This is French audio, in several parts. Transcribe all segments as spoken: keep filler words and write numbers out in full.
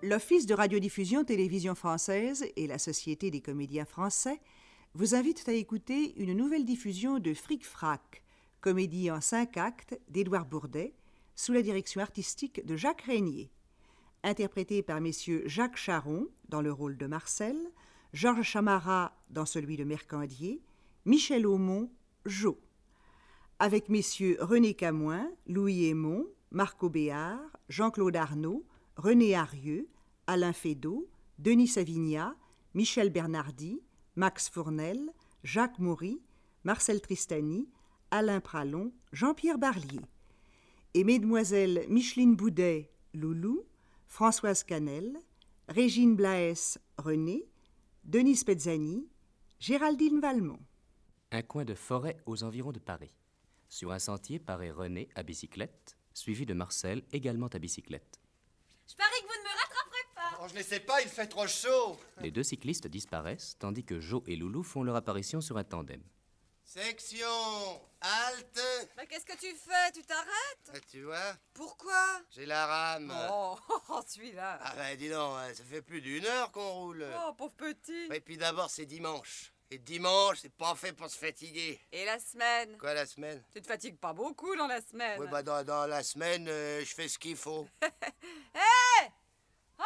L'Office de radiodiffusion télévision française et la Société des comédiens français vous invitent à écouter une nouvelle diffusion de Fric-Frac, comédie en cinq actes d'Édouard Bourdet, sous la direction artistique de Jacques Régnier. Interprété par messieurs Jacques Charon dans le rôle de Marcel, Georges Chamara dans celui de Mercandier, Michel Aumont, Jo. Avec messieurs René Camoin, Louis Aymon, Marco Béard, Jean-Claude Arnaud, René Arieux, Alain Fédot, Denis Savignat, Michel Bernardi, Max Fournel, Jacques Maury, Marcel Tristany, Alain Pralon, Jean-Pierre Barlier. Et mesdemoiselles Micheline Boudet, Loulou, Françoise Canel, Régine Blaès, René, Denise Pezzani, Géraldine Valmont. Un coin de forêt aux environs de Paris. Sur un sentier paraît René à bicyclette, suivi de Marcel également à bicyclette. Je parie que vous ne me rattraperez pas. Oh, je ne sais pas, il fait trop chaud. Les deux cyclistes disparaissent, tandis que Jo et Loulou font leur apparition sur un tandem. Section, halte. Mais qu'est-ce que tu fais? Tu t'arrêtes? Ah, tu vois, Pourquoi? j'ai la rame. Oh, celui-là. Ah ben dis donc, ça fait plus d'une heure qu'on roule. Oh, pauvre petit. Et puis d'abord, c'est dimanche. Et dimanche, c'est pas fait pour se fatiguer. Et la semaine? Quoi, la semaine? Tu te fatigues pas beaucoup dans la semaine. Oui, bah dans, dans la semaine, euh, je fais ce qu'il faut. Hé! Oh!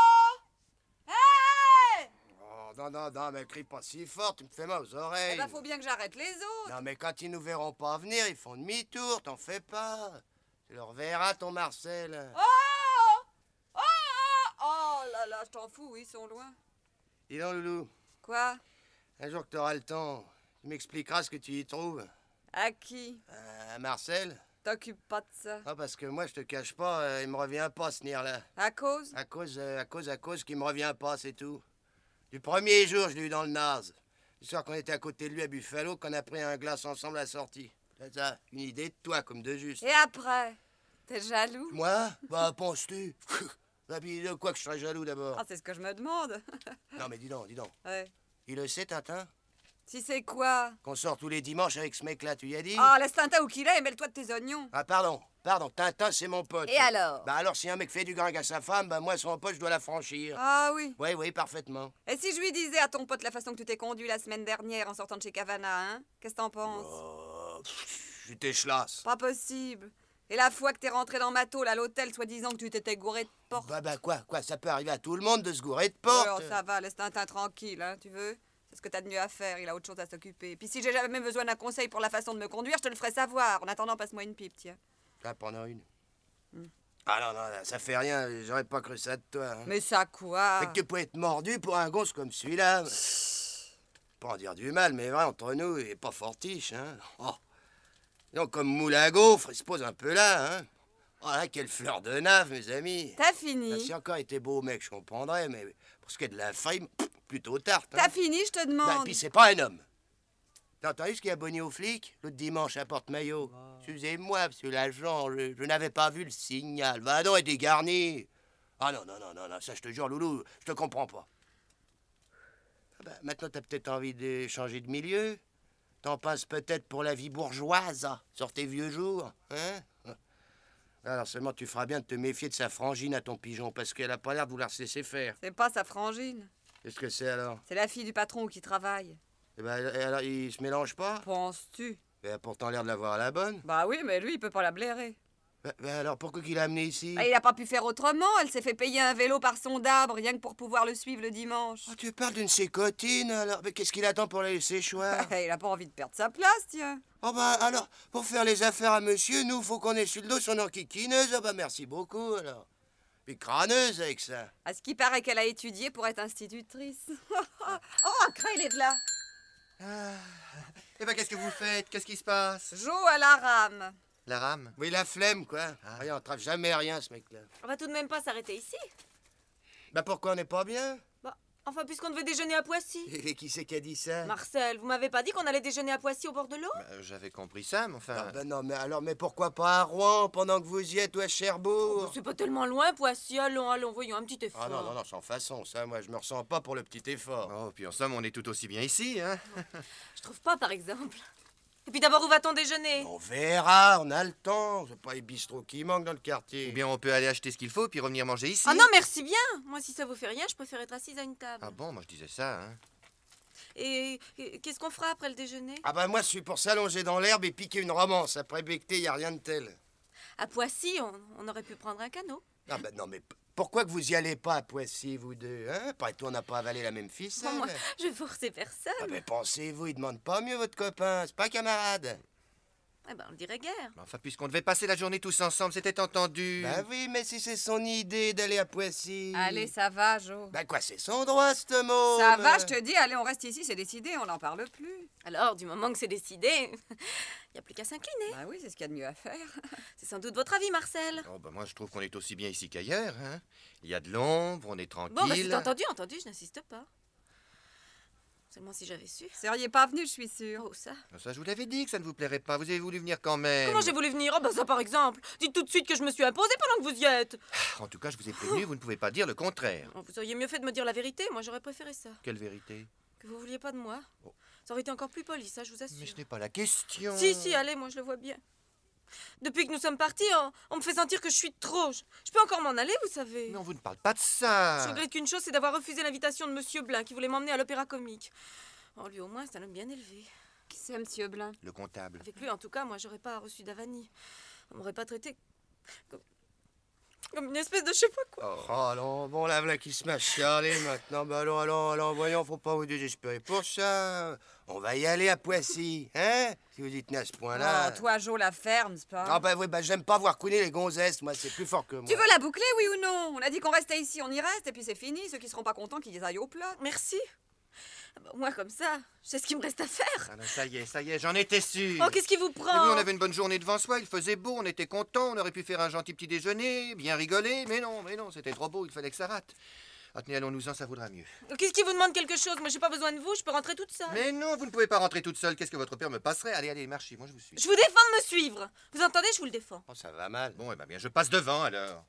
Hé! Oh, non, non, non, mais crie pas si fort, tu me fais mal aux oreilles. Eh ben, faut bien que j'arrête les autres. Non, mais quand ils nous verront pas venir, ils font demi-tour, t'en fais pas. Tu leur verras, ton Marcel. Oh! Oh! Oh! Oh là là, je t'en fous, ils sont loin. Dis donc, Loulou, Quoi? un jour que t'auras le temps, tu m'expliqueras ce que tu y trouves. À qui? Euh, Marcel? T'occupes pas de ça. Ah, parce que moi, je te cache pas, euh, il me revient pas, ce nir-là. À cause? À cause, euh, à cause, à cause qu'il me revient pas, c'est tout. Du premier jour, je l'ai eu dans le naze. Le soir qu'on était à côté de lui à Buffalo, qu'on a pris un glace ensemble à la sortie. C'est ça, une idée de toi, comme de juste. Et après? T'es jaloux? Moi? Bah, penses-tu? Bah, puis de quoi que je serais jaloux d'abord? Ah, c'est ce que je me demande. Non, mais dis donc, dis donc. Ouais. Il le sait, Tintin? Si c'est quoi? Qu'on sort tous les dimanches avec ce mec-là, tu y as dit? Ah, laisse Tintin où qu'il est et mêle-toi de tes oignons. Ah, pardon, pardon, Tintin, c'est mon pote. Et alors? Bah alors, si un mec fait du gringue à sa femme, bah moi, son pote, je dois la franchir. Ah oui. Oui, oui, parfaitement. Et si je lui disais à ton pote la façon que tu t'es conduit la semaine dernière en sortant de chez Cavana, hein? Qu'est-ce que t'en penses? Oh, pff, j'étais chlasse. Pas possible. Et la fois que t'es rentré dans ma tôle à l'hôtel, soi-disant que tu t'étais gouré de porte. Bah, bah, quoi, quoi, ça peut arriver à tout le monde de se gourer de Oh, porte. ça va, laisse Tintin tranquille, hein, tu veux? C'est ce que t'as de mieux à faire, il a autre chose à s'occuper. Puis si j'ai jamais besoin d'un conseil pour la façon de me conduire, je te le ferai savoir. En attendant, passe-moi une pipe, tiens. Ah, pendant une. Hmm. Ah non, non, ça fait rien, j'aurais pas cru ça de toi. Hein. Mais ça quoi? Fait que tu peux être mordu pour un gonce comme celui-là. Pas en dire du mal, mais vrai, entre nous, il est pas fortiche, hein. Oh. Donc, comme moule à gaufre, il se pose un peu là, hein. Oh là, quelle fleur de nave, mes amis. T'as fini? Ah, si encore était beau mec, je comprendrais, mais pour ce qui est de la faille, plutôt tarte. Hein. T'as fini, je te demande? Bah, et puis c'est pas un homme. T'as entendu ce qu'il y a abonné aux flics l'autre dimanche à Porte-Maillot? Excusez-moi, monsieur l'agent, je, je n'avais pas vu le signal. Va donc, et dégarni. Ah non, non, non, non, non, ça je te jure, Loulou, je te comprends pas. Ah bah, maintenant, t'as peut-être envie de changer de milieu. T'en passes peut-être pour la vie bourgeoise, sur tes vieux jours, hein? Alors seulement, tu feras bien de te méfier de sa frangine à ton pigeon, parce qu'elle a pas l'air de vouloir se laisser faire. C'est pas sa frangine. Qu'est-ce que c'est alors? C'est la fille du patron qui travaille. Eh ben, et alors, il se mélange pas? Penses-tu? Il a pourtant l'air de l'avoir à la bonne. Bah oui, mais lui, il peut pas la blairer. Ben, ben alors, pourquoi qu'il l'a amené ici? Ah, il a pas pu faire autrement. Elle s'est fait payer un vélo par son dabre, rien que pour pouvoir le suivre le dimanche. Oh, tu parles d'une de ses cotines, alors? Mais qu'est-ce qu'il attend pour la laisser choir? Il a pas envie de perdre sa place, tiens. Oh ben, alors, pour faire les affaires à monsieur, nous, faut qu'on ait sur le dos son enquiquineuse. Ah ben, merci beaucoup, alors. Puis crâneuse avec ça. À ce qui paraît qu'elle a étudié pour être institutrice. Oh, crée, il est de là. Ah. Eh ben, qu'est-ce que vous faites? Qu'est-ce qui se passe? Jo à la rame. La rame? Oui, la flemme, quoi. Ah. Rien, on trave jamais rien, ce mec-là. On va tout de même pas s'arrêter ici. Ben, pourquoi on n'est pas bien? Bah, enfin, puisqu'on devait déjeuner à Poissy. Et qui c'est qui a dit ça? Marcel, vous m'avez pas dit qu'on allait déjeuner à Poissy au bord de l'eau? Bah, j'avais compris ça, mais enfin... Ah ben non, mais alors, mais pourquoi pas à Rouen, pendant que vous y êtes, ou à Cherbourg? Oh, c'est pas tellement loin, Poissy. Allons, allons, voyons un petit effort. Ah non, non, non, sans façon, ça, moi, je me ressens pas pour le petit effort. Oh, puis en somme, on est tout aussi bien ici, hein? Je trouve pas, par exemple. Et puis d'abord, où va-t-on déjeuner? On verra, on a le temps. C'est pas les bistrots qui manquent dans le quartier. Ou bien on peut aller acheter ce qu'il faut puis revenir manger ici. Ah non, merci bien. Moi, si ça vous fait rien, je préfère être assise à une table. Ah bon, moi je disais ça, hein. Et et qu'est-ce qu'on fera après le déjeuner? Ah bah moi, je suis pour s'allonger dans l'herbe et piquer une romance. Après becqueter, y a rien de tel. À Poissy, on, on aurait pu prendre un canot. Ah bah non, mais p- pourquoi que vous y allez pas à Poissy, vous deux, hein? Après tout, on n'a pas avalé la même ficelle. Bon, moi, je vais forcer personne. Ah ben pensez-vous, il demande pas mieux votre copain, c'est pas un camarade. Eh ben, on le dirait guère. Mais enfin, puisqu'on devait passer la journée tous ensemble, c'était entendu. Bah oui, mais si c'est son idée d'aller à Poissy. Allez, ça va, Jo. Bah quoi, c'est son droit, ce mot. Ça va, je te dis, allez, on reste ici, c'est décidé, on n'en parle plus. Alors, du moment que c'est décidé, il n'y a plus qu'à s'incliner. Bah oui, c'est ce qu'il y a de mieux à faire. C'est sans doute votre avis, Marcel. Oh, bah moi je trouve qu'on est aussi bien ici qu'ailleurs, hein. Il y a de l'ombre, on est tranquille. Bon, bah c'est entendu, entendu, je n'insiste pas. Seulement si j'avais su. Seriez pas venu, je suis sûre. Oh, ça. Ça, je vous l'avais dit que ça ne vous plairait pas. Vous avez voulu venir quand même. Comment j'ai voulu venir? Oh, bah ça par exemple. Dites tout de suite que je me suis imposée pendant que vous y êtes. En tout cas, je vous ai prévenu, vous ne pouvez pas dire le contraire. Oh, vous auriez mieux fait de me dire la vérité, moi j'aurais préféré ça. Quelle vérité? Que vous vouliez pas de moi. Oh. Ça aurait été encore plus poli, ça je vous assure. Mais ce n'est pas la question. Si, si, allez, moi je le vois bien. Depuis que nous sommes partis, on, on me fait sentir que je suis trop. Je, je peux encore m'en aller, vous savez. Non, vous ne parlez pas de ça. Je regrette qu'une chose, c'est d'avoir refusé l'invitation de Monsieur Blin qui voulait m'emmener à l'opéra comique. Oh, lui au moins, c'est un homme bien élevé. Qui c'est, Monsieur Blin? Le comptable. Avec lui, en tout cas, moi, j'aurais pas reçu d'Avanie. On m'aurait pas traité comme, comme une espèce de je sais pas quoi. Oh, allons, bon, là, voilà qui se met à chialer maintenant. Bah allons, allons, allons, voyons, faut pas vous désespérer pour ça. On va y aller à Poissy, hein? Si vous y tenez à ce point-là. Oh, toi, Jo, la ferme, c'est pas. Ah bah oui, bah j'aime pas voir couler les gonzesses, moi, c'est plus fort que moi. Tu veux la boucler, oui ou non? On a dit qu'on restait ici, on y reste, et puis c'est fini. Ceux qui seront pas contents, qu'ils aillent au plat. Merci. Ah bah, moi, comme ça, je sais ce qu'il me reste à faire. Ah, là, ça y est, ça y est, j'en étais sûr. Oh, qu'est-ce qui vous Mais prend? oui, on avait une bonne journée devant soi, il faisait beau, on était contents, on aurait pu faire un gentil petit déjeuner, bien rigoler, mais non, mais non, c'était trop beau, il fallait que ça rate. Ah, tenez, allons-nous-en, ça vaudra mieux. Qu'est-ce qui vous demande quelque chose? Moi, j'ai pas besoin de vous, je peux rentrer toute seule. Mais non, vous ne pouvez pas rentrer toute seule, qu'est-ce que votre père me passerait? Allez, allez, marchez, moi je vous suis. Je vous défends de me suivre. Vous entendez? Je vous le défends. Oh, ça va mal. Bon, eh ben bien, je passe devant alors.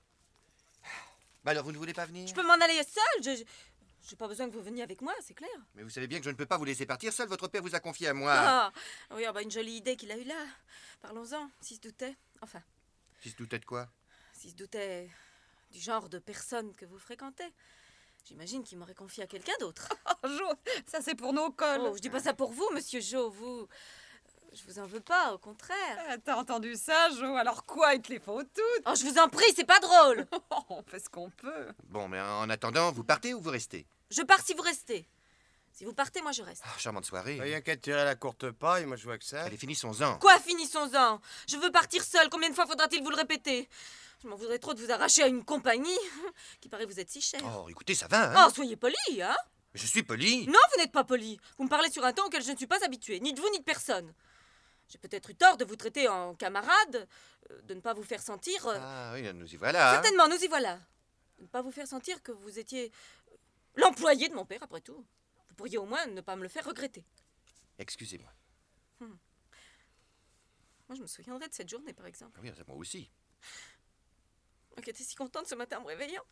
Bah alors, vous ne voulez pas venir? Je peux m'en aller seule. Je, je- j'ai pas besoin que vous veniez avec moi, c'est clair. Mais vous savez bien que je ne peux pas vous laisser partir seul, votre père vous a confié à moi. Ah, oui, ah bah, une jolie idée qu'il a eue là. Parlons-en, s'il se doutait. Enfin, Si se doutait de quoi? s'il se doutait du genre de personne que vous fréquentez. J'imagine qu'il m'aurait confié à quelqu'un d'autre. Oh, Jo, ça c'est pour nos cols. Oh, je dis pas ça pour vous, monsieur Jo, vous... Je vous en veux pas, au contraire. Ah, T'as entendu ça, Jo? Alors quoi, il te les faut toutes? Oh, je vous en prie, c'est pas drôle. Oh, on fait ce qu'on peut. Bon, mais en attendant, vous partez ou vous restez? Je pars si vous restez. Si vous partez, moi je reste. Ah, charmante soirée. Rien qu'à tirer la courte paille, moi je vois que ça. Allez, finissons-en. Quoi, finissons-en. Je veux partir seule. Combien de fois faudra-t-il vous le répéter? Je m'en voudrais trop de vous arracher à une compagnie qui paraît vous êtes si cher. Oh, écoutez, ça va, hein? Oh, soyez poli, hein? Je suis poli. Non, vous n'êtes pas poli. Vous me parlez sur un ton auquel je ne suis pas habituée, ni de vous ni de personne. J'ai peut-être eu tort de vous traiter en camarade, euh, de ne pas vous faire sentir... euh, Ah oui, nous y voilà. certainement, nous y voilà. De ne pas vous faire sentir que vous étiez euh, l'employé de mon père, après tout. Vous pourriez au moins ne pas me le faire regretter. Excusez-moi. Moi, je me souviendrai de cette journée, par exemple. Oui, c'est moi aussi. Moi qui étais si contente ce matin en me réveillant.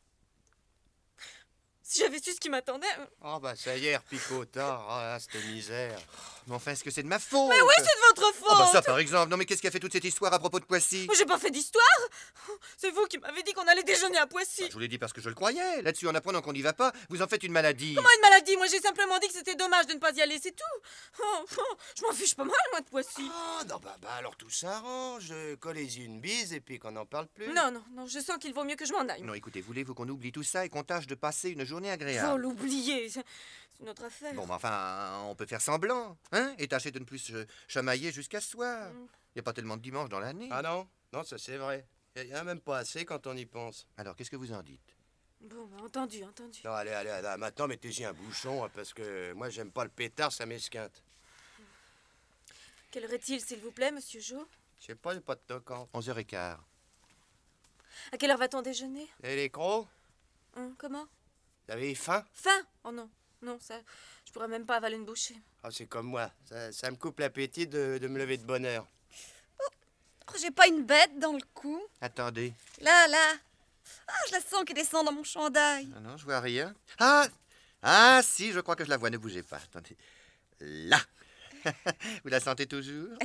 Si j'avais su ce qui m'attendait... euh, Oh bah ça y est, repicotard. Oh là, cette misère. Mais enfin, est-ce que c'est de ma faute? Mais oui, c'est de votre faute. Oh, bah ça, par exemple. Non, mais qu'est-ce qui a fait toute cette histoire à propos de Poissy? Moi, j'ai pas fait d'histoire. C'est vous qui m'avez dit qu'on allait déjeuner à Poissy. Je vous l'ai dit parce que je le croyais. Là-dessus, en apprenant qu'on n'y va pas, vous en faites une maladie. Comment une maladie? Moi, j'ai simplement dit que c'était dommage de ne pas y aller, c'est tout. Oh, oh, je m'en fiche pas mal, moi, de Poissy. Oh non, bah, bah alors tout s'arrange. Collez-y une bise et puis qu'on n'en parle plus. Non, non, non, je sens qu'il vaut mieux que je m'en aille. Non, écoutez, voulez-vous qu'on oublie tout ça et qu'on tâche de passer une journée Faut agréable? l'oublier, c'est c'est notre affaire. Bon, mais enfin, on peut faire semblant, hein? Et tâcher de ne plus se chamailler jusqu'à ce soir. Il n'y a pas tellement de dimanches dans l'année. Ah non? Non, ça c'est vrai. Il n'y en a même pas assez quand on y pense. Alors, qu'est-ce que vous en dites? Bon, bah, entendu, entendu. Non, allez, allez, allez, maintenant mettez-y un bouchon, hein, parce que moi j'aime pas le pétard, ça m'esquinte. Quelle heure est-il, s'il vous plaît, monsieur Jo? Je sais pas, j'ai pas de toquant. onze heures quinze. À quelle heure va-t-on déjeuner? Et les crocs? Hein, comment? Vous avez faim? Faim? Oh non, non, ça... Je pourrais même pas avaler une bouchée. Ah, c'est comme moi. Ça, ça me coupe l'appétit de, de me lever de bonne heure. Oh, j'ai pas une bête dans le cou. Attendez. Là, là. Ah, je la sens qui descend dans mon chandail. Ah non, je vois rien. Ah! Ah, si, je crois que je la vois. Ne bougez pas. Attendez. Là! Vous la sentez toujours?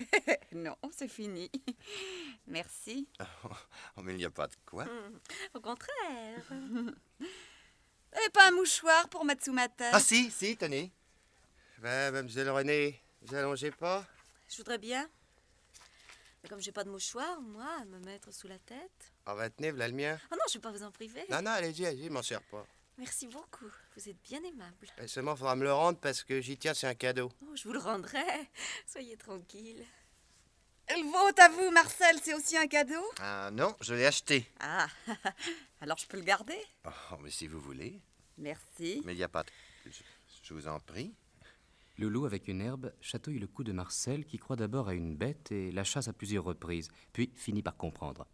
Non, c'est fini. Merci. Oh, mais il n'y a pas de quoi. Au contraire. Et pas un mouchoir pour mettre sous ma tête. Ah si, si, tenez. Ben, mademoiselle Renée, vous allongez pas? Je voudrais bien. Mais comme j'ai pas de mouchoir, moi, à me mettre sous la tête. Ah, ben, tenez, voilà le mien. Oh non, je vais pas vous en priver. Non, non, allez-y, allez-y, m'en sers pas. Merci beaucoup. Vous êtes bien aimable. Et seulement, faudra me le rendre parce que j'y tiens, c'est un cadeau. Oh, je vous le rendrai. Soyez tranquille. Le vôtre à vous, Marcel, c'est aussi un cadeau? Ah non, je l'ai acheté. Ah, alors je peux le garder? Oh, mais si vous voulez. Merci. Mais il n'y a pas de... Je, je vous en prie. Le loup, avec une herbe, chatouille le cou de Marcel, qui croit d'abord à une bête et la chasse à plusieurs reprises, puis finit par comprendre.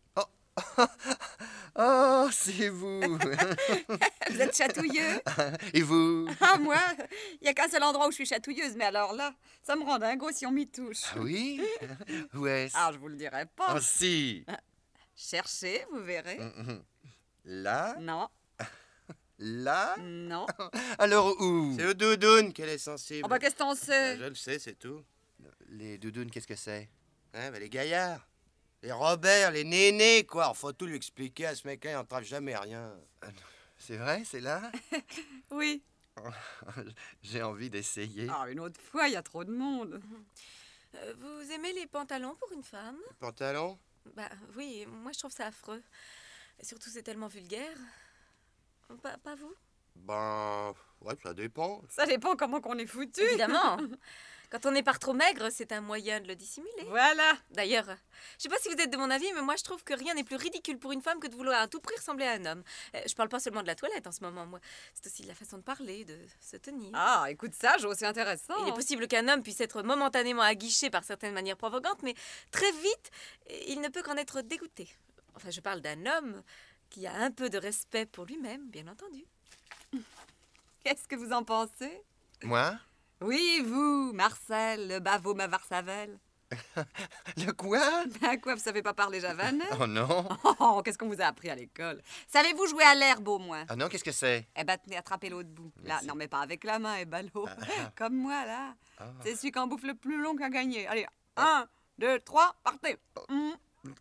Oh, c'est vous. Vous êtes chatouilleux? Et vous? Ah, moi, il n'y a qu'un seul endroit où je suis chatouilleuse, mais alors là, ça me rend dingo si on m'y touche. Ah oui? Où est-ce? Ah, je vous le dirai pas. Oh, si. Cherchez, vous verrez. Là? Non, Là? non. Alors où? C'est aux doudounes qu'elle est sensible. Oh bah qu'est-ce que t'en sais? Ben, je le sais, c'est tout. Les doudounes, qu'est-ce que c'est? Hein, ben, les gaillards. Les Robert, les nénés, quoi. Faut tout lui expliquer à ce mec-là, il n'entrave jamais rien. C'est vrai, c'est là? Oui. J'ai envie d'essayer. Ah, une autre fois, il y a trop de monde. Euh, vous aimez les pantalons pour une femme? Le pantalon? Bah oui, moi je trouve ça affreux. Et surtout, c'est tellement vulgaire. Pas, pas vous? Ben, ouais, ça dépend. Ça dépend comment qu'on est foutu. Évidemment. Quand on n'est pas trop maigre, c'est un moyen de le dissimuler. Voilà. D'ailleurs, je sais pas si vous êtes de mon avis, mais moi je trouve que rien n'est plus ridicule pour une femme que de vouloir à tout prix ressembler à un homme. Euh, Je parle pas seulement de la toilette en ce moment, moi. C'est aussi de la façon de parler, de se tenir. Ah, écoute ça, Jo, c'est intéressant. Il est possible qu'un homme puisse être momentanément aguiché par certaines manières provocantes, mais très vite, il ne peut qu'en être dégoûté. Enfin, je parle d'un homme qui a un peu de respect pour lui-même, bien entendu. Qu'est-ce que vous en pensez? Moi? Oui, vous, Marcel, le bavot Mavarsavel. Le quoi? Ben quoi, vous savez pas parler javanais? Oh non. Oh, qu'est-ce qu'on vous a appris à l'école? Savez-vous jouer à l'herbe au moins? Ah non, qu'est-ce que c'est? Eh ben, tenez, attrapez l'autre bout. Là, Merci. non, mais pas avec la main, eh ballot. Comme moi, là. Ah. C'est celui qui en bouffe le plus long qui a gagné. Allez, un, deux, trois, partez. Hum.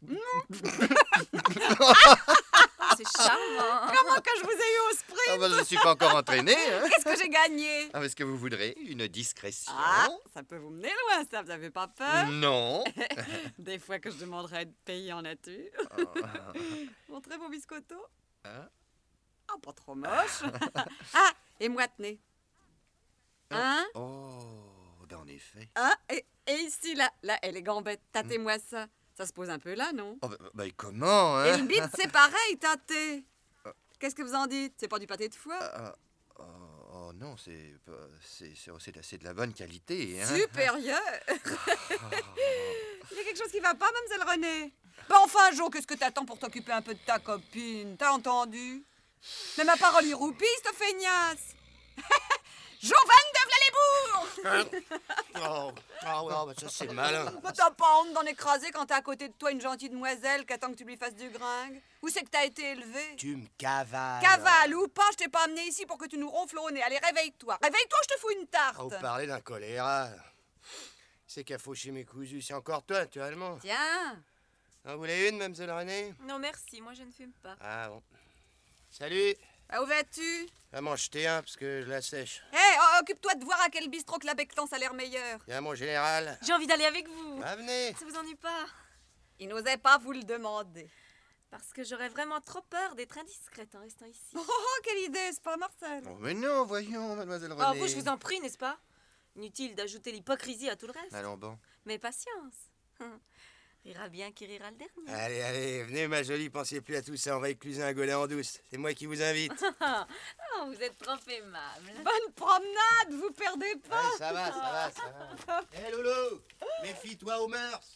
C'est charmant. Comment que je vous ai eu au sprint? Ah bah, je ne suis pas encore entraîné. Hein? Qu'est-ce que j'ai gagné? Ah, est-ce que vous voudrez une discrétion? Ah, ça peut vous mener loin, ça. Vous avez pas peur? Non. Des fois que je demanderais à être payé en nature. Montrez vos biscottos. Hein? Ah, pas trop moche. Ah, et moi, tenez. Hein? Oh, ben, en effet. Hein? Et, et ici, là, là, elle est gambette. Tâtez-moi ça. Ça se pose un peu là, non? Oh, bah, bah, et comment, Et hein? le bite, c'est pareil, tâtez. Qu'est-ce que vous en dites? C'est pas du pâté de foie? Ah, oh, oh, non, c'est pas- c'est c'est c'est de, c'est de la bonne qualité, hein? Supérieur. Il y a quelque chose qui va pas, mademoiselle Renée? Ben enfin, Jo, qu'est-ce que t'attends pour t'occuper un peu de ta copine? T'as entendu? Mais ma parole y roupille, cette feignasse. Jo, vingt-deux, v'là les bourgs! Oh, ah ouais, ah, bah, ça c'est malin. Ben, t'as pas honte d'en écraser quand t'as à côté de toi une gentille demoiselle qui attend que tu lui fasses du gringue? Où c'est que t'as été élevé? Tu me cavales. Cavale ou pas, je t'ai pas amené ici pour que tu nous ronfles au nez. Allez, réveille-toi. Réveille-toi, je te fous une tarte. Vous parlez d'un choléra. C'est qu'à faucher mes cousus. C'est encore toi, naturellement. Tiens. En voulez une, mademoiselle Renée? Non, merci, moi je ne fume pas. Ah bon. Salut. Bah, où vas-tu? Va m'en jeter un parce que je la sèche. Hé, hey, occupe-toi de voir à quel bistrot que la bectance a l'air meilleure. Viens, mon général. J'ai envie d'aller avec vous. Va, venez. Ça vous ennuie pas? Il n'osait pas vous le demander. Parce que j'aurais vraiment trop peur d'être indiscrète en restant ici. Oh, oh, quelle idée, c'est pas Marcel? Oh, mais non, voyons, mademoiselle Oh, Renée. vous, je vous en prie, n'est-ce pas? Inutile d'ajouter l'hypocrisie à tout le reste. Allons bon. Mais patience. Rira bien qui rira le dernier. Allez, allez, venez, ma jolie, pensez plus à tout ça. On va écluser un golet en douce. C'est moi qui vous invite. Oh, vous êtes trop aimable. Bonne promenade, vous perdez pas. Ouais, ça va, ça va, ça va. Hé, Loulou, méfie-toi aux mœurs.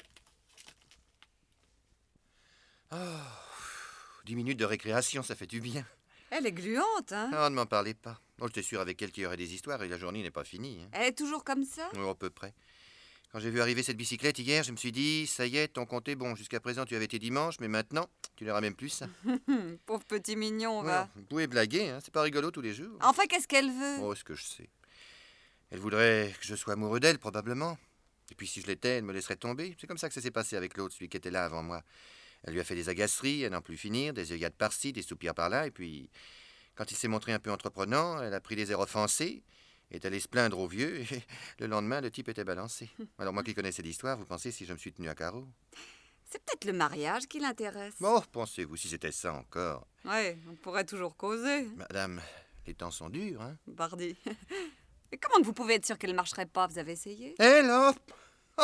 Dix minutes de récréation, ça fait du bien. Elle est gluante, hein? Oh, ne m'en parlez pas. Oh, j'étais sûr avec elle qu'il y aurait des histoires et la journée n'est pas finie. Hein. Elle est toujours comme ça? Oh, à peu près. Quand j'ai vu arriver cette bicyclette hier, je me suis dit, ça y est, ton compte est bon. Jusqu'à présent, tu avais été dimanche, mais maintenant, tu n'auras même plus ça. Hum, pauvre petit mignon, va. Ouais, vous pouvez blaguer, hein, c'est pas rigolo tous les jours. Enfin, qu'est-ce qu'elle veut? Oh, ce que je sais. Elle voudrait que je sois amoureux d'elle, probablement. Et puis si je l'étais, elle me laisserait tomber. C'est comme ça que ça s'est passé avec l'autre, celui qui était là avant moi. Elle lui a fait des agaceries, à n'en plus finir, des œillades par-ci, des soupirs par-là, et puis, quand il s'est montré un peu entreprenant, elle a pris des airs offensés, est allée se plaindre au vieux, et le lendemain, le type était balancé. Alors moi qui connaissais l'histoire, vous pensez si je me suis tenu à carreau? C'est peut-être le mariage qui l'intéresse. Oh, pensez-vous, si c'était ça encore. Ouais, on pourrait toujours causer. Madame, les temps sont durs, hein? Bardi. Et comment vous pouvez être sûr qu'elle ne marcherait pas? Vous avez essayé? Eh là! Oh,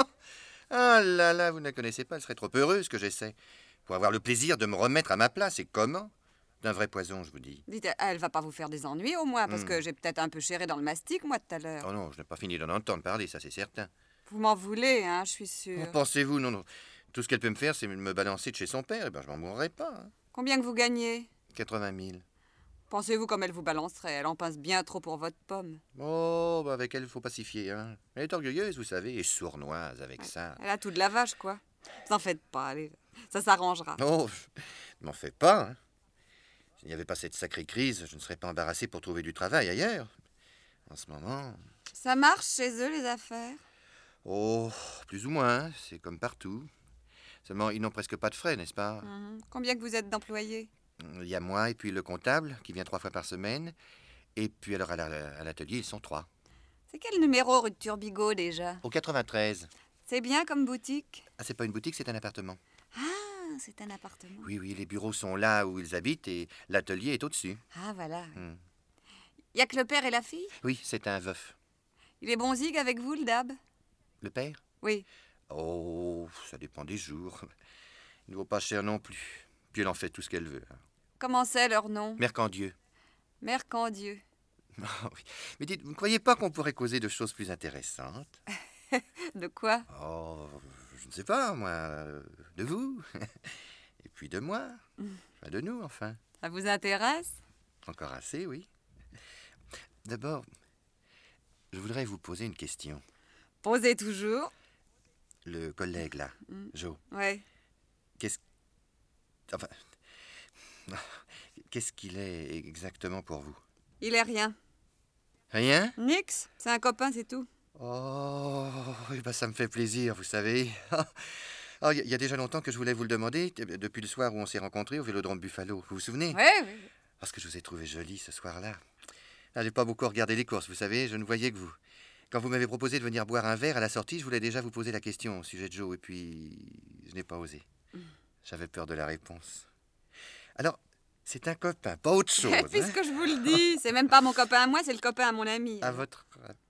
ah là là, vous ne la connaissez pas, elle serait trop heureuse que j'essaie. Pour avoir le plaisir de me remettre à ma place, et comment? D'un vrai poison, je vous dis. Dites, elle va pas vous faire des ennuis au moins, parce Hmm. que j'ai peut-être un peu chéré dans le mastic, moi, tout à l'heure. Oh non, je n'ai pas fini d'en entendre parler, ça c'est certain. Vous m'en voulez, hein, je suis sûre. Oh, pensez-vous, non, non. Tout ce qu'elle peut me faire, c'est me balancer de chez son père, et ben je m'en mourrai pas. Hein. Combien que vous gagnez? quatre-vingt mille. Pensez-vous comme elle vous balancerait? Elle en pince bien trop pour votre pomme. Oh, bah avec elle, il faut pas s'y fier. Hein. Elle est orgueilleuse, vous savez, et sournoise avec ça. Elle a tout de la vache, quoi. Vous en faites pas, allez. Ça s'arrangera. Oh, ne m'en fais pas. Hein. S'il n'y avait pas cette sacrée crise, je ne serais pas embarrassé pour trouver du travail ailleurs. En ce moment... Ça marche chez eux, les affaires? Oh, plus ou moins, c'est comme partout. Seulement, ils n'ont presque pas de frais, n'est-ce pas? Mhm. Combien que vous êtes d'employés? Il y a moi et puis le comptable, qui vient trois fois par semaine. Et puis alors, à la- à l'atelier, ils sont trois. C'est quel numéro rue de Turbigo, déjà? Au quatre-vingt-treize. C'est bien comme boutique? Ah, c'est pas une boutique, c'est un appartement. Ah, c'est un appartement. Oui, oui, les bureaux sont là où ils habitent et l'atelier est au-dessus. Ah, voilà. Hmm. Y a que le père et la fille? Oui, c'est un veuf. Il est bon zig avec vous, le dab? Le père? Oui. Oh, ça dépend des jours. Il ne vaut pas cher non plus. Puis elle en fait tout ce qu'elle veut. hein. Comment c'est leur nom? Mercandieu. Mercandieu. Ah oui. Mais dites, vous ne croyez pas qu'on pourrait causer de choses plus intéressantes? De quoi? Oh, je ne sais pas, moi. euh, De vous. Et puis de moi. Enfin, de nous, enfin. Ça vous intéresse? Encore assez, oui. D'abord, je voudrais vous poser une question. Posez toujours. Le collègue, là, Mm. Joe, Ouais. qu'est-ce... Enfin... Qu'est-ce qu'il est exactement pour vous? Il est rien. Rien? Nix. C'est un copain, c'est tout. Oh, eh ben, ça me fait plaisir, vous savez. Oh, il y, y a déjà longtemps que je voulais vous le demander, t- depuis le soir où on s'est rencontrés au Vélodrome Buffalo. Vous vous souvenez? Oui, oui. Parce que je vous ai trouvé jolie ce soir-là. Ah, j'ai pas beaucoup regardé les courses, vous savez, je ne voyais que vous. Quand vous m'avez proposé de venir boire un verre à la sortie, je voulais déjà vous poser la question au sujet de Joe, et puis je n'ai pas osé. J'avais peur de la réponse. Alors, c'est un copain, pas autre chose. hein. Puisque je vous le dis, c'est même pas mon copain à moi, c'est le copain à mon ami. À votre...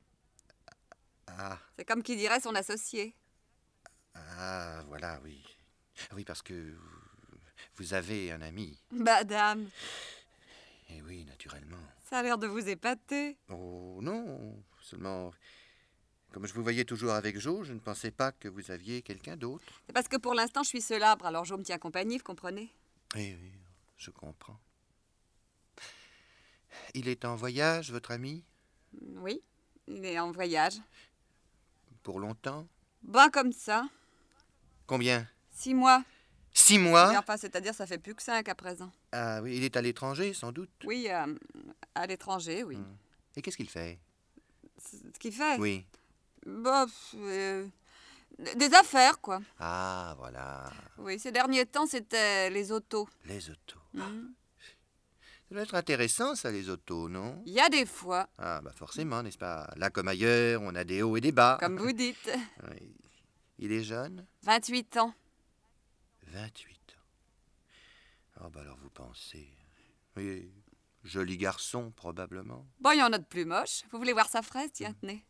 Ah, C'est comme qui dirait son associé. ah, voilà, oui. Ah oui, parce que vous avez un ami. Madame, Eh oui, naturellement. ça a l'air de vous épater. Oh non, seulement... Comme je vous voyais toujours avec Joe, je ne pensais pas que vous aviez quelqu'un d'autre. C'est parce que pour l'instant, je suis célèbre, alors Jo me tient compagnie, vous comprenez? Eh oui, je comprends. Il est en voyage, votre ami? Oui, il est en voyage. Pour longtemps? Ben comme ça. Combien? Six mois. Six Mais mois? enfin, c'est-à-dire, ça fait plus que cinq à présent. Ah oui, il est à l'étranger, sans doute. Oui, euh, à l'étranger, oui. Hmm. Et qu'est-ce qu'il fait? C'est ce qu'il fait. Oui. Bah, pff, euh, des affaires, quoi. Ah, voilà. Oui, ces derniers temps, c'était les autos. Les autos. Mhm. Ça doit être intéressant, ça, les autos, non? Il y a des fois, Ah, bah forcément, n'est-ce pas? Là comme ailleurs, on a des hauts et des bas. comme vous dites, Oui. Il est jeune? vingt-huit ans. vingt-huit ans. Oh, bah alors vous pensez. Oui, joli garçon, probablement. Bon, il y en a de plus moches. Vous voulez voir sa fraise? Tiens, tenez.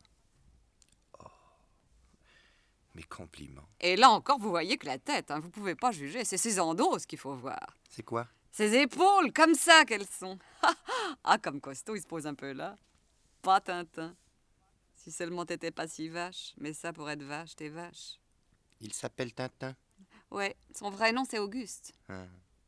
Mes compliments. Et là encore, vous voyez que la tête, hein, vous pouvez pas juger. C'est ses endos qu'il faut voir. C'est quoi? Ses épaules, comme ça qu'elles sont. Ah, comme costaud, il se pose un peu là. Pas Tintin. Si seulement t'étais pas si vache. Mais ça, pour être vache, t'es vache. Il s'appelle Tintin. Ouais, son vrai nom, c'est Auguste. Ah.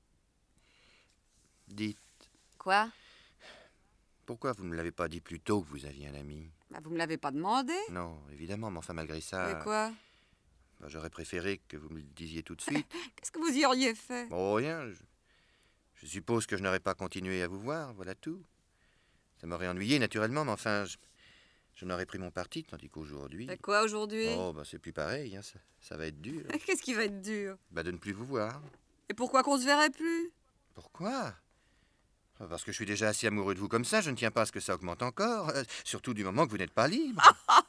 Dites, Quoi? pourquoi vous ne me l'avez pas dit plus tôt que vous aviez un ami? Bah, vous me l'avez pas demandé. Non, évidemment, mais enfin, malgré ça... Mais quoi? bah, j'aurais préféré que vous me le disiez tout de suite. Qu'est-ce que vous y auriez fait? Bon, rien. Je, je suppose que je n'aurais pas continué à vous voir, voilà tout. Ça m'aurait ennuyé, naturellement, mais enfin, je, Je n'aurais pris mon parti, tandis qu'aujourd'hui... Et quoi aujourd'hui? Oh, bah c'est plus pareil, hein, ça, ça va être dur. Qu'est-ce qui va être dur? Bah de ne plus vous voir. Et pourquoi qu'on se verrait plus? Pourquoi? Ah, parce que je suis déjà assez amoureux de vous comme ça, je ne tiens pas à ce que ça augmente encore. euh, surtout du moment que vous n'êtes pas libre.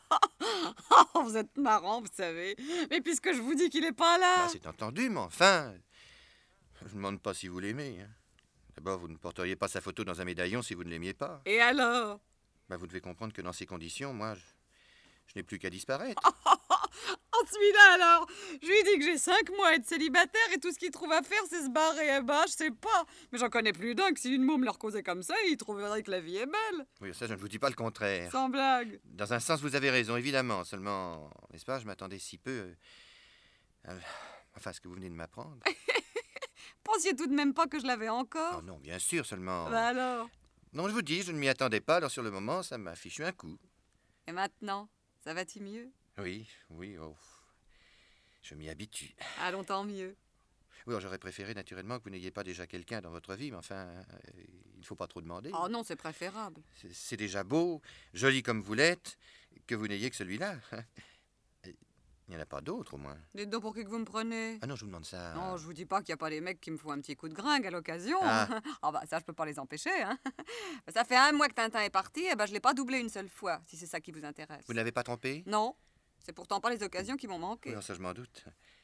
Oh, vous êtes marrant, vous savez. Mais puisque je vous dis qu'il est pas là. Bah, c'est entendu, mais enfin... Je ne demande pas si vous l'aimez. Hein. D'abord, vous ne porteriez pas sa photo dans un médaillon si vous ne l'aimiez pas. Et alors? Bah, vous devez comprendre que dans ces conditions, moi, je, je n'ai plus qu'à disparaître. Oh, celui-là alors! Je lui dis que j'ai cinq mois à être célibataire et tout ce qu'il trouve à faire, c'est se barrer. Eh ben, je sais pas. Mais j'en connais plus d'un que si une môme leur causait comme ça, il trouverait que la vie est belle. Oui, ça, je ne vous dis pas le contraire. Sans blague. Dans un sens, vous avez raison, évidemment. Seulement, n'est-ce pas, je m'attendais si peu... euh, à- Enfin, ce que vous venez de m'apprendre. Pensiez tout de même pas que je l'avais Oh encore? non, bien sûr, seulement... Bah alors? Non, je vous dis, je ne m'y attendais pas, alors sur le moment, ça m'a fichu un coup. Et maintenant? Ça va-t-il mieux? Oui, oui, oh. Je m'y habitue. Allons, tant mieux. Oui, alors j'aurais préféré naturellement que vous n'ayez pas déjà quelqu'un dans votre vie, mais enfin, euh, il ne faut pas trop demander. Oh non, c'est préférable. C'est- C'est déjà beau, joli comme vous l'êtes, que vous n'ayez que celui-là. Il n'y en a pas d'autres, au moins. Dites donc pour qui que vous me prenez? Ah non, je vous demande ça. Non, je vous dis pas qu'il n'y a pas des mecs qui me font un petit coup de gringue à l'occasion. Ah. Ah bah ça, je peux pas les empêcher. Hein. Ça fait un mois que Tintin est parti, et ben je l'ai pas doublé une seule fois, si c'est ça qui vous intéresse. Vous ne l'avez pas trompé? Non, c'est pourtant pas les occasions qui m'ont manqué. Oui, alors ça, je m'en doute.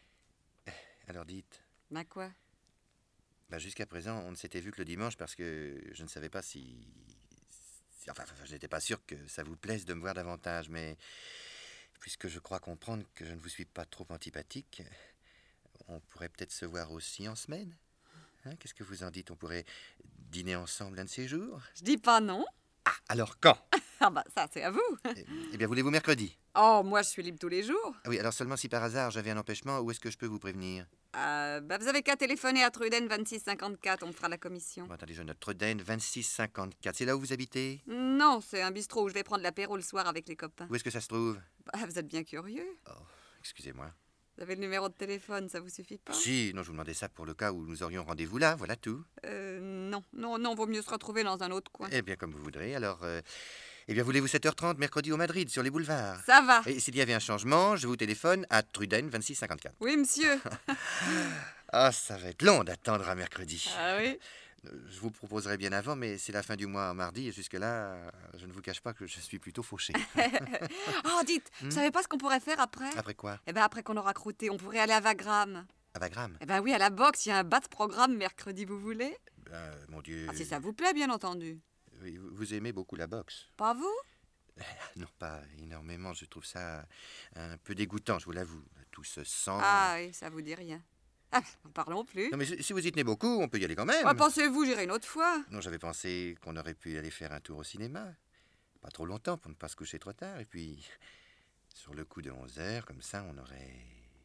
Alors dites, Ben quoi? bah, jusqu'à présent, on ne s'était vu que le dimanche parce que je ne savais pas si... si- Enfin, enfin, je n'étais pas sûr que ça vous plaise de me voir davantage, mais puisque je crois comprendre que je ne vous suis pas trop antipathique, on pourrait peut-être se voir aussi en semaine. Hein, qu'est-ce que vous en dites? On pourrait dîner ensemble un de ces jours? Je dis pas non. Ah, alors quand? Ah bah ça, c'est à vous. Eh eh bien, voulez-vous mercredi? Oh, moi je suis libre tous les jours. Ah oui, alors seulement si par hasard j'avais un empêchement, où est-ce que je peux vous prévenir? Euh, bah vous avez qu'à téléphoner à Truden vingt-six cinquante-quatre, on me fera la commission. Bon, attendez, je note Treden vingt-six cinquante-quatre. C'est là où vous habitez? Non, c'est un bistrot où je vais prendre l'apéro le soir avec les copains. Où est-ce que ça se trouve? Bah, vous êtes bien curieux. Excusez-moi. Vous avez le numéro de téléphone, ça vous suffit pas? Si, non, je vous demandais ça pour le cas où nous aurions rendez-vous là, voilà tout. Euh, non, non, non, vaut mieux se retrouver dans un autre coin. Eh bien, comme vous voudrez. Alors, euh, eh bien, voulez-vous sept heures trente mercredi au Madrid, sur les boulevards? Ça va. Et s'il y avait un changement, je vous téléphone à Truden vingt-six cinquante-quatre. Oui, monsieur. Ah, ça va être long d'attendre à mercredi. Ah oui? Euh, Je vous proposerai bien avant, mais c'est la fin du mois mardi, et jusque-là, je ne vous cache pas que je suis plutôt fauché. Oh, dites, vous savez pas ce qu'on pourrait faire après? Après quoi? Eh ben, après qu'on aura croûté, on pourrait aller à Wagram. À Wagram? Eh ben oui, à la boxe, il y a un bas de programme mercredi, vous voulez? Ben, mon Dieu... Ah, si ça vous plaît, bien entendu. Oui, vous vous aimez beaucoup la boxe? Pas vous? Non, pas énormément, je trouve ça un peu dégoûtant, je vous l'avoue. Tout ce sang... Ah oui, ça vous dit rien. Ah, n'en parlons plus. Non, mais si si vous y tenez beaucoup, on peut y aller quand même. Ouais, pensez-vous, j'irai une autre fois. Non, j'avais pensé qu'on aurait pu aller faire un tour au cinéma. Pas trop longtemps pour ne pas se coucher trop tard. Et puis, sur le coup de onze heures, comme ça, on aurait...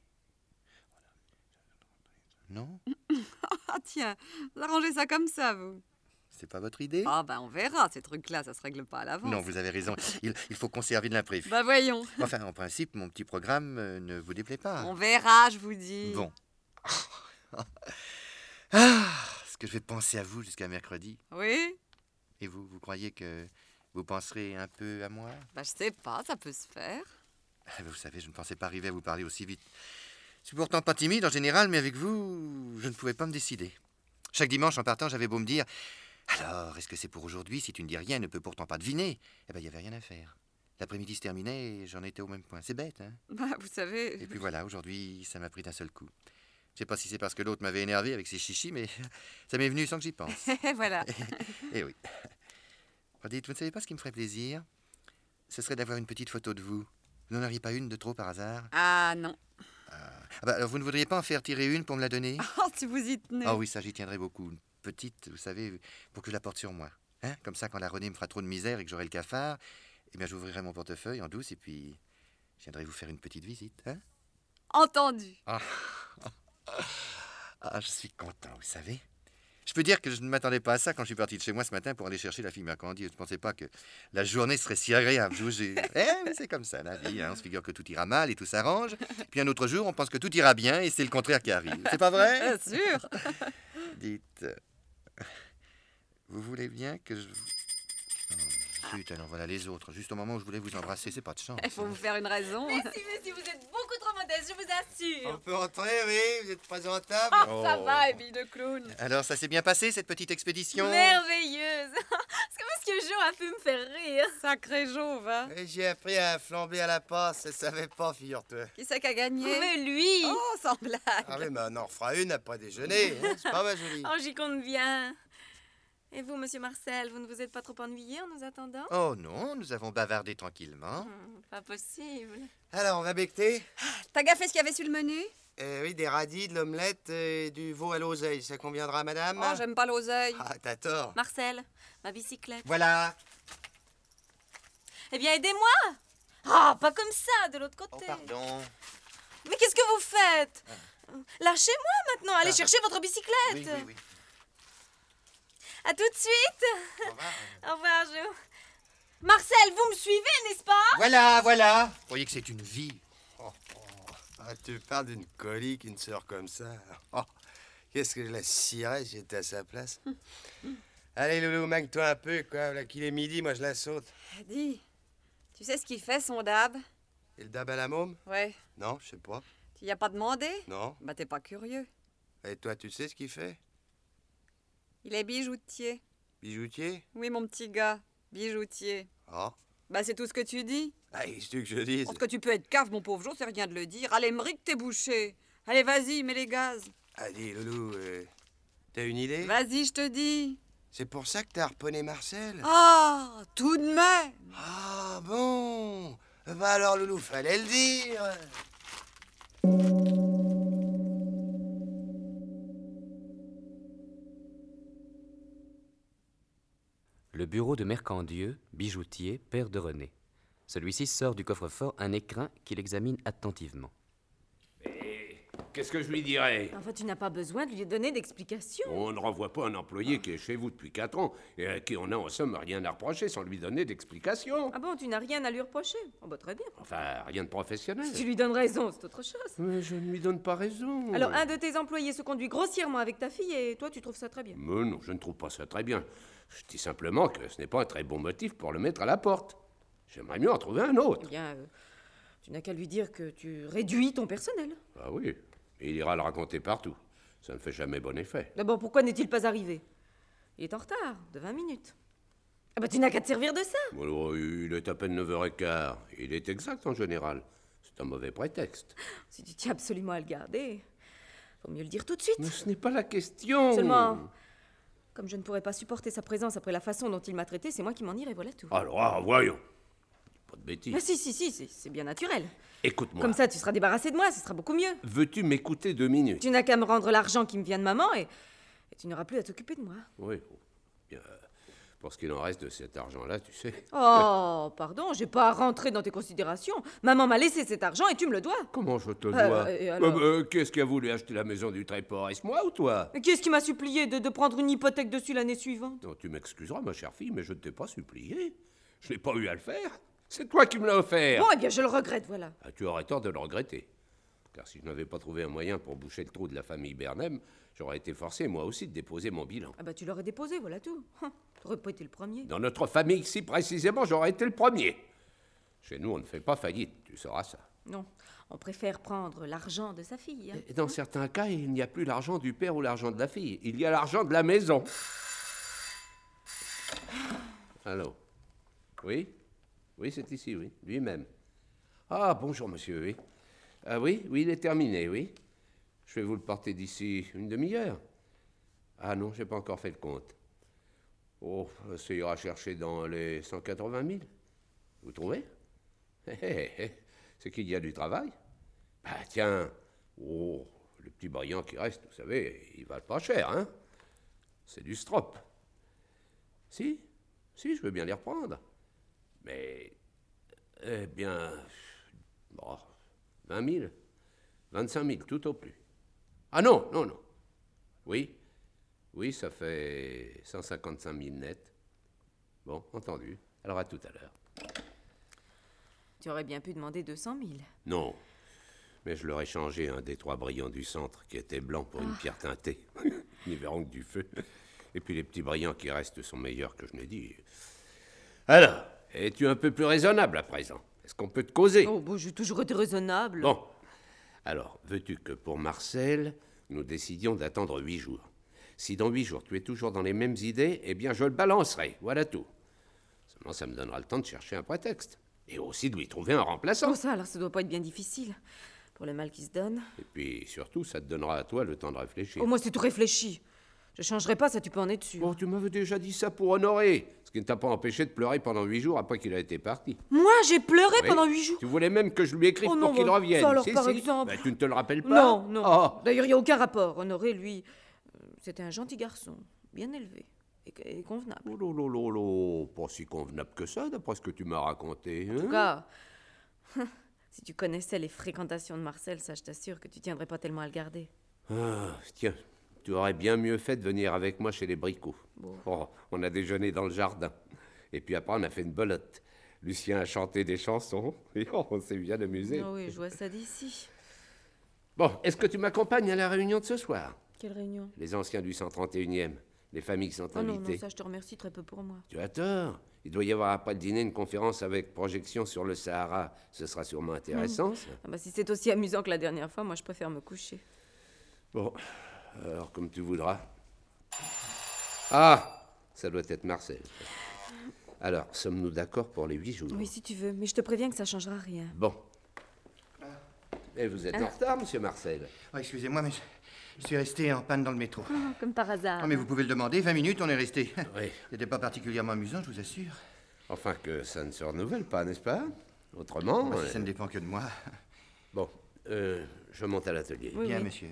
Non? Ah tiens, vous arrangez ça comme ça, vous. C'est pas votre idée? Ah ben on verra, ces trucs-là, ça se règle pas à l'avance. Non, vous avez raison. Il, il faut conserver de l'imprévu. Bah voyons. Enfin, en principe, mon petit programme euh, ne vous déplaît pas. On verra, je vous dis. Bon. Ah, est-ce que je vais penser à vous jusqu'à mercredi? Oui? Et vous, vous croyez que vous penserez un peu à moi? Bah je sais pas, ça peut se faire. Ah, Vous savez, je ne pensais pas arriver à vous parler aussi vite. Je suis pourtant pas timide en général, mais avec vous, je ne pouvais pas me décider. Chaque dimanche, en partant, j'avais beau me dire « Alors, est-ce que c'est pour aujourd'hui? Si tu ne dis rien, ne peut pourtant pas deviner. » Eh bien, il n'y avait rien à faire. L'après-midi se terminait et j'en étais au même point. C'est bête, hein? Bah vous savez... Et puis voilà, aujourd'hui, ça m'a pris d'un seul coup. Je sais pas si c'est parce que l'autre m'avait énervé avec ses chichis, mais ça m'est venu sans que j'y pense. voilà. Eh oui. Oh, dites, vous ne savez pas ce qui me ferait plaisir? Ce serait d'avoir une petite photo de vous. Vous n'en auriez pas une de trop par hasard? Ah non. Ah bah, alors vous ne voudriez pas en faire tirer une pour me la donner? Oh, si vous y tenez. Ah oui, ça j'y tiendrai beaucoup. Une petite, vous savez, pour que je la porte sur moi. Hein? Comme ça, quand la Renée me fera trop de misère et que j'aurai le cafard, eh bien j'ouvrirai mon portefeuille en douce et puis je viendrai vous faire une petite visite. Hein? Entendu. Ah, je suis content, vous savez. Je peux dire que je ne m'attendais pas à ça quand je suis parti de chez moi ce matin pour aller chercher la fille Mercandi. Je ne pensais pas que la journée serait si agréable. Je vous ai... Eh, mais c'est comme ça, la vie. Hein. On se figure que tout ira mal et tout s'arrange. Puis un autre jour, on pense que tout ira bien et c'est le contraire qui arrive. C'est pas vrai? Bien sûr. Dites, euh, vous voulez bien que je... Oh. Putain, alors voilà les autres. Juste au moment où je voulais vous embrasser, c'est pas de chance. Il faut vous faire une raison. Merci, merci, vous êtes beaucoup trop modeste, je vous assure. On peut entrer, oui, vous êtes présentable. Ah, Oh. ça va, Émile de clown. Alors, ça s'est bien passé, cette petite expédition? Merveilleuse. Parce que Monsieur Jo a pu me faire rire. Sacré Jauve, hein. Et J'ai appris à flamber à la passe, je savais pas, figure-toi. Qui c'est qui a gagné? Mais lui. Oh, sans blague. Ah oui, mais on en fera une après déjeuner, hein, c'est pas ma jolie. Oh, j'y compte bien. Et vous, Monsieur Marcel, vous ne vous êtes pas trop ennuyé en nous attendant? Oh non, nous avons bavardé tranquillement. Hmm, Pas possible. Alors, on va becter? T'as gaffé ce qu'il y avait sur le menu? Euh, oui, des radis, de l'omelette et du veau à l'oseille, ça conviendra à madame? Oh, j'aime pas l'oseille. Ah, t'as tort. Marcel, ma bicyclette. Voilà. Eh bien, aidez-moi. Ah, pas comme ça, de l'autre Oh, côté. pardon. Mais qu'est-ce que vous faites? Lâchez-moi maintenant, allez Ah. chercher votre bicyclette. Oui, oui, oui. À tout de suite. Au revoir. Au revoir, Jo. Marcel, vous me suivez, n'est-ce pas? Voilà, voilà. Vous croyez que c'est une vie? Ah, tu parles d'une colique, une sœur comme ça. Oh, qu'est-ce que je la scierais si j'étais à sa place. Allez, Loulou, manque-toi un peu, quoi. Là qu'il est midi, moi je la saute. Dis, tu sais ce qu'il fait, son dab? Et le dab à la môme? Ouais. Non, je sais pas. Tu y as pas demandé? Non. Bah, t'es pas curieux. Et toi, tu sais ce qu'il fait? Il est bijoutier. Bijoutier? Oui, mon petit gars. Bijoutier. Ah. Bah, c'est tout ce que tu dis. Ah, qu'est-ce que je dise? En tout cas, tu peux être cave, mon pauvre Jo, c'est rien de le dire. Allez, Mric, t'es bouché. Allez, vas-y, mets les gaz. Allez, Loulou, euh, t'as une idée? Vas-y, je te dis. C'est pour ça que t'as harponné Marcel? Ah, tout de même. Ah, bon. Bah alors, Loulou, fallait le dire. Le bureau de Mercandieu, bijoutier, père de René. Celui-ci sort du coffre-fort un écrin qu'il examine attentivement. Qu'est-ce que je lui dirais? Enfin, tu n'as pas besoin de lui donner d'explications. On ne renvoie pas un employé qui est chez vous depuis quatre ans et à qui on a en somme rien à reprocher sans lui donner d'explications. Ah bon, tu n'as rien à lui reprocher? Oh bah très bien. Enfin, rien de professionnel. Si tu lui donnes raison, c'est autre chose. Mais je ne lui donne pas raison. Alors, un de tes employés se conduit grossièrement avec ta fille et toi, tu trouves ça très bien. Mais non, je ne trouve pas ça très bien. Je dis simplement que ce n'est pas un très bon motif pour le mettre à la porte. J'aimerais mieux en trouver un autre. Eh bien, euh, tu n'as qu'à lui dire que tu réduis ton personnel. Ah oui, et il ira le raconter partout. Ça ne fait jamais bon effet. D'abord, pourquoi n'est-il pas arrivé? Il est en retard, de vingt minutes. Ah bah tu n'as qu'à te servir de ça. Alors, il est à peine neuf heures quinze. Il est exact en général. C'est un mauvais prétexte. Si tu tiens absolument à le garder, faut mieux le dire tout de suite. Mais ce n'est pas la question. Seulement, comme je ne pourrais pas supporter sa présence après la façon dont il m'a traité, c'est moi qui m'en irai, voilà tout. Alors, ah, voyons. Pas de bêtises. Ah si, si, si, c'est- c'est bien naturel. Écoute-moi. Comme ça, tu seras débarrassé de moi, ce sera beaucoup mieux. Veux-tu m'écouter deux minutes? Tu n'as qu'à me rendre l'argent qui me vient de maman et, et tu n'auras plus à t'occuper de moi. Oui. Bien, pour ce qu'il en reste de cet argent-là, tu sais. Oh, pardon, j'ai pas à rentrer dans tes considérations. Maman m'a laissé cet argent et tu me le dois. Comment je te Euh, dois? et alors Euh, euh, Qu'est-ce qui a voulu acheter la maison du Tréport? Est-ce moi ou toi? Et qui est-ce qui m'a supplié de, de prendre une hypothèque dessus l'année suivante? Non, tu m'excuseras, ma chère fille, mais je ne t'ai pas supplié. Je n'ai pas eu à le faire. C'est toi qui me l'as offert. Bon, eh bien, je le regrette, voilà. Ah, tu aurais tort de le regretter. Car si je n'avais pas trouvé un moyen pour boucher le trou de la famille Bernheim, j'aurais été forcé, moi aussi, de déposer mon bilan. Ah bah, tu l'aurais déposé, voilà tout. Hum, T'aurais pas été le premier. Dans notre famille, si précisément, j'aurais été le premier. Chez nous, on ne fait pas faillite, tu sauras ça. Non, on préfère prendre l'argent de sa fille. hein. Et dans certains cas, il n'y a plus l'argent du père ou l'argent de la fille. Il y a l'argent de la maison. Allô? Oui? Oui, c'est ici, oui. Lui-même. Ah, bonjour, monsieur, oui. Ah oui? Oui, il est terminé, oui. Je vais vous le porter d'ici une demi-heure. Ah non, j'ai pas encore fait le compte. Oh, ça ira chercher dans les cent quatre-vingt mille. Vous trouvez? Hé, hé, hé. C'est qu'il y a du travail. Bah tiens, oh, le petit brillant qui reste, vous savez, il valent pas cher, hein? C'est du strop. Si, si, je veux bien les reprendre. Mais, eh bien, bon, vingt mille, vingt-cinq mille, tout au plus. Ah non, non, non. Oui, oui, ça fait cent cinquante-cinq mille net. Bon, entendu. Alors à tout à l'heure. Tu aurais bien pu demander deux cent mille. Non, mais je leur ai changé un des trois brillants du centre qui était blanc pour une pierre teintée. Ils verront que du feu. Et puis les petits brillants qui restent sont meilleurs que je n'ai dit. Alors, es-tu un peu plus raisonnable à présent? Est-ce qu'on peut te causer? Oh, bon, j'ai toujours été raisonnable. Bon. Alors, veux-tu que pour Marcel, nous décidions d'attendre huit jours? Si dans huit jours tu es toujours dans les mêmes idées, eh bien je le balancerai, voilà tout. Seulement ça me donnera le temps de chercher un prétexte. Et aussi de lui trouver un remplaçant. Oh, ça, alors ça doit pas être bien difficile. Pour le mal qui se donne. Et puis surtout, ça te donnera à toi le temps de réfléchir. Oh, moi, c'est tout réfléchi. Je changerai pas, ça, tu peux en être sûr. Bon, tu m'avais déjà dit ça pour Honoré, ce qui ne t'a pas empêché de pleurer pendant huit jours après qu'il a été parti. Moi, j'ai pleuré Oui. pendant huit jours. Tu voulais même que je lui écrive Oh non, pour qu'il bah, revienne. ça alors, Si, par si. exemple. Bah, tu ne te le rappelles pas? Non, non. Oh. D'ailleurs, il n'y a aucun rapport. Honoré, lui, euh, c'était un gentil garçon, bien élevé et, et convenable. Oh là là là là, pas si convenable que ça, d'après ce que tu m'as raconté. Hein? En tout cas, si tu connaissais les fréquentations de Marcel, ça, je t'assure que tu tiendrais pas tellement à le garder. Ah, tiens, tu aurais bien mieux fait de venir avec moi chez les Bricots. Bon. Oh, on a déjeuné dans le jardin. Et puis après, on a fait une belote. Lucien a chanté des chansons. Et oh, on s'est bien amusé. Ah oui, je vois ça d'ici. Bon, est-ce que tu m'accompagnes à la réunion de ce soir? Quelle réunion? Les anciens du cent trente et unième, les familles qui sont Oh non, invitées. non, ça, je te remercie, très peu pour moi. Tu as tort. Il doit y avoir après le dîner une conférence avec projection sur le Sahara. Ce sera sûrement intéressant, ça. Ah bah, si c'est aussi amusant que la dernière fois, moi, je préfère me coucher. Bon, alors comme tu voudras. Ah, ça doit être Marcel. Alors, sommes-nous d'accord pour les huit jours? Oui, si tu veux, mais je te préviens que ça changera rien. Bon. Et vous êtes en retard, monsieur Marcel? Oh, excusez-moi, mais je, je suis resté en panne dans le métro. Comme par hasard. Non, mais vous pouvez le demander, vingt minutes, on est resté. Oui. C'était pas particulièrement amusant, je vous assure. Enfin que ça ne se renouvelle pas, n'est-ce pas? Autrement... Bah, si euh, ça ne dépend que de moi. Bon, euh, je monte à l'atelier. Oui, Bien, oui. monsieur.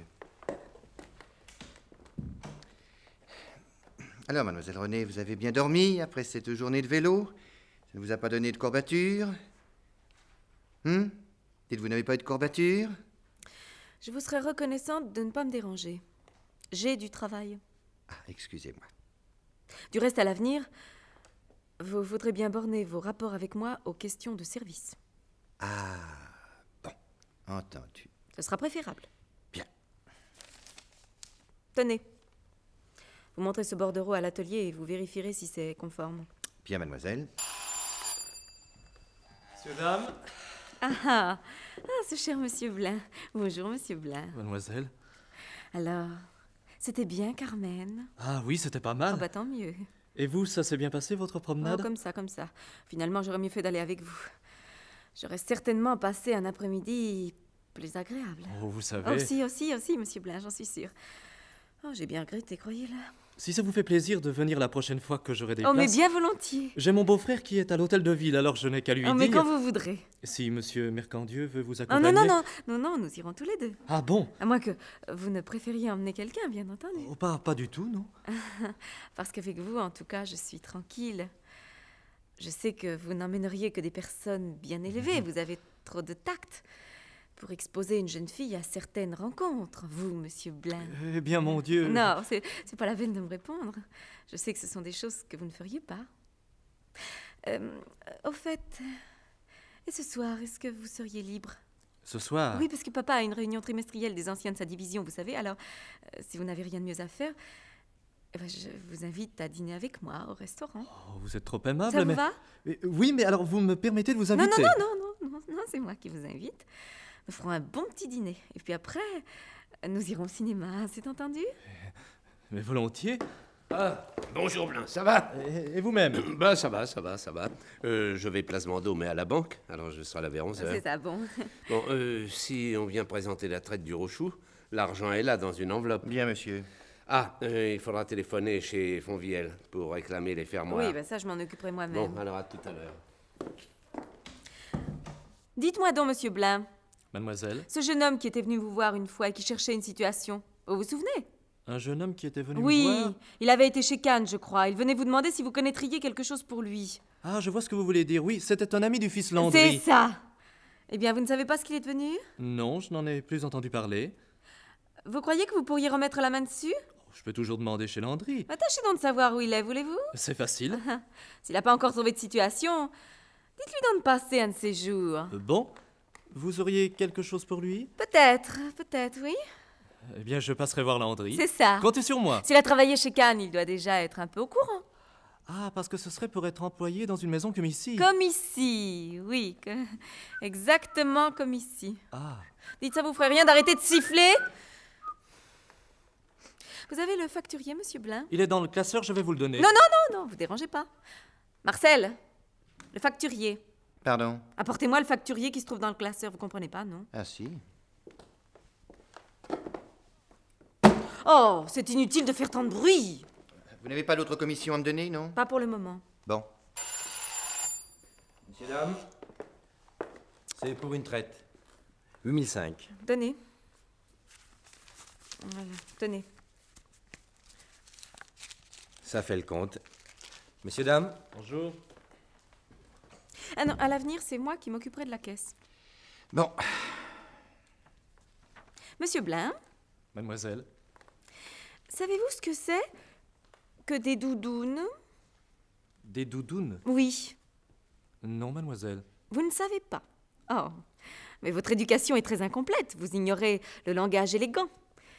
Alors, mademoiselle Renée, vous avez bien dormi après cette journée de vélo? Ça ne vous a pas donné de courbature? Hum? Dites, vous n'avez pas eu de courbature? Je vous serais reconnaissante de ne pas me déranger. J'ai du travail. Ah, excusez-moi. Du reste, à l'avenir, vous voudrez bien borner vos rapports avec moi aux questions de service. Ah, bon, entendu. Ce sera préférable. Bien. Tenez. Vous montrez ce bordereau à l'atelier et vous vérifierez si c'est conforme. Bien, mademoiselle. Messieurs, dames. Ah ah, ah ce cher monsieur Blin. Bonjour, monsieur Blin. Mademoiselle. Alors, c'était bien, Carmen? Ah oui, c'était pas Oh, mal. bah tant mieux. Et vous, ça s'est bien passé, votre promenade? Oh, comme ça, comme ça. Finalement, j'aurais mieux fait d'aller avec vous. J'aurais certainement passé un après-midi plus agréable. Oh, vous savez... Aussi, aussi, aussi, monsieur Blin, j'en suis sûre. Oh, j'ai bien regretté, croyez-le. Si ça vous fait plaisir de venir la prochaine fois que j'aurai des Oh, mais places... bien volontiers. J'ai mon beau-frère qui est à l'hôtel de ville, alors je n'ai qu'à lui Oh, mais dire... quand vous voudrez. Si monsieur Mercandieu veut vous Oh, accompagner... non, non, non, non, non, nous irons tous les deux. Ah bon? À moins que vous ne préfériez emmener quelqu'un, bien entendu. Oh, pas, pas du tout, non? Parce qu'avec vous, en tout cas, je suis tranquille. Je sais que vous n'emmèneriez que des personnes bien élevées. Vous avez trop de tact pour exposer une jeune fille à certaines rencontres, vous, monsieur Blin. Eh bien, mon Dieu... Non, c'est, c'est pas la peine de me répondre. Je sais que ce sont des choses que vous ne feriez pas. Euh, au fait, et ce soir, est-ce que vous seriez libre? Ce soir... Oui, parce que papa a une réunion trimestrielle des anciens de sa division, vous savez. Alors, euh, si vous n'avez rien de mieux à faire, eh ben, je vous invite à dîner avec moi au restaurant. Oh, vous êtes trop aimable, Ça vous mais... va? Eh, Oui, mais alors vous me permettez de vous Non, inviter? non, non, non, non, non, c'est moi qui vous invite. Nous ferons un bon petit dîner. Et puis après, nous irons au cinéma, c'est entendu? Mais volontiers. Ah, bonjour Blin, ça va? Et, et vous-même? Bah ça va, ça va, ça va. Euh, je vais place Mando, mais à la banque, alors je serai là vers onze heures. C'est ça, bon. Bon, euh, si on vient présenter la traite du Rochou, l'argent est là dans une enveloppe. Bien, monsieur. Ah, euh, il faudra téléphoner chez Fonvielle pour réclamer les fermoirs. Oui, ben ça, je m'en occuperai moi-même. Bon, alors à tout à l'heure. Dites-moi donc, monsieur Blin, Mademoiselle, ce jeune homme qui était venu vous voir une fois et qui cherchait une situation, vous vous souvenez? un jeune homme qui était venu Oui, me voir... il avait été chez Cannes, je crois. Il venait vous demander si vous connaîtriez quelque chose pour lui. Ah, je vois ce que vous voulez dire. Oui, c'était un ami du fils Landry. C'est ça! Eh bien, vous ne savez pas ce qu'il est devenu? Non, je n'en ai plus entendu parler. Vous croyez que vous pourriez remettre la main dessus? Je peux toujours demander chez Landry. Tâchez donc de savoir où il est, voulez-vous? C'est facile. S'il n'a pas encore trouvé de situation, dites-lui donc de passer un de ces jours. Euh, Bon, vous auriez quelque chose pour lui? Peut-être, peut-être, oui. Eh bien, je passerai voir Landry. C'est ça. Comptez sur moi. S'il a travaillé chez Cannes, il doit déjà être un peu au courant. Ah, parce que ce serait pour être employé dans une maison comme ici. Comme ici, oui. que- Exactement comme ici. Ah, Dites, ça vous ferait rien d'arrêter de siffler? Vous avez le facturier, monsieur Blin? il est dans le classeur, je vais vous le donner. Non, non, non, non, vous dérangez pas. Marcel, le facturier. Pardon? Apportez-moi le facturier qui se trouve dans le classeur, vous comprenez pas, non? Ah si. Oh, c'est inutile de faire tant de bruit. Vous n'avez pas d'autre commission à me donner, non? Pas pour le moment. Bon. Messieurs, dames, c'est pour une traite. huit mille cinq. Tenez. Voilà, tenez. Ça fait le compte. Messieurs, dames, Bonjour. Ah non, à l'avenir, c'est moi qui m'occuperai de la caisse. Bon. Monsieur Blin, Mademoiselle. savez-vous ce que c'est que des doudounes? Des doudounes? Oui, Non, mademoiselle. vous ne savez pas. Oh, mais votre éducation est très incomplète. Vous ignorez le langage élégant.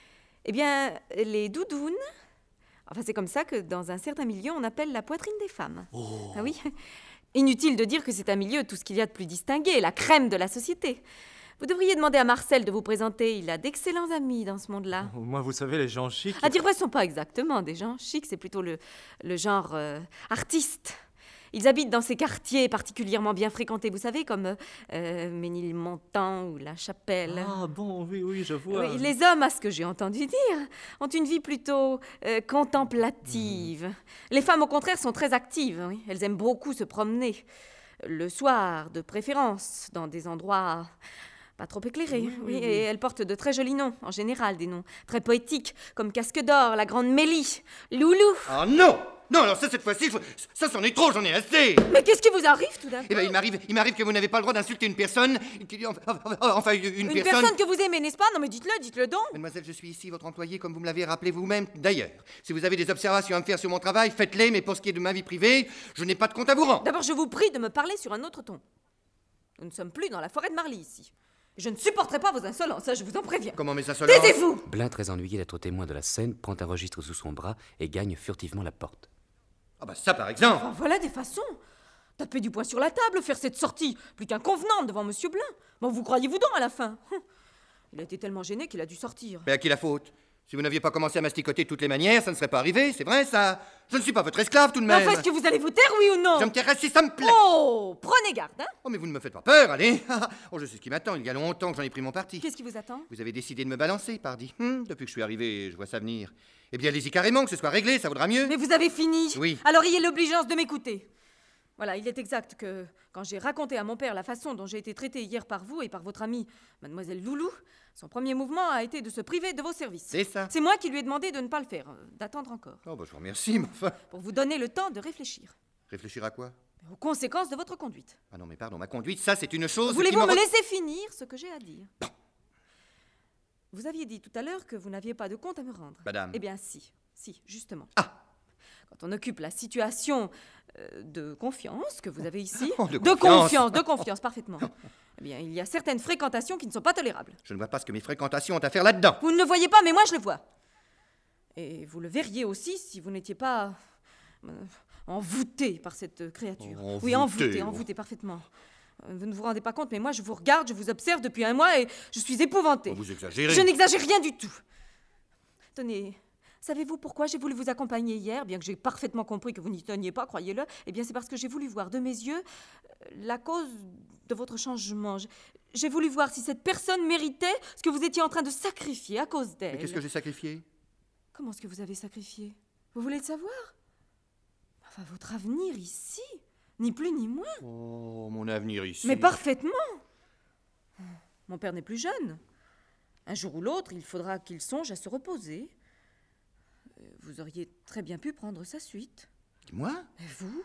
Eh bien, les doudounes... Enfin, c'est comme ça que dans un certain milieu, on appelle la poitrine des femmes. Ah oui. Inutile de dire que c'est un milieu tout ce qu'il y a de plus distingué, la crème de la société. Vous devriez demander à Marcel de vous présenter. Il a d'excellents amis dans ce monde-là. Moi, vous savez, les gens chics... À dire vrai, ce ne sont pas exactement des gens chics, c'est plutôt le, le genre euh, artiste. Ils habitent dans ces quartiers particulièrement bien fréquentés, vous savez, comme euh, Ménilmontant ou La Chapelle. Ah bon, oui, oui, je vois. Oui, les hommes, à ce que j'ai entendu dire, ont une vie plutôt euh, contemplative. Les femmes, au contraire, sont très actives. Oui. Elles aiment beaucoup se promener. Le soir, de préférence, dans des endroits pas trop éclairés. Oui, oui, Oui, oui. Et elles portent de très jolis noms, en général des noms très poétiques, comme Casque d'Or, la Grande Mélie, Loulou. Ah non! Non, alors ça, cette fois-ci, je- ça, c'en est trop, j'en ai assez! Mais qu'est-ce qui vous arrive tout d'un coup? Eh ben, il m'arrive, il m'arrive que vous n'avez pas le droit d'insulter une personne, qui, enfin, enfin, une, une Une personne... personne que vous aimez, n'est-ce pas? Non mais dites-le, dites-le donc. Mademoiselle, je suis ici, votre employé, comme vous me l'avez rappelé vous-même. D'ailleurs, si vous avez des observations à me faire sur mon travail, faites-les, mais pour ce qui est de ma vie privée, je n'ai pas de compte à vous rendre. D'abord, je vous prie de me parler sur un autre ton. Nous ne sommes plus dans la forêt de Marly, ici. Je ne supporterai pas vos insolences, ça, je vous en préviens. Comment mes insolences? Taisez-vous! Blin, très ennuyé d'être témoin de la scène, prend un registre sous son bras et gagne furtivement la porte. Ah bah ça, par exemple. Enfin, voilà des façons. Taper du poing sur la table, faire cette sortie plus qu'inconvenante devant Monsieur Blin. Bon, vous croyez-vous donc à la fin? Hum. Il a été tellement gêné qu'il a dû sortir. Mais à qui la faute? Si vous n'aviez pas commencé à masticoter de toutes les manières, ça ne serait pas arrivé, c'est vrai, ça? Je ne suis pas votre esclave, tout de Mais même. enfin, est-ce que vous allez vous taire, oui ou non? Je me tairai si ça me plaît. Oh, prenez garde, hein? Oh, mais vous ne me faites pas peur, allez. Oh, je sais ce qui m'attend, il y a longtemps que j'en ai pris mon parti. Qu'est-ce qui vous attend? Vous avez décidé de me balancer, pardi. Hum, depuis que je suis arrivé, je vois ça venir. Eh bien, allez-y carrément, que ce soit réglé, ça vaudra mieux. Mais vous avez fini. Oui. Alors ayez l'obligeance de m'écouter. Voilà, il est exact que quand j'ai raconté à mon père la façon dont j'ai été traitée hier par vous et par votre amie, mademoiselle Loulou, son premier mouvement a été de se priver de vos services. C'est ça. C'est moi qui lui ai demandé de ne pas le faire, euh, d'attendre encore, Oh, bah, je vous remercie, mais enfin. pour vous donner le temps de réfléchir Réfléchir à quoi? aux conséquences de votre conduite. Ah non, mais pardon, ma conduite, ça, c'est une chose. qui Voulez-vous me re- laisser finir ce que j'ai à dire? Vous aviez dit tout à l'heure que vous n'aviez pas de compte à me rendre. Madame. Eh bien, si, si, justement. Ah. Quand on occupe la situation euh, de confiance que vous avez ici, Oh, de de confiance. confiance, de confiance, parfaitement. Eh bien, il y a certaines fréquentations qui ne sont pas tolérables. Je ne vois pas ce que mes fréquentations ont à faire là-dedans. Vous ne le voyez pas, mais moi je le vois. Et vous le verriez aussi si vous n'étiez pas euh, envoûté par cette créature. Oh, oui, envoûté, envoûté, oh. envoûté parfaitement. Euh, Vous ne vous rendez pas compte, mais moi je vous regarde, je vous observe depuis un mois et je suis épouvantée. Oh, vous exagérez. Je n'exagère rien du tout. Tenez, savez-vous pourquoi j'ai voulu vous accompagner hier, bien que j'ai parfaitement compris que vous n'y teniez pas, croyez-le? Eh bien, c'est parce que j'ai voulu voir de mes yeux euh, la cause de votre changement. J'ai- J'ai voulu voir si cette personne méritait ce que vous étiez en train de sacrifier à cause d'elle. Mais qu'est-ce que j'ai sacrifié? Comment est-ce que vous avez sacrifié? Vous voulez le savoir? Enfin, votre avenir ici, ni plus ni moins. Oh, mon avenir ici. Mais parfaitement. Mon père n'est plus jeune. Un jour ou l'autre, il faudra qu'il songe à se reposer. Euh, Vous auriez très bien pu prendre sa suite. Moi? Et vous?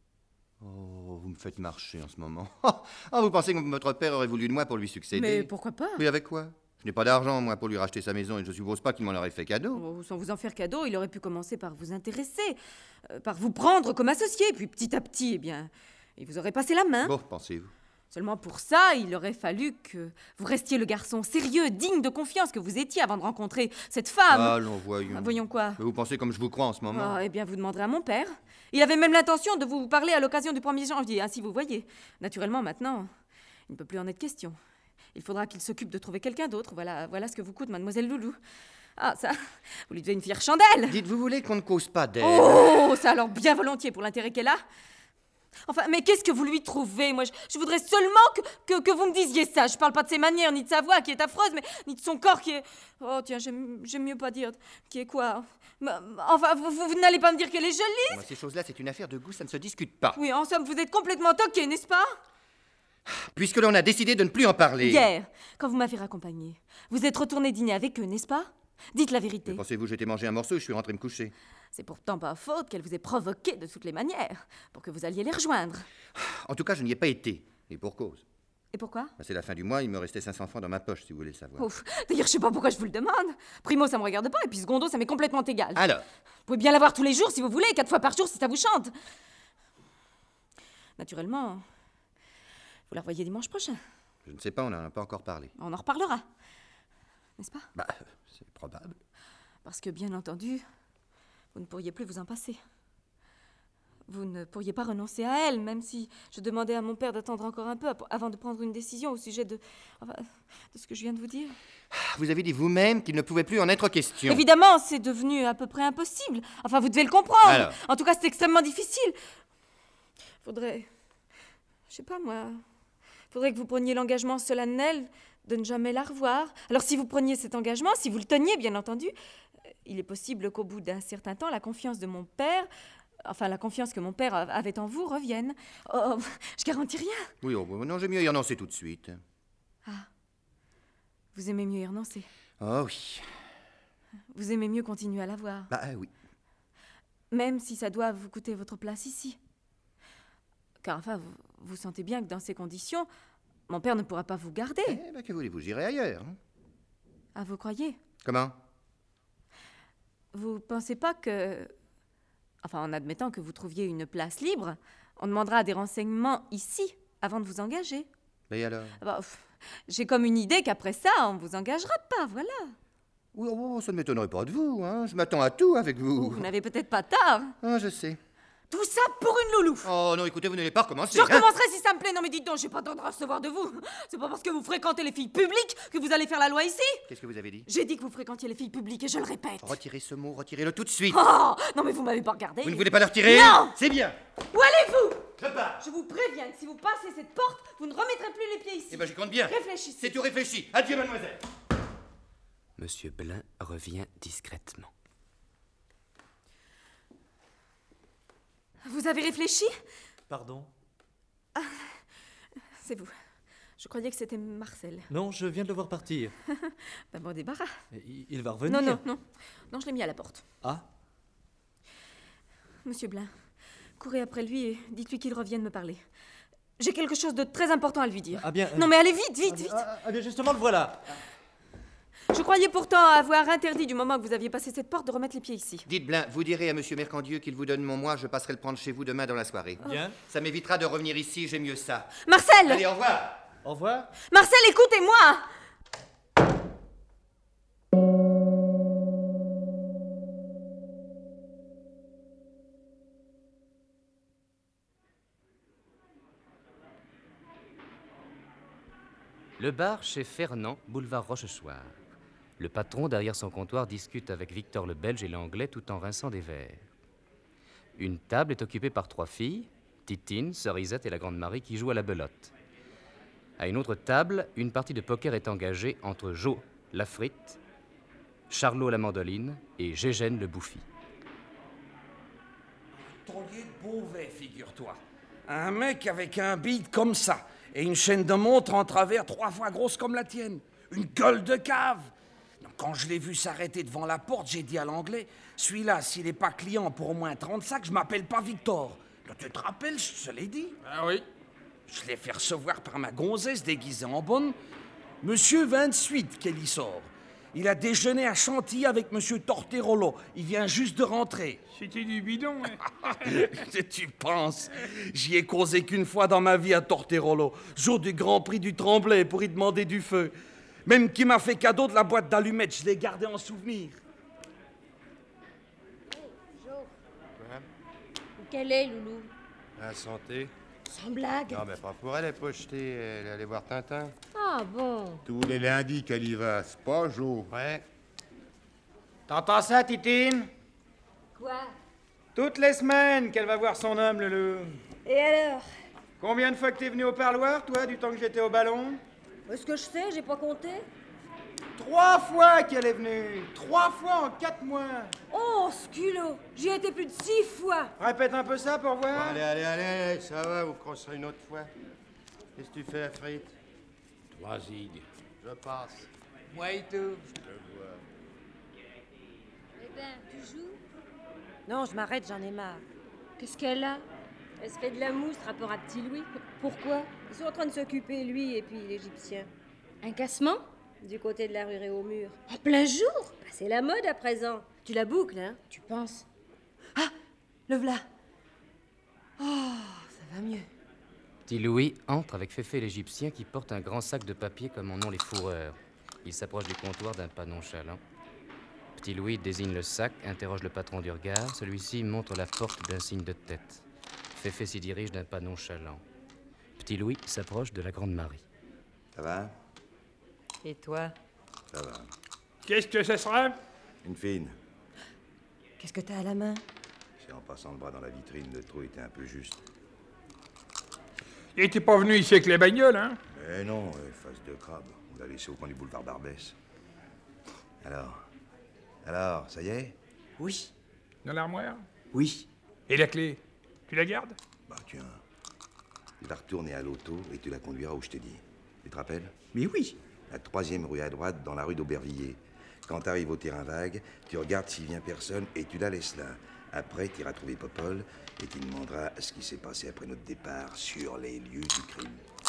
Oh, vous me faites marcher en ce moment. Ah, vous pensez que votre père aurait voulu de moi pour lui succéder? Mais pourquoi pas? Mais avec quoi? Je n'ai pas d'argent, moi, pour lui racheter sa maison, et je suppose pas qu'il m'en aurait fait cadeau. Oh, sans vous en faire cadeau, il aurait pu commencer par vous intéresser, euh, par vous prendre comme associé, puis petit à petit, eh bien, il vous aurait passé la main. Bon, pensez-vous. Seulement pour ça, il aurait fallu que vous restiez le garçon sérieux, digne de confiance que vous étiez avant de rencontrer cette femme. Allons, voyons. Ah, voyons quoi? Mais vous pensez comme je vous crois en ce moment? Ah, eh bien, vous demanderez à mon père. Il avait même l'intention de vous parler à l'occasion du premier janvier, ainsi vous voyez. Naturellement, maintenant, il ne peut plus en être question. Il faudra qu'il s'occupe de trouver quelqu'un d'autre. Voilà, voilà ce que vous coûte, mademoiselle Loulou. Ah, ça, vous lui devez une fière chandelle. Dites, vous voulez qu'on ne cause pas d'elle? Oh, ça alors bien volontiers pour l'intérêt qu'elle a. Enfin, mais qu'est-ce que vous lui trouvez? Moi, je, je voudrais seulement que, que, que vous me disiez ça. Je parle pas de ses manières, ni de sa voix qui est affreuse, mais ni de son corps qui est... Oh, tiens, j'aime j'aime mieux pas dire. Qui est quoi? Enfin, vous, vous, vous n'allez pas me dire qu'elle est jolie? Moi, ces choses-là, c'est une affaire de goût, ça ne se discute pas. Oui, en somme, vous êtes complètement toqué, n'est-ce pas? Puisque l'on a décidé de ne plus en parler. Hier, quand vous m'avez raccompagné, vous êtes retourné dîner avec eux, n'est-ce pas? Dites la vérité. Mais pensez-vous, j'étais mangé un morceau et je suis rentré me coucher? C'est pourtant pas faute qu'elle vous ait provoqué de toutes les manières, pour que vous alliez les rejoindre. En tout cas, je n'y ai pas été, et pour cause. Et pourquoi? Ben, c'est la fin du mois, il me restait cinq cents francs dans ma poche, si vous voulez le savoir. Ouf. D'ailleurs, je sais pas pourquoi je vous le demande. Primo, ça me regarde pas, et puis secondo, ça m'est complètement égal. Alors? Vous pouvez bien l'avoir tous les jours si vous voulez, quatre fois par jour si ça vous chante. Naturellement, vous la revoyez dimanche prochain. Je ne sais pas, on n'en a pas encore parlé. On en reparlera, n'est-ce pas? Bah, c'est probable. Parce que, bien entendu, vous ne pourriez plus vous en passer. Vous ne pourriez pas renoncer à elle, même si je demandais à mon père d'attendre encore un peu avant de prendre une décision au sujet de, enfin, de ce que je viens de vous dire. Vous avez dit vous-même qu'il ne pouvait plus en être question. Évidemment, c'est devenu à peu près impossible. Enfin, vous devez le comprendre. Alors. En tout cas, c'est extrêmement difficile. Faudrait... Je sais pas, moi... Faudrait que vous preniez l'engagement solennel de ne jamais la revoir. Alors, si vous preniez cet engagement, si vous le teniez, bien entendu, il est possible qu'au bout d'un certain temps, la confiance de mon père... Enfin, la confiance que mon père avait en vous revienne. Oh, je garantis rien. Oui, oh, non, j'aime mieux y renoncer tout de suite. Ah. Vous aimez mieux y renoncer? Oh oui. Vous aimez mieux continuer à la voir? Bah euh, oui. Même si ça doit vous coûter votre place ici. Car enfin, vous, vous sentez bien que dans ces conditions, mon père ne pourra pas vous garder. Eh ben, que voulez-vous, j'irai ailleurs. Hein. Ah, vous croyez? Comment? Vous pensez pas que... Enfin, en admettant que vous trouviez une place libre, on demandera des renseignements ici, avant de vous engager. Et alors? Bah, pff, j'ai comme une idée qu'après ça, on vous engagera pas, voilà. Oui, oh, ça ne m'étonnerait pas de vous, hein. Je m'attends à tout avec vous. Vous n'avez peut-être pas tort. Ah, je sais. Tout ça pour une loulou. Oh non, écoutez, vous n'allez pas recommencer. Je hein. recommencerai si ça me plaît. Non mais dites donc, j'ai pas le temps de recevoir de vous. C'est pas parce que vous fréquentez les filles publiques que vous allez faire la loi ici. Qu'est-ce que vous avez dit? J'ai dit que vous fréquentiez les filles publiques et je le répète. Retirez ce mot, retirez-le tout de suite. Oh, non mais vous m'avez pas regardé. Vous ne voulez pas le retirer? Non. C'est bien. Où allez-vous? Je pars. Je vous préviens que si vous passez cette porte, vous ne remettrez plus les pieds ici. Eh ben, j'y compte bien. Réfléchissez. C'est tout réfléchi. Adieu, mademoiselle. Monsieur Blin revient discrètement. Vous avez réfléchi? Pardon? C'est vous. Je croyais que c'était Marcel. Non, je viens de le voir partir. Ben bon débarras. Il, il va revenir. Non, non, non. Non, je l'ai mis à la porte. Ah? Monsieur Blin, courez après lui et dites-lui qu'il revienne me parler. J'ai quelque chose de très important à lui dire. Ah bien... euh, Non mais allez vite, vite, vite. Ah, ah bien, justement, le voilà. Je croyais pourtant avoir interdit du moment que vous aviez passé cette porte de remettre les pieds ici. Dites Blin, vous direz à monsieur Mercandieu qu'il vous donne mon mois, je passerai le prendre chez vous demain dans la soirée. Bien. Ça m'évitera de revenir ici, j'ai mieux ça. Marcel! Allez, au revoir. Au revoir. Marcel, écoutez-moi! Le bar chez Fernand, boulevard Rochechouart. Le patron, derrière son comptoir, discute avec Victor le Belge et l'Anglais tout en rinçant des verres. Une table est occupée par trois filles, Titine, Cerisette et la Grande Marie, qui jouent à la belote. À une autre table, une partie de poker est engagée entre Jo, la frite, Charlot, la mandoline et Gégène, le bouffi. Taulier de Beauvais, figure-toi. Un mec avec un bide comme ça et une chaîne de montre en travers trois fois grosse comme la tienne. Une gueule de cave. Quand je l'ai vu s'arrêter devant la porte, j'ai dit à l'Anglais, celui-là, s'il n'est pas client pour au moins trente sacs, je m'appelle pas Victor. Là, tu te rappelles, je te l'ai dit. Ah oui. Je l'ai fait recevoir par ma gonzesse déguisée en bonne. Monsieur vingt-huit, qu'elle y sort. Il a déjeuné à Chantilly avec Monsieur Torterolo. Il vient juste de rentrer. C'était du bidon, hein. Tu penses? J'y ai causé qu'une fois dans ma vie à Torterolo, jour du Grand Prix du Tremblay, pour y demander du feu. Même qui m'a fait cadeau de la boîte d'allumettes, je l'ai gardée en souvenir. Quelle est, Loulou? La santé. Sans blague. Non, mais pas pour elle, elle est pas jetée, elle est allée voir Tintin. Ah bon? Tous les lundis qu'elle y va, c'est pas Jo. Ouais. T'entends ça, Titine? Quoi? Toutes les semaines qu'elle va voir son homme, Loulou. Et alors? Combien de fois que t'es venu au parloir, toi, du temps que j'étais au ballon? Est-ce que je sais? J'ai pas compté. Trois fois qu'elle est venue. Trois fois en quatre mois. Oh, ce culot! J'y ai été plus de six fois. Répète un peu ça pour voir. Allez, allez, allez, ça va, vous crosserez une autre fois. Qu'est-ce que tu fais, frite? Trois zigues. Je passe. Moi et tout. Je te vois. Eh ben, tu joues? Non, je m'arrête, j'en ai marre. Qu'est-ce qu'elle a? Elle se fait de la mousse, rapport à Petit Louis. Pourquoi? Ils sont en train de s'occuper, lui et puis l'Égyptien. Un cassement? Du côté de la rue Réaumur. En plein jour? Bah, c'est la mode à présent. Tu la boucles, hein? Tu penses? Ah, le v'là. Oh, ça va mieux. Petit Louis entre avec Féfé l'Égyptien qui porte un grand sac de papier comme en ont les fourreurs. Il s'approche du comptoir d'un pas nonchalant. Petit Louis désigne le sac, interroge le patron du regard. Celui-ci montre la porte d'un signe de tête. Féfé s'y dirige d'un pas nonchalant. Petit Louis s'approche de la Grande Marie. Ça va? Et toi? Ça va. Qu'est-ce que ce sera? Une fine. Qu'est-ce que t'as à la main? C'est en passant le bras dans la vitrine, le trou était un peu juste. Il était pas venu ici avec les bagnoles, hein? Mais non, euh, face de crabe. On l'a laissé au coin du boulevard Barbès. Alors? Alors, ça y est? Oui. Dans l'armoire? Oui. Et la clé? Tu la gardes? Bah tiens. Tu vas retourner à l'auto et tu la conduiras où je t'ai dit. Tu te rappelles? Mais oui. La troisième rue à droite, dans la rue d'Aubervilliers. Quand t'arrives au terrain vague, tu regardes s'il vient personne et tu la laisses là. Après, tu iras trouver Popol et tu demanderas ce qui s'est passé après notre départ sur les lieux du crime.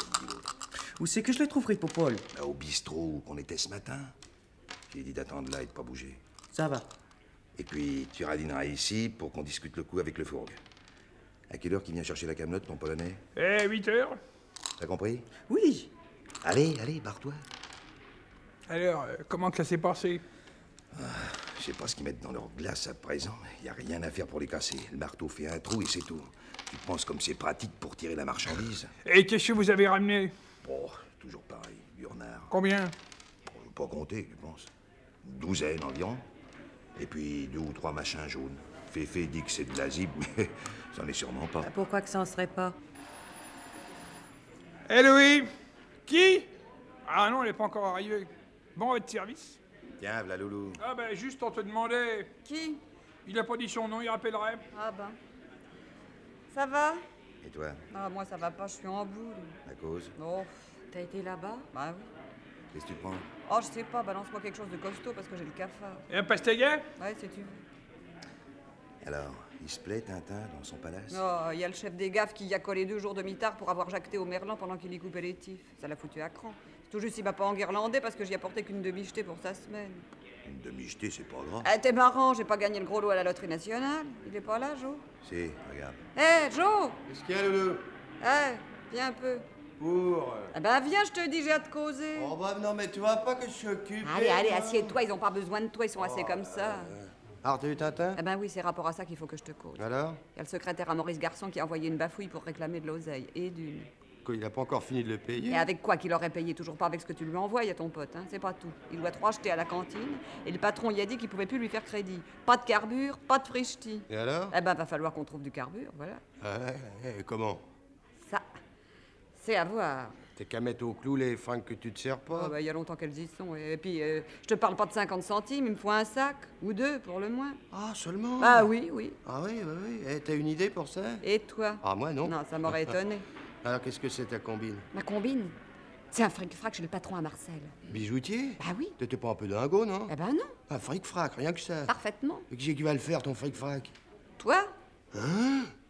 Où c'est que je le trouverai, Popol? Bah, au bistrot où qu'on était ce matin. J'ai dit d'attendre là et de pas bouger. Ça va. Et puis, tu radineras ici pour qu'on discute le coup avec le fourgue. À quelle heure qu'il vient chercher la camelote, ton polonais? Eh, huit heures. T'as compris? Oui. Allez, allez, barre-toi. Alors, euh, comment que ça s'est passé? Ah, je sais pas ce qu'ils mettent dans leur glace à présent. Y a rien à faire pour les casser. Le marteau fait un trou et c'est tout. Tu penses comme c'est pratique pour tirer la marchandise? Et qu'est-ce que vous avez ramené? Oh, toujours pareil, du renard. Combien? Bon, pas compter, tu penses? Une douzaine environ. Et puis deux ou trois machins jaunes. Féfé dit que c'est de la zib, mais c'en est sûrement pas. Pourquoi que ça en serait pas? Eh, Louis? Qui? Ah non, elle est pas encore arrivée. Bon, à votre service. Tiens, v'là Loulou. Ah ben, juste on te demandait. Qui? Il a pas dit son nom, il rappellerait. Ah ben. Ça va? Et toi, Ah, moi ça va pas, je suis en boule. la cause? Oh, T'as été là-bas? bah oui. Qu'est-ce que tu prends? Oh, je sais pas, balance-moi quelque chose de costaud parce que j'ai le cafard. Et un pastèque? Ouais, si tu veux. Alors, il se plaît, Tintin, dans son palace? Oh, il y a le chef des gaffes qui y a collé deux jours de mitard pour avoir jacté au merlan pendant qu'il y coupait les tifs. Ça l'a foutu à cran. C'est tout juste, il m'a pas enguirlandé parce que j'y apportais qu'une demi-jetée pour sa semaine. Une demi-jetée, c'est pas grave. Ah, t'es marrant, j'ai pas gagné le gros lot à la loterie nationale. Il est pas là, Joe? Si, regarde. Hé, Joe! Qu'est-ce qu'il y a, Loulou? Hé, viens un peu. Pour... Ah ben viens, je te dis, j'ai à te causer. Oh bah non, mais tu vois pas que je suis occupé. Allez, allez, moi. assieds-toi, ils ont pas besoin de toi, ils sont assez Oh, comme ça. euh, Alors, t'as eu Tintin? Ah ben oui, c'est rapport à ça qu'il faut que je te cause. Alors? Il y a le secrétaire à Maurice Garçon qui a envoyé une bafouille pour réclamer de l'oseille et d'une. Quoi, il a pas encore fini de le payer? Et avec quoi qu'il aurait payé? Toujours pas avec ce que tu lui envoies, à ton pote, hein? C'est pas tout. Il doit trois jeter à la cantine et le patron y a dit qu'il pouvait plus lui faire crédit. Pas de carbure, pas de frichti. Et alors? Eh ben, va falloir qu'on trouve du carbure, voilà. Ah ouais, ouais, comment? Ça, c'est à voir. T'es qu'à mettre au clou les fringues que tu te sers pas. Oh, bah, il y a longtemps qu'elles y sont. Et puis, euh, je te parle pas de cinquante centimes, il me faut un sac, ou deux, pour le moins. Ah, seulement? Ah oui, oui. Ah oui, oui, oui. Eh, t'as une idée pour ça? Et toi? Ah, moi, non. Non, ça m'aurait étonné. Alors, qu'est-ce que c'est ta combine? Ma combine? C'est un fric-frac chez le patron à Marcel. Bijoutier? Bah oui. T'étais pas un peu dingo, non? Eh ben non. Un fric-frac, rien que ça. Parfaitement. Et qui c'est qui va le faire, ton fric-frac? Toi? Hein?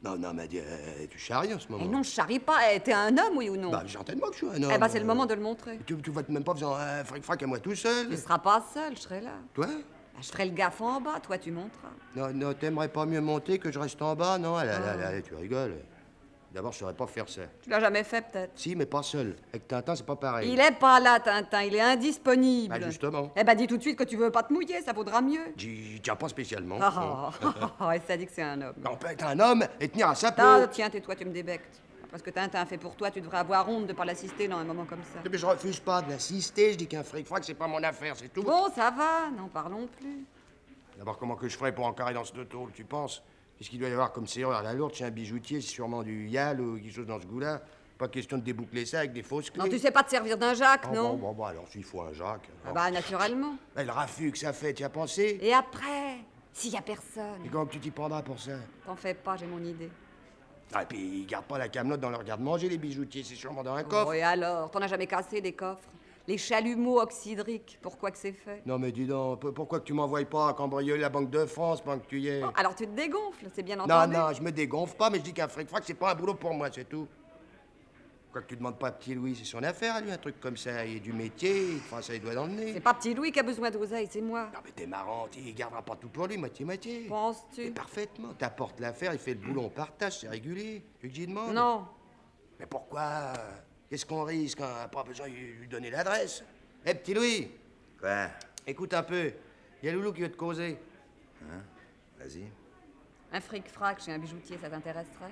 Non, non, mais dis, euh, tu charries en ce moment. Eh non, je charrie pas. Eh, t'es un homme, oui ou non? Bah, certainement que je suis un homme. Eh ben, c'est le moment de le montrer. Tu, tu vas même pas faisant un fric-frac à moi tout seul. Tu seras pas seul, je serai là. Toi? Bah, je ferai le gaffe en bas, toi tu monteras. Non, non, t'aimerais pas mieux monter que je reste en bas, non? Allez, Ah. allez, allez, tu rigoles. D'abord, je saurais pas faire ça. Tu l'as jamais fait, peut-être? Si, mais pas seul. Avec Tintin, c'est pas pareil. Il est pas là, Tintin, il est indisponible. Bah, justement. Eh ben, dis tout de suite que tu veux pas te mouiller, ça vaudra mieux. J'y tiens pas spécialement. Ah, non. ah, ah, et ça dit que c'est un homme. On peut être un homme et tenir à sa peau. Ah, tiens, tais-toi, tu me débectes. Parce que Tintin a fait pour toi, tu devrais avoir honte de pas l'assister dans un moment comme ça. Mais je refuse pas de l'assister, je dis qu'un fric-frac, c'est pas mon affaire, c'est tout. Bon, ça va, n'en parlons plus. D'abord, comment que je ferais pour encarrer dans ce tôle, tu penses? Qu'est-ce qu'il doit y avoir comme serrure à la lourde chez un bijoutier? C'est sûrement du yal ou quelque chose dans ce goût-là. Pas question de déboucler ça avec des fausses clés. Non, tu sais pas te servir d'un Jacques, Oh, non? Bon, bon, bon, alors s'il faut un Jacques. Ah bah, naturellement. Eh, le raffut que ça fait, tu as pensé? Et après, s'il y a personne, Et comment que tu t'y prendras pour ça? t'en fais pas, j'ai mon idée. Ah, et puis ils gardent pas la camelote dans leur garde-manger, les bijoutiers, c'est sûrement dans un coffre. Oh, et alors, t'en as jamais cassé des coffres? Les chalumeaux oxydriques, pourquoi que c'est fait? Non, mais dis donc, p- pourquoi que tu m'envoies pas cambrioler la Banque de France pendant que tu y es? Oh, alors tu te dégonfles, c'est bien Non, entendu. non, je me dégonfle pas, mais je dis qu'un fric-frac, c'est pas un boulot pour moi, c'est tout. Quoi que tu demandes pas à Petit Louis, c'est son affaire, lui, un truc comme ça. Il est du métier, il te fera ça les doigts dans le nez. C'est pas Petit Louis qui a besoin d'oseille, c'est moi. Non, mais t'es marrant, il gardera pas tout pour lui, moitié-moitié. Penses-tu? Parfaitement, t'apportes l'affaire, il fait le boulot, on partage, c'est régulier. Tu veux que j'y demande? Non. Mais pourquoi? Qu'est-ce qu'on risque? On n'a pas besoin de lui donner l'adresse. Hé, Petit Louis! Quoi? Écoute un peu, il y a Loulou qui veut te causer. Hein? Vas-y. Un fric-frac chez un bijoutier, ça t'intéresserait?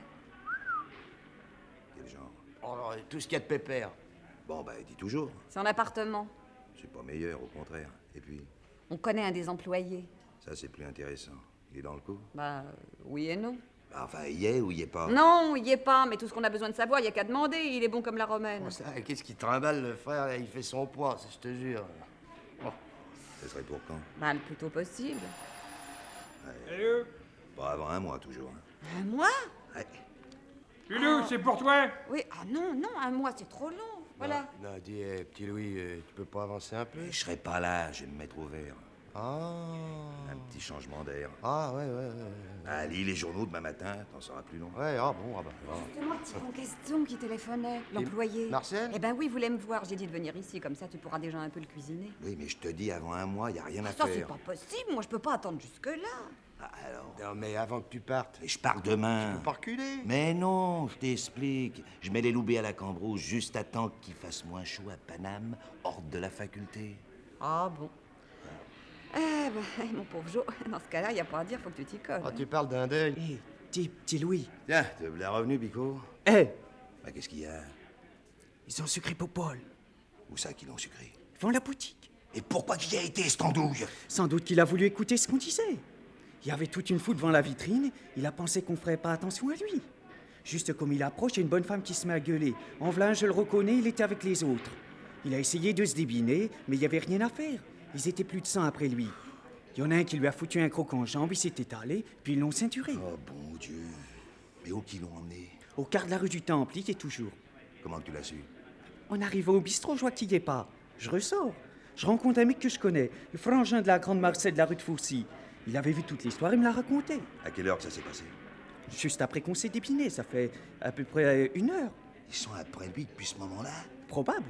Quel genre? Oh, tout ce qu'il y a de pépère. Bon, bah, dis toujours. C'est en appartement. C'est pas meilleur, au contraire. Et puis, On connaît un des employés. ça, c'est plus intéressant. Il est dans le coup? Bah, euh, oui et non. Bah, enfin, il y est ou il y est pas? Non, il y est pas, mais tout ce qu'on a besoin de savoir, il y a qu'à demander, il est bon comme la romaine. Oh, ça, qu'est-ce qui trimballe, le frère? Là, il fait son poids, ça, je te jure. Oh. Ce serait pour quand? Bah, le plus tôt possible. Salut. Pas avant un mois, toujours. hein. Un mois? Ouais. Loulou, Ah. c'est pour toi. Oui, ah non, non, un mois, c'est trop long. Voilà. Non, non, dis, eh, Petit Louis, euh, tu peux pas avancer un peu? Je serai pas là, je vais me mettre au vert. Ah. Un petit changement d'air. Ah, ouais, ouais, ouais. ouais. Ah, lis les journaux demain matin, t'en sauras plus long. Ouais, ah bon, ah bah. ah. C'est moi, petit con question qui téléphonait, l'employé. Marcel? Eh ben oui, il voulait me voir, j'ai dit de venir ici, comme ça tu pourras déjà un peu le cuisiner. Oui, mais je te dis, avant un mois, y a rien à Ça, c'est faire. pas possible, moi je peux pas attendre jusque-là. Ah, alors? Non, mais avant que tu partes. Mais je pars demain. Tu peux pas reculer. Mais non, je t'explique. Je mets les loubets à la Cambrousse juste à temps qu'il fasse moins chaud à Paname, hors de la faculté. Ah bon. Eh ben, mon pauvre Jo, dans ce cas-là, il a pas à dire, faut que tu t'y colles. Ah, tu parles d'un deuil. Hé, petit, petit Louis. Tiens, te voilà revenu, Bico? Hé, Bah, qu'est-ce qu'il y a? ils ont sucré Popol. Où ça qu'ils l'ont sucré? Devant la boutique. Et pourquoi qu'il y a été, cette andouille? Sans doute qu'il a voulu écouter ce qu'on disait. Il y avait toute une foule devant la vitrine, il a pensé qu'on ferait pas attention à lui. Juste comme il approche, il y a une bonne femme qui se met à gueuler. En v'là, je le reconnais, il était avec les autres. Il a essayé de se débiner, mais il n'y avait rien à faire. Ils étaient plus de cent après lui. Il y en a un qui lui a foutu un croc en jambe, il s'est étalé, puis ils l'ont ceinturé. Oh, bon Dieu. Mais où qu'ils l'ont emmené? Au quart de la rue du Temple, il y est toujours. Comment tu l'as su? En arrivant au bistrot, je vois qu'il y est pas. Je ressors. Je rencontre un mec que je connais, le frangin de la grande Marcel de la rue de Fourcy. Il avait vu toute l'histoire, il me l'a raconté. À quelle heure que ça s'est passé? Juste après qu'on s'est dépiné, ça fait à peu près une heure. Ils sont après lui depuis ce moment-là? Probable.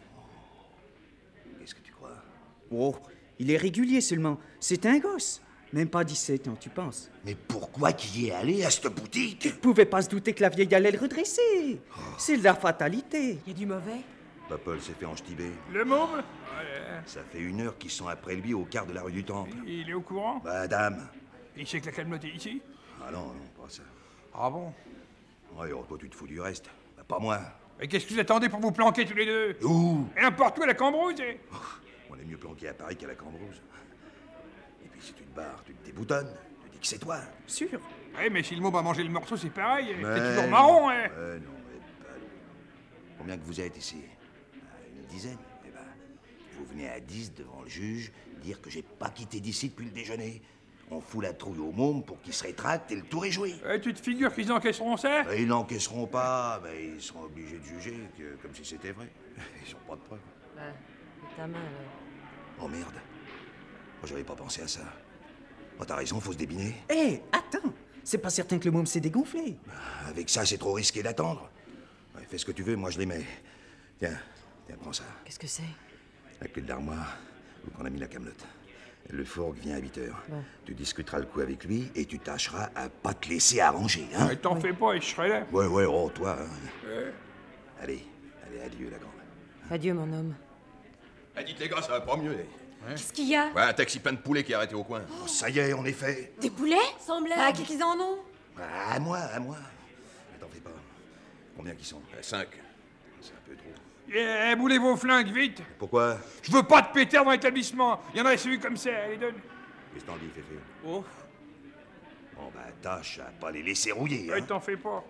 Qu'est-ce que tu crois? Oh, il est régulier seulement. C'est un gosse. Même pas dix-sept ans, tu penses? Mais pourquoi qu'il y est allé à cette boutique? Tu pouvais pas se douter que la vieille allait le redresser. C'est de la fatalité. Il y a du mauvais? Paul s'est fait enchetiber. Le môme? Ça fait une heure qu'ils sont après lui au quart de la rue du Temple. Il est au courant? Bah, dame. Il sait que la calmeté est ici? Ah non, non, pas ça. Ah bon? Ouais, alors toi, tu te fous du reste. Bah, pas moi. Et qu'est-ce que vous attendez pour vous planquer tous les deux? Où? Et n'importe où à la Cambrousse, et... On est mieux planqué à Paris qu'à la Cambrousse. Et puis si tu te barres, tu te déboutonnes. Tu dis que c'est toi. Sûr. Ouais, mais si le môme a mangé le morceau, c'est pareil. Mais T'es toujours non, marron, hein? mais non, mais pas non. Combien que vous êtes ici? Une dizaine. Eh ben, vous venez à dix devant le juge dire que j'ai pas quitté d'ici depuis le déjeuner. On fout la trouille au môme pour qu'il se rétracte et le tour est joué. Et tu te figures qu'ils encaisseront ça? Ben, ils n'encaisseront pas, mais ils seront obligés de juger que, comme si c'était vrai. Ils n'ont pas de preuves. Ouais, et ta main, alors. Oh merde. Moi, j'avais pas pensé à ça. Oh, t'as raison, faut se débiner. Hé, attends. C'est pas certain que le môme s'est dégonflé. Avec ça, c'est trop risqué d'attendre. Ouais, fais ce que tu veux, moi je les mets. Tiens, tiens, prends ça. Qu'est-ce que c'est? La clé de l'armoire, où qu'on a mis la camelote. Le fourgue vient à huit heures. Bon. Tu discuteras le coup avec lui et tu tâcheras à pas te laisser arranger, hein? Mais t'en fais pas et je serai là. Ouais, ouais, oh, toi. Hein. Ouais. Allez, allez, adieu, la grande. Adieu, mon homme. Ah, dites les gars, ça va pas mieux. Qu'est-ce qu'il y a? Ouais, un taxi plein de poulets qui est arrêté au coin. Oh, ça y est, en effet. Des poulets? Semblait. À qui qu'ils en ont? À moi, à moi. Mais t'en fais pas. Combien qu'ils sont? Cinq. C'est un peu trop. Eh, boulez vos flingues, vite. Pourquoi? Je veux pas de pétard dans l'établissement. Il y en a celui comme ça, allez, donne. Qu'est-ce que t'en dis, Féfé? Oh. Bon, bah, tâche à pas les laisser rouiller, Ouais, hein. t'en fais pas.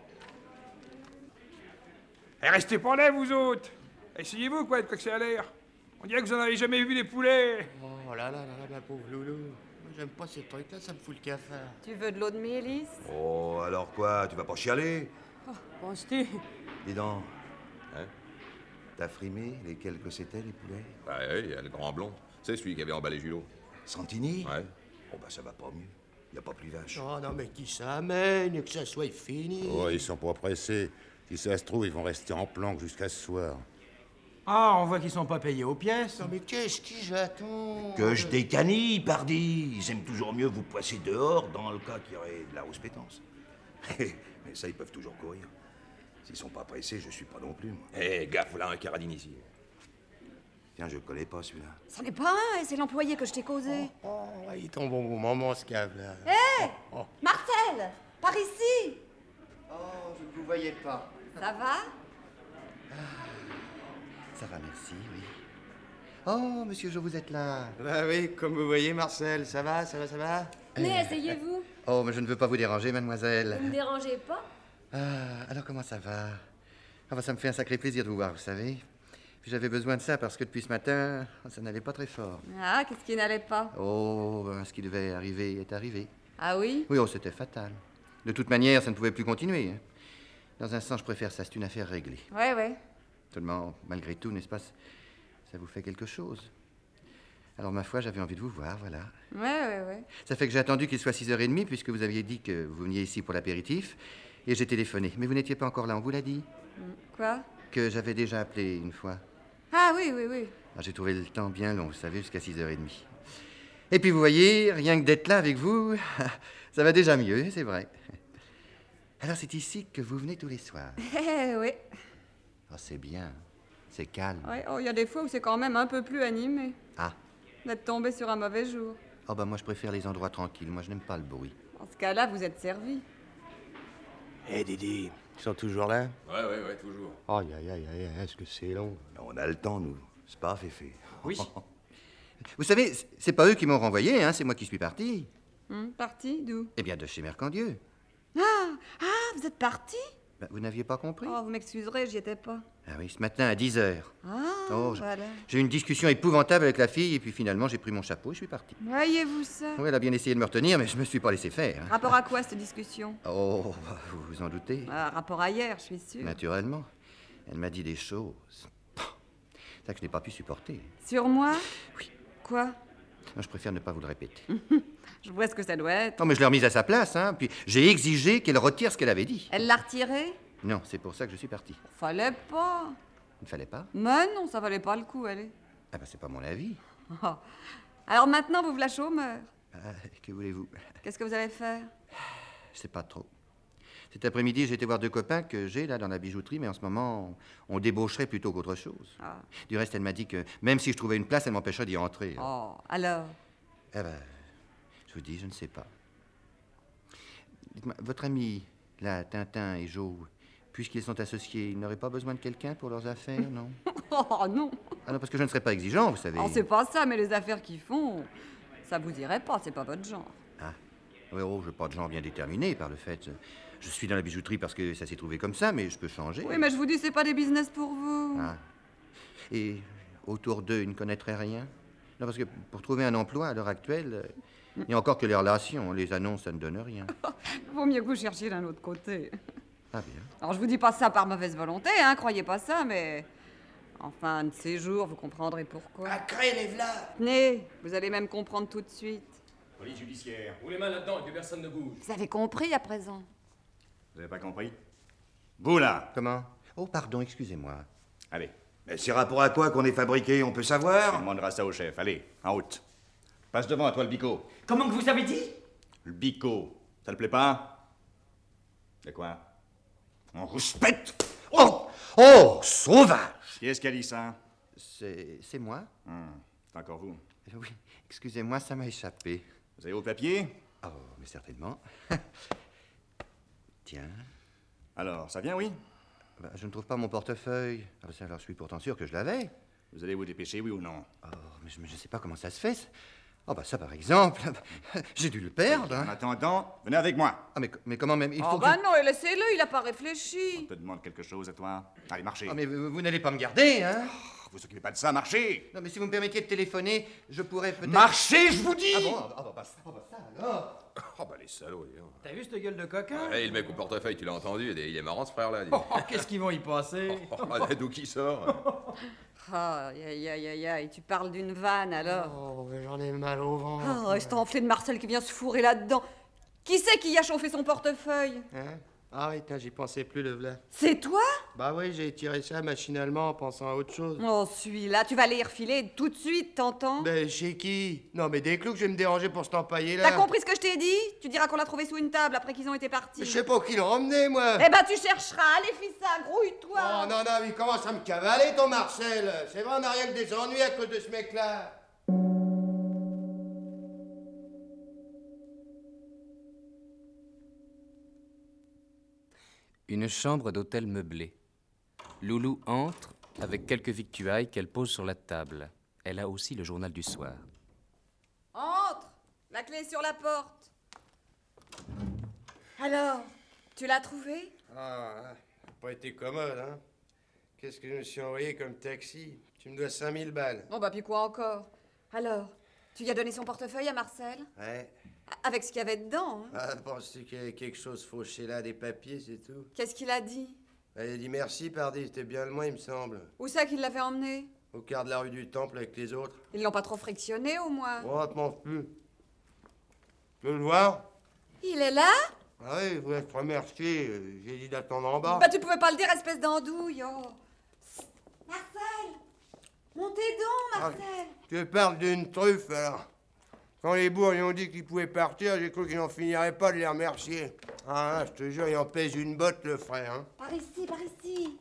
Eh, restez pas là, vous autres. Essayez-vous, quoi, de quoi que ça a l'air. On dirait que vous en avez jamais vu des poulets. Oh là là là là, ma pauvre loulou. Moi, j'aime pas ces trucs-là, ça me fout le cafard. Tu veux de l'eau de mélisse? Oh, alors quoi? Tu vas pas chialer? Oh, penses-tu? Dis donc. Hein? T'as frimé lesquels que c'était, les poulets? Ouais, ouais, il y a le grand blond. C'est celui qui avait emballé Julot. Santini? Ouais. Oh, bah, ça va pas mieux. Y a pas plus vache. Oh non, mais qui ça amène, que ça soit fini. Oh, ils sont pas pressés. Si ça se trouve, ils vont rester en planque jusqu'à ce soir. Ah, on voit qu'ils sont pas payés aux pièces. Non, mais qu'est-ce qui j'attends? Que je décanille, pardi. Ils aiment toujours mieux vous poisser dehors dans le cas qu'il y aurait de la hausse pétence. Mais ça, ils peuvent toujours courir. S'ils sont pas pressés, je suis pas non plus, moi. Eh, gaffe, là, un caradine ici. Tiens, je connais pas celui-là. C'en est pas un, c'est l'employé que je t'ai causé. Oh, il tombe au bon moment, ce cave-là. Hé Oh. Marcel, par ici. Oh, je ne vous voyais pas. Ça va? Ça va, merci, oui. Oh, monsieur, je vous êtes là. Bah oui, comme vous voyez, Marcel, ça va, ça va, ça va? Mais asseyez-vous. Oh, mais je ne veux pas vous déranger, mademoiselle. Vous me dérangez pas? Ah, alors comment ça va? Ah, bah, ça me fait un sacré plaisir de vous voir, vous savez. Puis j'avais besoin de ça parce que depuis ce matin, ça n'allait pas très fort. Ah, qu'est-ce qui n'allait pas? Oh, ben, ce qui devait arriver est arrivé. Ah oui? Oui, oh, c'était fatal. De toute manière, ça ne pouvait plus continuer. hein. Dans un sens, je préfère ça, c'est une affaire réglée. Ouais, ouais. Seulement, malgré tout, n'est-ce pas, ça vous fait quelque chose. Alors, ma foi, j'avais envie de vous voir, voilà. Ouais, ouais, ouais. Ça fait que j'ai attendu qu'il soit six heures trente, puisque vous aviez dit que vous veniez ici pour l'apéritif, et j'ai téléphoné. Mais vous n'étiez pas encore là, on vous l'a dit? Quoi? Que j'avais déjà appelé une fois. Ah oui, oui, oui. Ah, j'ai trouvé le temps bien long, vous savez, jusqu'à six heures trente. Et puis, vous voyez, rien que d'être là avec vous, ça va déjà mieux, c'est vrai. Alors, c'est ici que vous venez tous les soirs. Eh oui. Oh, c'est bien, c'est calme. Ouais, oh, il y a des fois où c'est quand même un peu plus animé. Ah, D'être tombé sur un mauvais jour. oh bah moi je préfère les endroits tranquilles, moi je n'aime pas le bruit. Dans ce cas-là, vous êtes servi. Eh, Didi, ils sont toujours là? Ouais, ouais, ouais, toujours. Aïe, aïe, aïe, aïe, est-ce que c'est long? On a le temps, nous. C'est pas Féfé. Oui. Vous savez, c- c'est pas eux qui m'ont renvoyé, hein, c'est moi qui suis parti. Hum, parti d'où? Eh bien, de chez Mercandieu. Ah, ah, vous êtes parti? Bah, vous n'aviez pas compris? Oh, vous m'excuserez, j'y étais pas. Ah oui, ce matin à dix heures. Ah, Oh, je- voilà. J'ai eu une discussion épouvantable avec la fille, et puis finalement j'ai pris mon chapeau et je suis parti. Voyez-vous ça? Oui, elle a bien essayé de me retenir, mais je me suis pas laissé faire. hein. Rapport à quoi, cette discussion? Oh, bah, vous vous en doutez. Ah, rapport à hier, je suis sûre. Naturellement. Elle m'a dit des choses. Ça que je n'ai pas pu supporter. Sur moi? Oui. Quoi? Non, je préfère ne pas vous le répéter. Je vois ce que ça doit être. Non, mais je l'ai remise à sa place, hein. Puis j'ai exigé qu'elle retire ce qu'elle avait dit. Elle l'a retiré? Non, c'est pour ça que je suis parti. Fallait pas. Il ne fallait pas. Mais non, ça valait pas le coup, allez. Ah ben, c'est pas mon avis. Oh. Alors maintenant, vous voilà chômeur. Ah, que voulez-vous? Qu'est-ce que vous allez faire? Je sais pas trop. Cet après-midi, j'ai été voir deux copains que j'ai là dans la bijouterie, mais en ce moment, on, on débaucherait plutôt qu'autre chose. Ah. Du reste, elle m'a dit que même si je trouvais une place, elle m'empêcherait d'y entrer. Oh, alors? Eh ben, je vous dis, je ne sais pas. Dites-moi, votre ami, là, Tintin et Jo, puisqu'ils sont associés, ils n'auraient pas besoin de quelqu'un pour leurs affaires, non? Oh non! Ah non, parce que je ne serais pas exigeant, vous savez. Oh, c'est pas ça, mais les affaires qu'ils font, ça vous irait pas, c'est pas votre genre. Ah, oui, oh, je n'ai pas de genre bien déterminé par le fait. Je suis dans la bijouterie parce que ça s'est trouvé comme ça, mais je peux changer. Oui, mais je vous dis, c'est pas des business pour vous. Ah. Et autour d'eux, ils ne connaîtraient rien? Non, parce que pour trouver un emploi à l'heure actuelle, il n'y a encore que les relations. Les annonces, ça ne donne rien. Vaut mieux que vous cherchiez d'un autre côté. Ah bien. Alors, je vous dis pas ça par mauvaise volonté, hein, croyez pas ça, mais... Enfin, un de ces jours, vous comprendrez pourquoi. Ah, crée les v'là! Tenez, vous allez même comprendre tout de suite. Police judiciaire. Vous les mains là-dedans et que personne ne bouge. Vous avez compris à présent? Vous avez pas compris? Vous là. Comment? Oh, pardon, excusez-moi. Allez. Mais c'est rapport à quoi qu'on est fabriqué, on peut savoir? On demandera ça au chef. Allez, en route. Passe devant à toi, le bico. Comment que vous avez dit? Le bico. Ça te plaît pas? C'est quoi? On respecte. Oh! Oh, sauvage! Qui est-ce qui a dit ça? C'est c'est moi? Hum, c'est encore vous. Oui, excusez-moi, ça m'a échappé. Vous avez vos papiers? Oh, mais certainement. Tiens. Alors, ça vient, oui? Bah, je ne trouve pas mon portefeuille. Ah, bah, ça, alors, je suis pourtant sûr que je l'avais. Vous allez vous dépêcher, oui ou non? Oh, mais je ne sais pas comment ça se fait. Oh, bah ça, par exemple, j'ai dû le perdre. Hein. En attendant, venez avec moi. Ah, mais, mais comment même? Il faut Oh, que bah je... non, et laissez-le, il a pas réfléchi. On te demande quelque chose à toi. Allez, marchez. Ah, mais vous, vous n'allez pas me garder, hein? Oh, vous occupez pas de ça, marchez. Non, mais si vous me permettiez de téléphoner, je pourrais peut-être... Marchez, je vous dis. Ah bon? Ah bah, bah, ça, ah, bah, ça alors. Oh bah les salauds, dis donc. T'as vu cette gueule de coquin? Ouais, le mec au portefeuille, tu l'as entendu, il est- il est marrant ce frère-là. dis. Oh, qu'est-ce qu'ils vont y passer? Oh, oh, d'où qui sort? Ah, aïe, aïe, aïe, aïe, tu parles d'une vanne alors? Oh, mais j'en ai mal au ventre. Oh, et cet enflé de Marcel qui vient se fourrer là-dedans. Qui c'est qui a chauffé son portefeuille? Hein? Ah oui, j'y pensais plus, le v'là. C'est toi? Bah oui, j'ai tiré ça machinalement en pensant à autre chose. Oh, celui-là, tu vas aller y refiler tout de suite, t'entends? Ben, chez qui? Non, mais des clous que je vais me déranger pour cet empaillé-là. T'as compris ce que je t'ai dit? Tu diras qu'on l'a trouvé sous une table après qu'ils ont été partis. Je sais pas qui l'a emmené, moi. Eh ben, tu chercheras. Allez, fils, ça, grouille-toi. Oh non, non, il commence à me cavaler, ton Marcel. C'est vrai, on n'a rien que des ennuis à cause de ce mec-là. Une chambre d'hôtel meublée. Loulou entre avec quelques victuailles qu'elle pose sur la table. Elle a aussi le journal du soir. Entre. La clé est sur la porte. Alors, tu l'as trouvé? Ah, ça n'a pas été commode, hein. Qu'est-ce que je me suis envoyé comme taxi? Tu me dois cinq mille balles. Bon, bah, puis quoi encore? Alors, tu lui as donné son portefeuille à Marcel? Ouais. Avec ce qu'il y avait dedans, hein? Ah, penses-tu qu'il y avait quelque chose fauché là, des papiers, c'est tout? Qu'est-ce qu'il a dit? Elle a dit merci, pardi, c'était bien le moins, il me semble. Où c'est qu'il l'avait emmené? Au quart de la rue du Temple avec les autres. Ils l'ont pas trop frictionné, au moins? Oh, tu m'en plus. Tu veux le voir? Il est là? Ah oui, je voulais te remercier. euh, J'ai dit d'attendre en bas. Bah, tu pouvais pas le dire, espèce d'andouille, oh. Marcel! Montez donc, Marcel! Tu parles d'une truffe, alors. Quand les bourgs lui ont dit qu'ils pouvaient partir, j'ai cru qu'ils n'en finiraient pas de les remercier. Ah, je te jure, il en pèse une botte, le frère, hein. Par ici, par ici.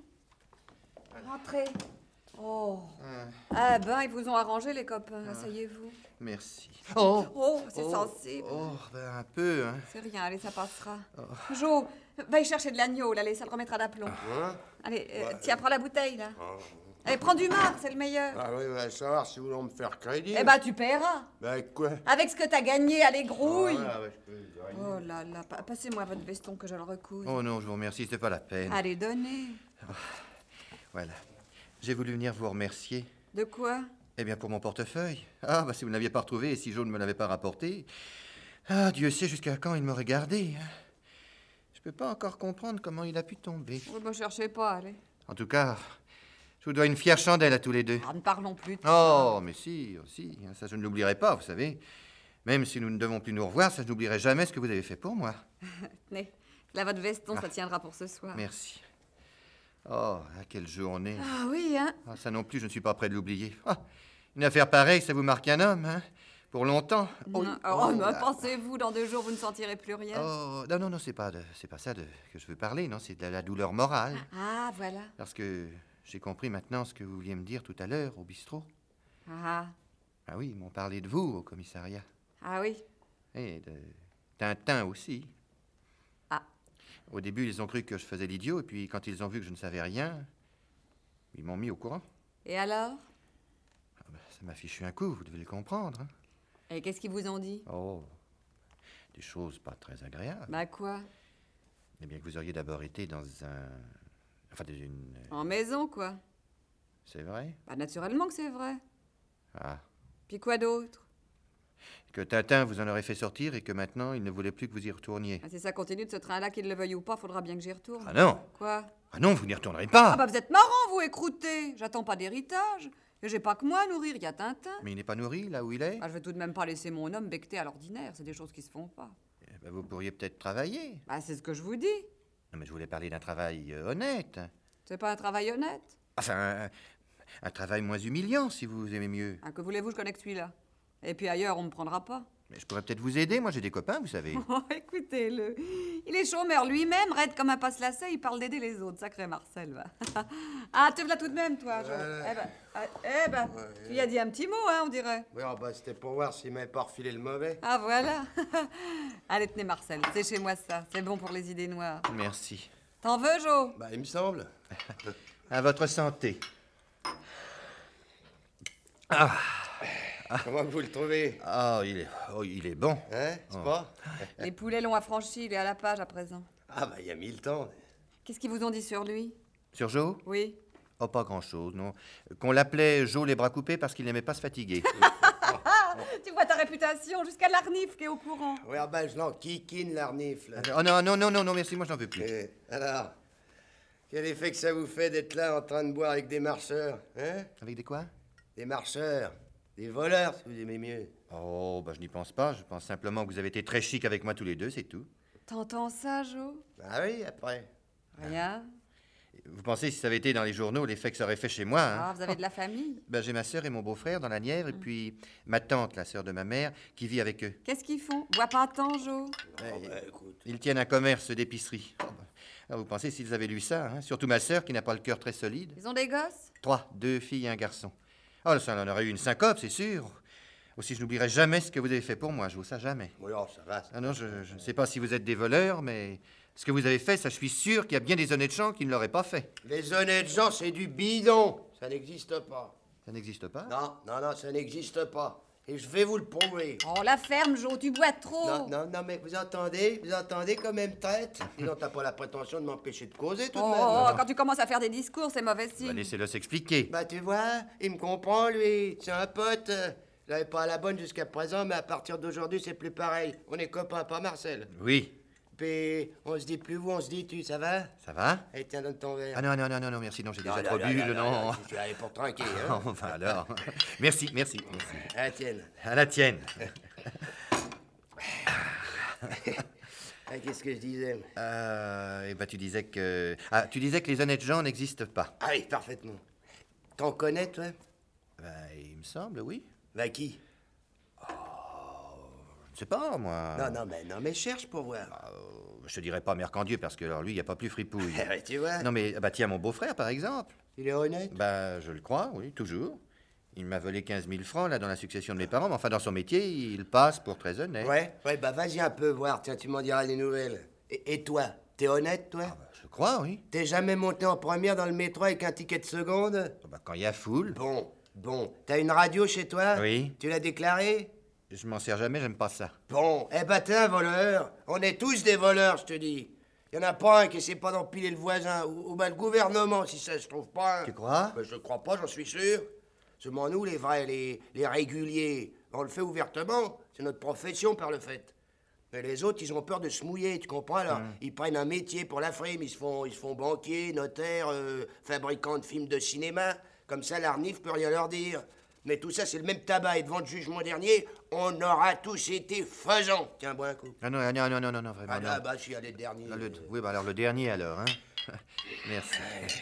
Rentrez. Oh. Ah ben, ils vous ont arrangé, les copains. Asseyez-vous. Merci. Oh, oh c'est Oh, sensible. Oh, ben un peu, hein. C'est rien, allez, ça passera. Jo, va y chercher de l'agneau, là, allez, ça le remettra d'aplomb. Hein? Allez, euh, tiens, prends la bouteille, là. Allez, prends du marc, c'est le meilleur. Ah oui, on va savoir si vous voulez me faire crédit. Eh ben, tu paieras. Ben, avec quoi? Avec ce que t'as gagné à les grouilles. Ah, ouais, je peux dire rien. Oh là là, pa- passez-moi votre veston que je le recouse. Oh non, je vous remercie, c'était pas la peine. Allez, donnez. Voilà. J'ai voulu venir vous remercier. De quoi? Eh bien, pour mon portefeuille. Ah, bah si vous ne l'aviez pas retrouvé et si Joe ne me l'avait pas rapporté. Ah, Dieu sait jusqu'à quand il m'aurait gardé. hein. Je peux pas encore comprendre comment il a pu tomber. Oui, ben, cherchez pas, allez. En tout cas, je vous dois une fière chandelle à tous les deux. Ah, ne parlons plus de Oh, ça. mais si, si, hein, ça je ne l'oublierai pas, vous savez. Même si nous ne devons plus nous revoir, ça je n'oublierai jamais ce que vous avez fait pour moi. Tenez, là, votre veston, Ah. ça tiendra pour ce soir. Merci. Oh, ah, quelle journée. Ah oui, hein? Ah, ça non plus, je ne suis pas prêt de l'oublier. Ah, une affaire pareille, ça vous marque un homme, hein? Pour longtemps. Oh, oui. oh, mais là. pensez-vous, dans deux jours, vous ne sentirez plus rien? Oh, non, non, non, c'est pas, de- c'est pas ça de, que je veux parler, non, c'est de la, la douleur morale. Ah, voilà. Parce que j'ai compris maintenant ce que vous vouliez me dire tout à l'heure au bistrot. Ah, Ah oui, ils m'ont parlé de vous au commissariat. ah oui. Et de Tintin aussi. Ah. Au début, ils ont cru que je faisais l'idiot, et puis quand ils ont vu que je ne savais rien, ils m'ont mis au courant. Et alors? Ah ben, ça m'a fichu un coup, vous devez le comprendre. hein. Et qu'est-ce qu'ils vous ont dit? Oh, des choses pas très agréables. Bah quoi? Eh bien, que vous auriez d'abord été dans un... Enfin, dans une... En maison, quoi. C'est vrai? Bah naturellement que c'est vrai. Ah. Puis quoi d'autre? Que Tintin vous en aurait fait sortir et que maintenant, il ne voulait plus que vous y retourniez. Ah, si ça continue de ce train-là, qu'il le veuille ou pas, faudra bien que j'y retourne. Ah non! Quoi? Ah non, vous n'y retournerez pas! Ah bah vous êtes marrant, vous, écrouté. J'attends pas d'héritage. Et j'ai pas que moi à nourrir, il y a Tintin. Mais il n'est pas nourri, là où il est. Ah, je vais tout de même pas laisser mon homme becqueter à l'ordinaire, c'est des choses qui se font pas. Eh ben, vous pourriez peut-être travailler. Bah, c'est ce que je vous dis. Non, mais je voulais parler d'un travail euh, honnête. C'est pas un travail honnête. Enfin, un, un travail moins humiliant, si vous aimez mieux. Ah, que voulez-vous, je connais que celui-là. Et puis ailleurs, on me prendra pas. Mais je pourrais peut-être vous aider, moi j'ai des copains, vous savez. Oh, écoutez-le. Il est chômeur lui-même, raide comme un passe-lacet, il parle d'aider les autres. Sacré Marcel, va. Ah, te voilà tout de même, toi, Jo. Euh. Eh ben, ah, eh ben, tu y as dit un petit mot, hein, on dirait. Oui, ah bah, c'était pour voir s'il m'avait pas refilé le mauvais. Ah, voilà. Allez, tenez, Marcel, c'est chez moi ça. C'est bon pour les idées noires. Merci. T'en veux, Jo? Bah, il me semble. À votre santé. Ah. Comment vous le trouvez? Ah, il est, oh, il est bon. Hein, c'est Oh. pas? Les poulets l'ont affranchi, il est à la page à présent. Ah bah, il y a mille temps. Qu'est-ce qu'ils vous ont dit sur lui? Sur Joe? Oui. Oh, pas grand-chose, non. Qu'on l'appelait Joe les bras coupés parce qu'il n'aimait pas se fatiguer. Tu vois ta réputation, jusqu'à l'Arnif qui est au courant. Oui, ah bah, je l'enquiquine, l'arnif, là. Oh non, non, non, non, non, merci, moi j'en veux plus. Eh, alors, quel effet que ça vous fait d'être là en train de boire avec des marcheurs, hein? Avec des quoi? Des marcheurs. Des voleurs, si vous aimez mieux. Oh, bah je n'y pense pas. Je pense simplement que vous avez été très chic avec moi tous les deux, c'est tout. T'entends ça, Jo? Ah oui, après. Rien. Vous pensez, si ça avait été dans les journaux, l'effet que ça aurait fait chez moi, hein? Ah, vous avez de la famille? Ben, j'ai ma sœur et mon beau-frère dans la Nièvre, et puis ma tante, la sœur de ma mère, qui vit avec eux. Qu'est-ce qu'ils font? Bois pas tant, Jo. Ouais, ils tiennent un commerce d'épicerie. Oh, ben, alors, vous pensez s'ils avaient lu ça, hein? Surtout ma sœur, qui n'a pas le cœur très solide. Ils ont des gosses? Trois, deux filles et un garçon. Oh, ça en aurait eu une syncope, c'est sûr. Aussi, je n'oublierai jamais ce que vous avez fait pour moi, je vous ça jamais. Oui, oh, ça va. Ça. Ah non, je, je ne sais pas si vous êtes des voleurs, mais ce que vous avez fait, ça, je suis sûr qu'il y a bien des honnêtes gens qui ne l'auraient pas fait. Les honnêtes gens, c'est du bidon. Ça n'existe pas. Ça n'existe pas? Non, non, non, ça n'existe pas. Et je vais vous le prouver. Oh, la ferme, Jo, tu bois trop. Non, non, non, mais vous entendez? Vous entendez quand même traite? Sinon, t'as pas la prétention de m'empêcher de causer, tout de Oh, même. oh, quand tu commences à faire des discours, c'est mauvais signe. Bah, laissez-le s'expliquer. Bah, tu vois, il me comprend, lui. C'est un pote. Je l'avais pas à la bonne jusqu'à présent, mais à partir d'aujourd'hui, c'est plus pareil. On est copains, pas Marcel? Oui. Puis, on se dit plus vous, on se dit tu, ça va? Ça va? Allez, tiens, donne ton verre. Ah non, non, non, non, non, merci, non, j'ai déjà Non, trop non, bu, non, le non, non. non, tu allez pour tranquille, hein? Enfin alors. Merci, merci, merci. À la tienne. À la tienne. Ah, qu'est-ce que je disais? Euh, eh ben, tu disais que... Ah, tu disais que les honnêtes gens n'existent pas. Ah oui, parfaitement. T'en connais, toi? Ben, il me semble, oui. Bah, qui? Je ne sais pas, moi. Non, non, mais, non, mais cherche pour voir. Euh, je te dirais pas Mercandieu, parce que alors lui, il n'y a pas plus fripouille. Ouais, tu vois? Non, mais bah, tiens, mon beau-frère, par exemple. Il est honnête? Bah, je le crois, oui, toujours. Il m'a volé quinze mille francs, là, dans la succession de mes parents, mais enfin, dans son métier, il passe pour très honnête. Ouais, ouais, bah vas-y un peu voir, tiens, tu m'en diras des nouvelles. Et, et toi, t'es honnête, toi? Ah, bah, je crois, oui. T'es jamais monté en première dans le métro avec un ticket de seconde? Ah, bah, quand il y a foule. Bon, bon. T'as une radio chez toi? Oui. Tu l'as déclarée? Je m'en sers jamais, j'aime pas ça. Bon, eh ben t'es un voleur. On est tous des voleurs, je te dis. Y en a pas un qui essaie pas d'empiler le voisin, ou, ou ben le gouvernement, si ça se trouve pas. Tu crois? Ben, je crois pas, j'en suis sûr. Seulement nous, les vrais, les, les réguliers, on le fait ouvertement. C'est notre profession par le fait. Mais les autres, ils ont peur de se mouiller, tu comprends? Alors, Hum. ils prennent un métier pour la frime, ils se font, ils se font banquiers, notaires, euh, fabricants de films de cinéma. Comme ça, l'Arnif peut rien leur dire. Mais tout ça, c'est le même tabac. Et devant le jugement dernier, on aura tous été faisants. Tiens, bois un coup. Ah non, non, non, non, non, non vraiment. Ah là, non. bah, je suis allé le dernier. Ah, le- Oui, bah alors le dernier, alors, hein. Merci.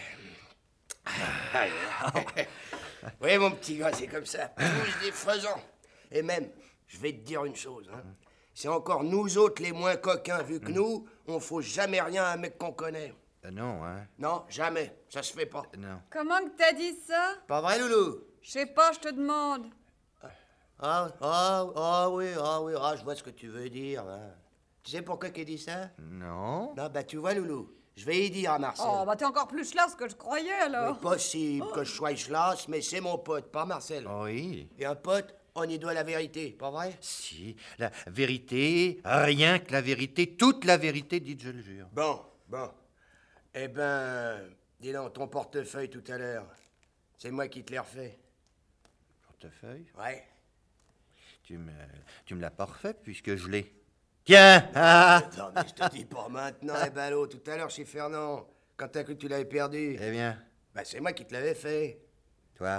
Oui, mon petit gars, c'est comme ça. Tous des faisans. Et même, je vais te dire une chose. Hein. C'est encore nous autres les moins coquins, vu que nous, on faut jamais rien à un mec qu'on connaît. Euh, non, hein. Non, jamais. Ça se fait pas. Non. Comment que t'as dit ça? Pas vrai, Loulou? Je sais pas, je te demande. Ah, ah, ah oui, ah oui, ah, je vois ce que tu veux dire. Hein. Tu sais pourquoi qu'il dit ça? Non. Non, bah tu vois, Loulou, je vais y dire à Marcel. Oh, bah t'es encore plus là que je croyais, alors. Mais possible que je sois chlasse, mais c'est mon pote, pas Marcel. Oui. Et un pote, on y doit la vérité, pas vrai? Si, la vérité, rien que la vérité, toute la vérité, dites, je le jure. Bon, bon. Eh ben, dis donc, ton portefeuille tout à l'heure, c'est moi qui te l'ai refait. Portefeuille? Ouais. Tu me, tu me l'as pas refait puisque je l'ai. Tiens! Ah! Attends, mais je te dis pas maintenant, eh ballot, tout à l'heure chez Fernand, quand t'as cru que tu l'avais perdu. Eh bien, Ben, c'est moi qui te l'avais fait. toi?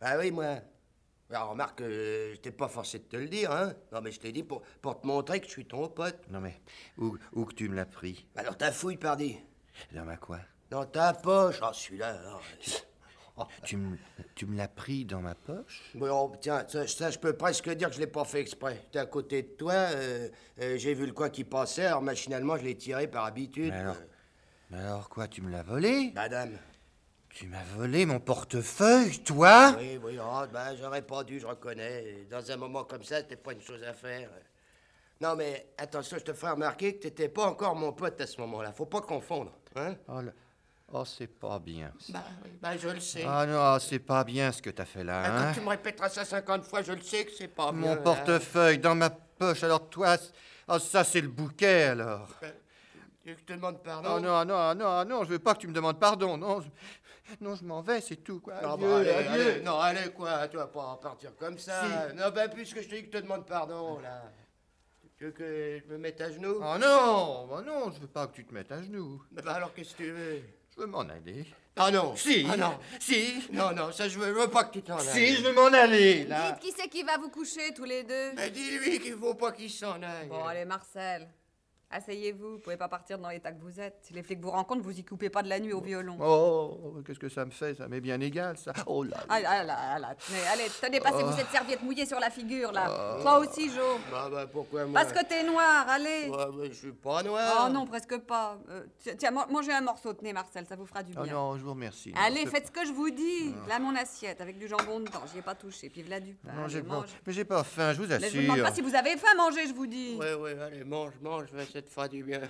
Ah oui, moi. Alors, remarque, euh, je t'ai pas forcé de te le dire, hein. Non, mais je t'ai dit pour, pour te montrer que je suis ton pote. Non, mais où, où que tu me l'as pris? Alors, ta fouille, pardi. Dans ma quoi? Dans ta poche. Ah, celui-là, alors. Oh. Tu me, tu me l'as pris dans ma poche? Bon, tiens, ça, ça, je peux presque dire que je l'ai pas fait exprès. T'es à côté de toi, euh, euh, j'ai vu le coin qui passait, alors machinalement, je l'ai tiré par habitude. Mais alors, mais alors quoi, tu me l'as volé? Madame. Tu m'as volé mon portefeuille, toi? Oui, oui, oh, ben, j'aurais pas dû, je reconnais. Dans un moment comme ça, c'était pas une chose à faire. Non, mais attention, je te ferai remarquer que t'étais pas encore mon pote à ce moment-là. Faut pas confondre, hein? Oh, là. Oh, c'est pas bien. Ça. Ben, oui, ben, je le sais. Ah non, c'est pas bien ce que t'as fait là, Ben, hein? quand tu me répéteras ça cinquante fois, je le sais que c'est pas bien. Mon portefeuille dans ma poche, alors toi... Oh, ça, c'est le bouquet, alors. Ben, tu veux que je te demande pardon? Oh non, non, non, non, je veux pas que tu me demandes pardon, non. Je... Non, je m'en vais, c'est tout, quoi. Non, Adieu, bah, allez, adieu. allez, non, allez, quoi, tu vas pas partir comme ça. Si. Non, ben, puisque je te dis que je te demande pardon, là. Tu veux que je me mette à genoux? Oh non, bah non, je veux pas que tu te mettes à genoux. Ben, alors, qu'est-ce que tu veux? Je veux m'en aller. Ah non. Si. Ah non. Si. Non, non, ça, je veux, je veux pas que tu t'en ailles. Si, je veux m'en aller, là. Dites, qui c'est qui va vous coucher, tous les deux? Mais dis-lui qu'il faut pas qu'il s'en aille. Bon, allez, Marcel. Asseyez-vous, vous pouvez pas partir dans l'état que vous êtes. Si les flics vous rencontrent, vous y coupez pas de la nuit au violon. Oh, qu'est-ce que ça me fait? Ça m'est bien égal, ça. Oh là là. Ah, là, là, là, tenez, allez, tenez, passez-vous Oh. cette serviette mouillée sur la figure, là. Oh. Toi aussi, Jo. Bah, bah, pourquoi moi? Parce que t'es noir, allez. Ouais, bah, je suis pas noir. Oh non, presque pas. Euh, tiens, tiens, man- mangez un morceau, tenez, Marcel, ça vous fera du bien. Oh non, je vous remercie. Non, Allez, c'est- faites ce que je vous dis. Là, mon assiette, avec du jambon dedans, j'y ai pas touché. Puis voilà du pain. Non, allez, j'ai pas... mange. Mais j'ai pas faim, je vous Mais je assure. vous demande pas si vous avez faim, mangez, je vous dis. Ouais, ouais, allez, mange, mange, ça te fera du bien.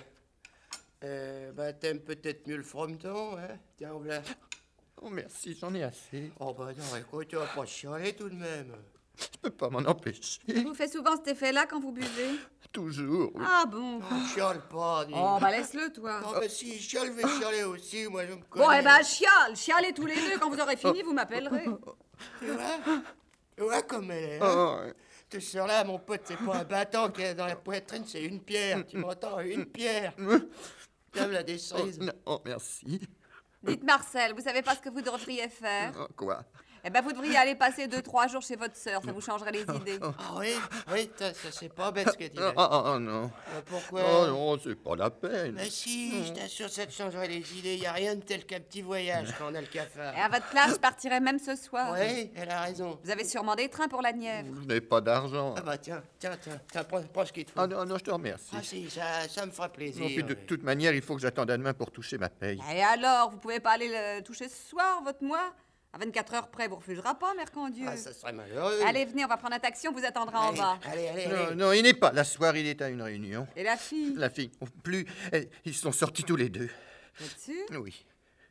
Euh, bah, t'aimes peut-être mieux le frometon, hein? Tiens, voilà. Oh, merci, j'en ai assez. Oh, bah, non, écoute, tu vas pas chialer tout de même. Je peux pas m'en empêcher. Ça vous fait souvent cet effet-là quand vous buvez? Toujours. oui. Ah bon? Oh, chiale pas, dis. Oh, bah laisse-le, toi. Non, mais si je chiale, je vais chialer aussi, moi, je me connais. Bon, eh ben, chiale, chialez tous les deux. Quand vous aurez fini, vous m'appellerez. Tu vois? Tu vois comme elle est, Oh, hein? ouais. Te sœur-là, mon pote, c'est pas un bâton qu'il y a dans la poitrine, c'est une pierre. Tu m'entends? Une pierre. Viens me la Oh, décerise. non, merci. Dites, Marcel, vous savez pas ce que vous devriez faire? Oh, quoi? Eh ben, vous devriez aller passer deux, trois jours chez votre sœur. Ça vous changerait les idées. Ah oui? Oui, ça, ça, c'est pas bête ce que tu dis. Oh, oh, oh, non. Ah, pourquoi? Oh non, c'est pas la peine. Mais si, je t'assure, ça te changerait les idées. Y a rien de tel qu'un petit voyage quand on a le cafard. Et à votre place, je partirai même ce soir. Oui, elle a raison. Vous avez sûrement des trains pour la Nièvre. Je n'ai pas d'argent. Ah bah tiens, tiens, tiens, tiens prends, prends ce qu'il te faut. Ah non, non, je te remercie. Ah si, ça, ça me fera plaisir. Non, puis de oui. toute manière, il faut que j'attende à demain pour toucher ma paye. Et alors, vous pouvez pas aller le toucher ce soir, votre mois? À vingt-quatre heures près, vous refusera pas, Mercandieu. Ah, ça serait malheureux. Allez, venez, on va prendre un taxi, on vous attendra en Allez, bas. allez, allez, Non, allez. non, il n'est pas. La soirée, il est à une réunion. Et la fille? La fille, oh, plus. eh, Ils sont sortis tous les deux. Vous êtes sûr? Oui.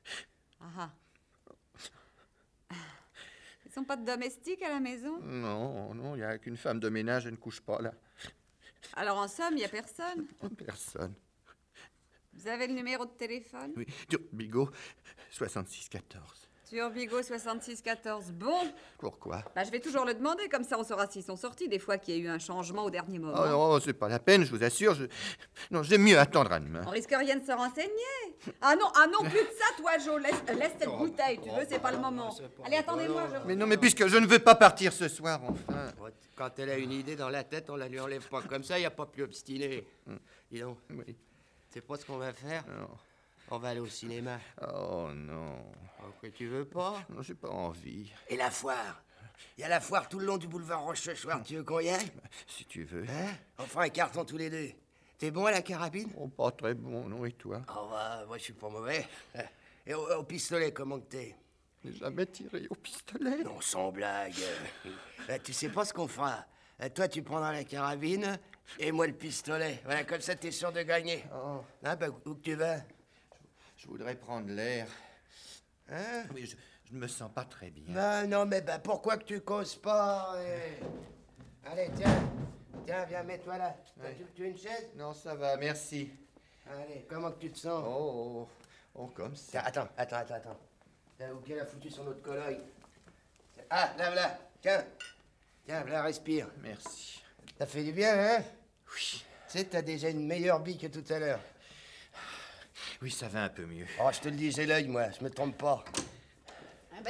Ah ah. Ils sont pas de domestiques à la maison? Non, non, il n'y a qu'une femme de ménage, elle ne couche pas là. Alors, en somme, il y a personne. Personne. Vous avez le numéro de téléphone? Oui, Turbigo, soixante-six quatorze. Turbigo soixante-six quatorze. Bon, Pourquoi? bah, je vais toujours le demander, comme ça on saura s'ils sont sortis. Des fois qu'il y a eu un changement au dernier moment. Oh non, c'est pas la peine, je vous assure. Je... Non, j'aime mieux attendre à demain. On risque rien de se renseigner. Ah non, ah non, plus de ça, toi, Jo. Laisse, euh, laisse cette bouteille, tu veux, c'est pas le moment. Allez, attendez-moi, je... Mais non, mais puisque je ne veux pas partir ce soir, enfin. Quand elle a une idée dans la tête, on la lui enlève pas comme ça, y a pas plus obstiné. Dis donc. Oui. C'est pas ce qu'on va faire? Non. On va aller au cinéma. Oh non. Oh, que tu veux pas? Non, j'ai pas envie. Et la foire? Il y a la foire tout le long du boulevard Rochechouart. Tu veux qu'on y aille? Si tu veux. Hein? On fera un carton tous les deux. T'es bon à la carabine? Oh, pas très bon, non, et toi? Oh, bah, moi, je suis pas mauvais. Et au, au pistolet, comment que t'es? J'ai jamais tiré au pistolet. Non, sans blague. Euh, tu sais pas ce qu'on fera? Euh, Toi, tu prendras la carabine et moi le pistolet. Voilà, comme ça, t'es sûr de gagner. Oh. Hein, bah, où que tu vas? Je voudrais prendre l'air. Hein? Oui, je, je ne me sens pas très bien. Bah, non, mais bah, pourquoi que tu causes pas? eh? Allez, tiens. Tiens, viens, mets-toi là. Ouais. Tu, tu veux une chaise? Non, ça va, merci. Allez, comment que tu te sens? Oh, oh, oh, comme ça. Tiens, attends, attends, attends, attends. Tiens, où qu'elle a foutu son autre colloque? Ah, là, là, tiens. Tiens, là, respire. Merci. Ça fait du bien, hein? Oui. Tu sais, t'as déjà une meilleure bille que tout à l'heure. Oui, ça va un peu mieux. Oh, je te le dis, j'ai l'œil, moi, je me trompe pas. Ah bah, qu'est-ce que vous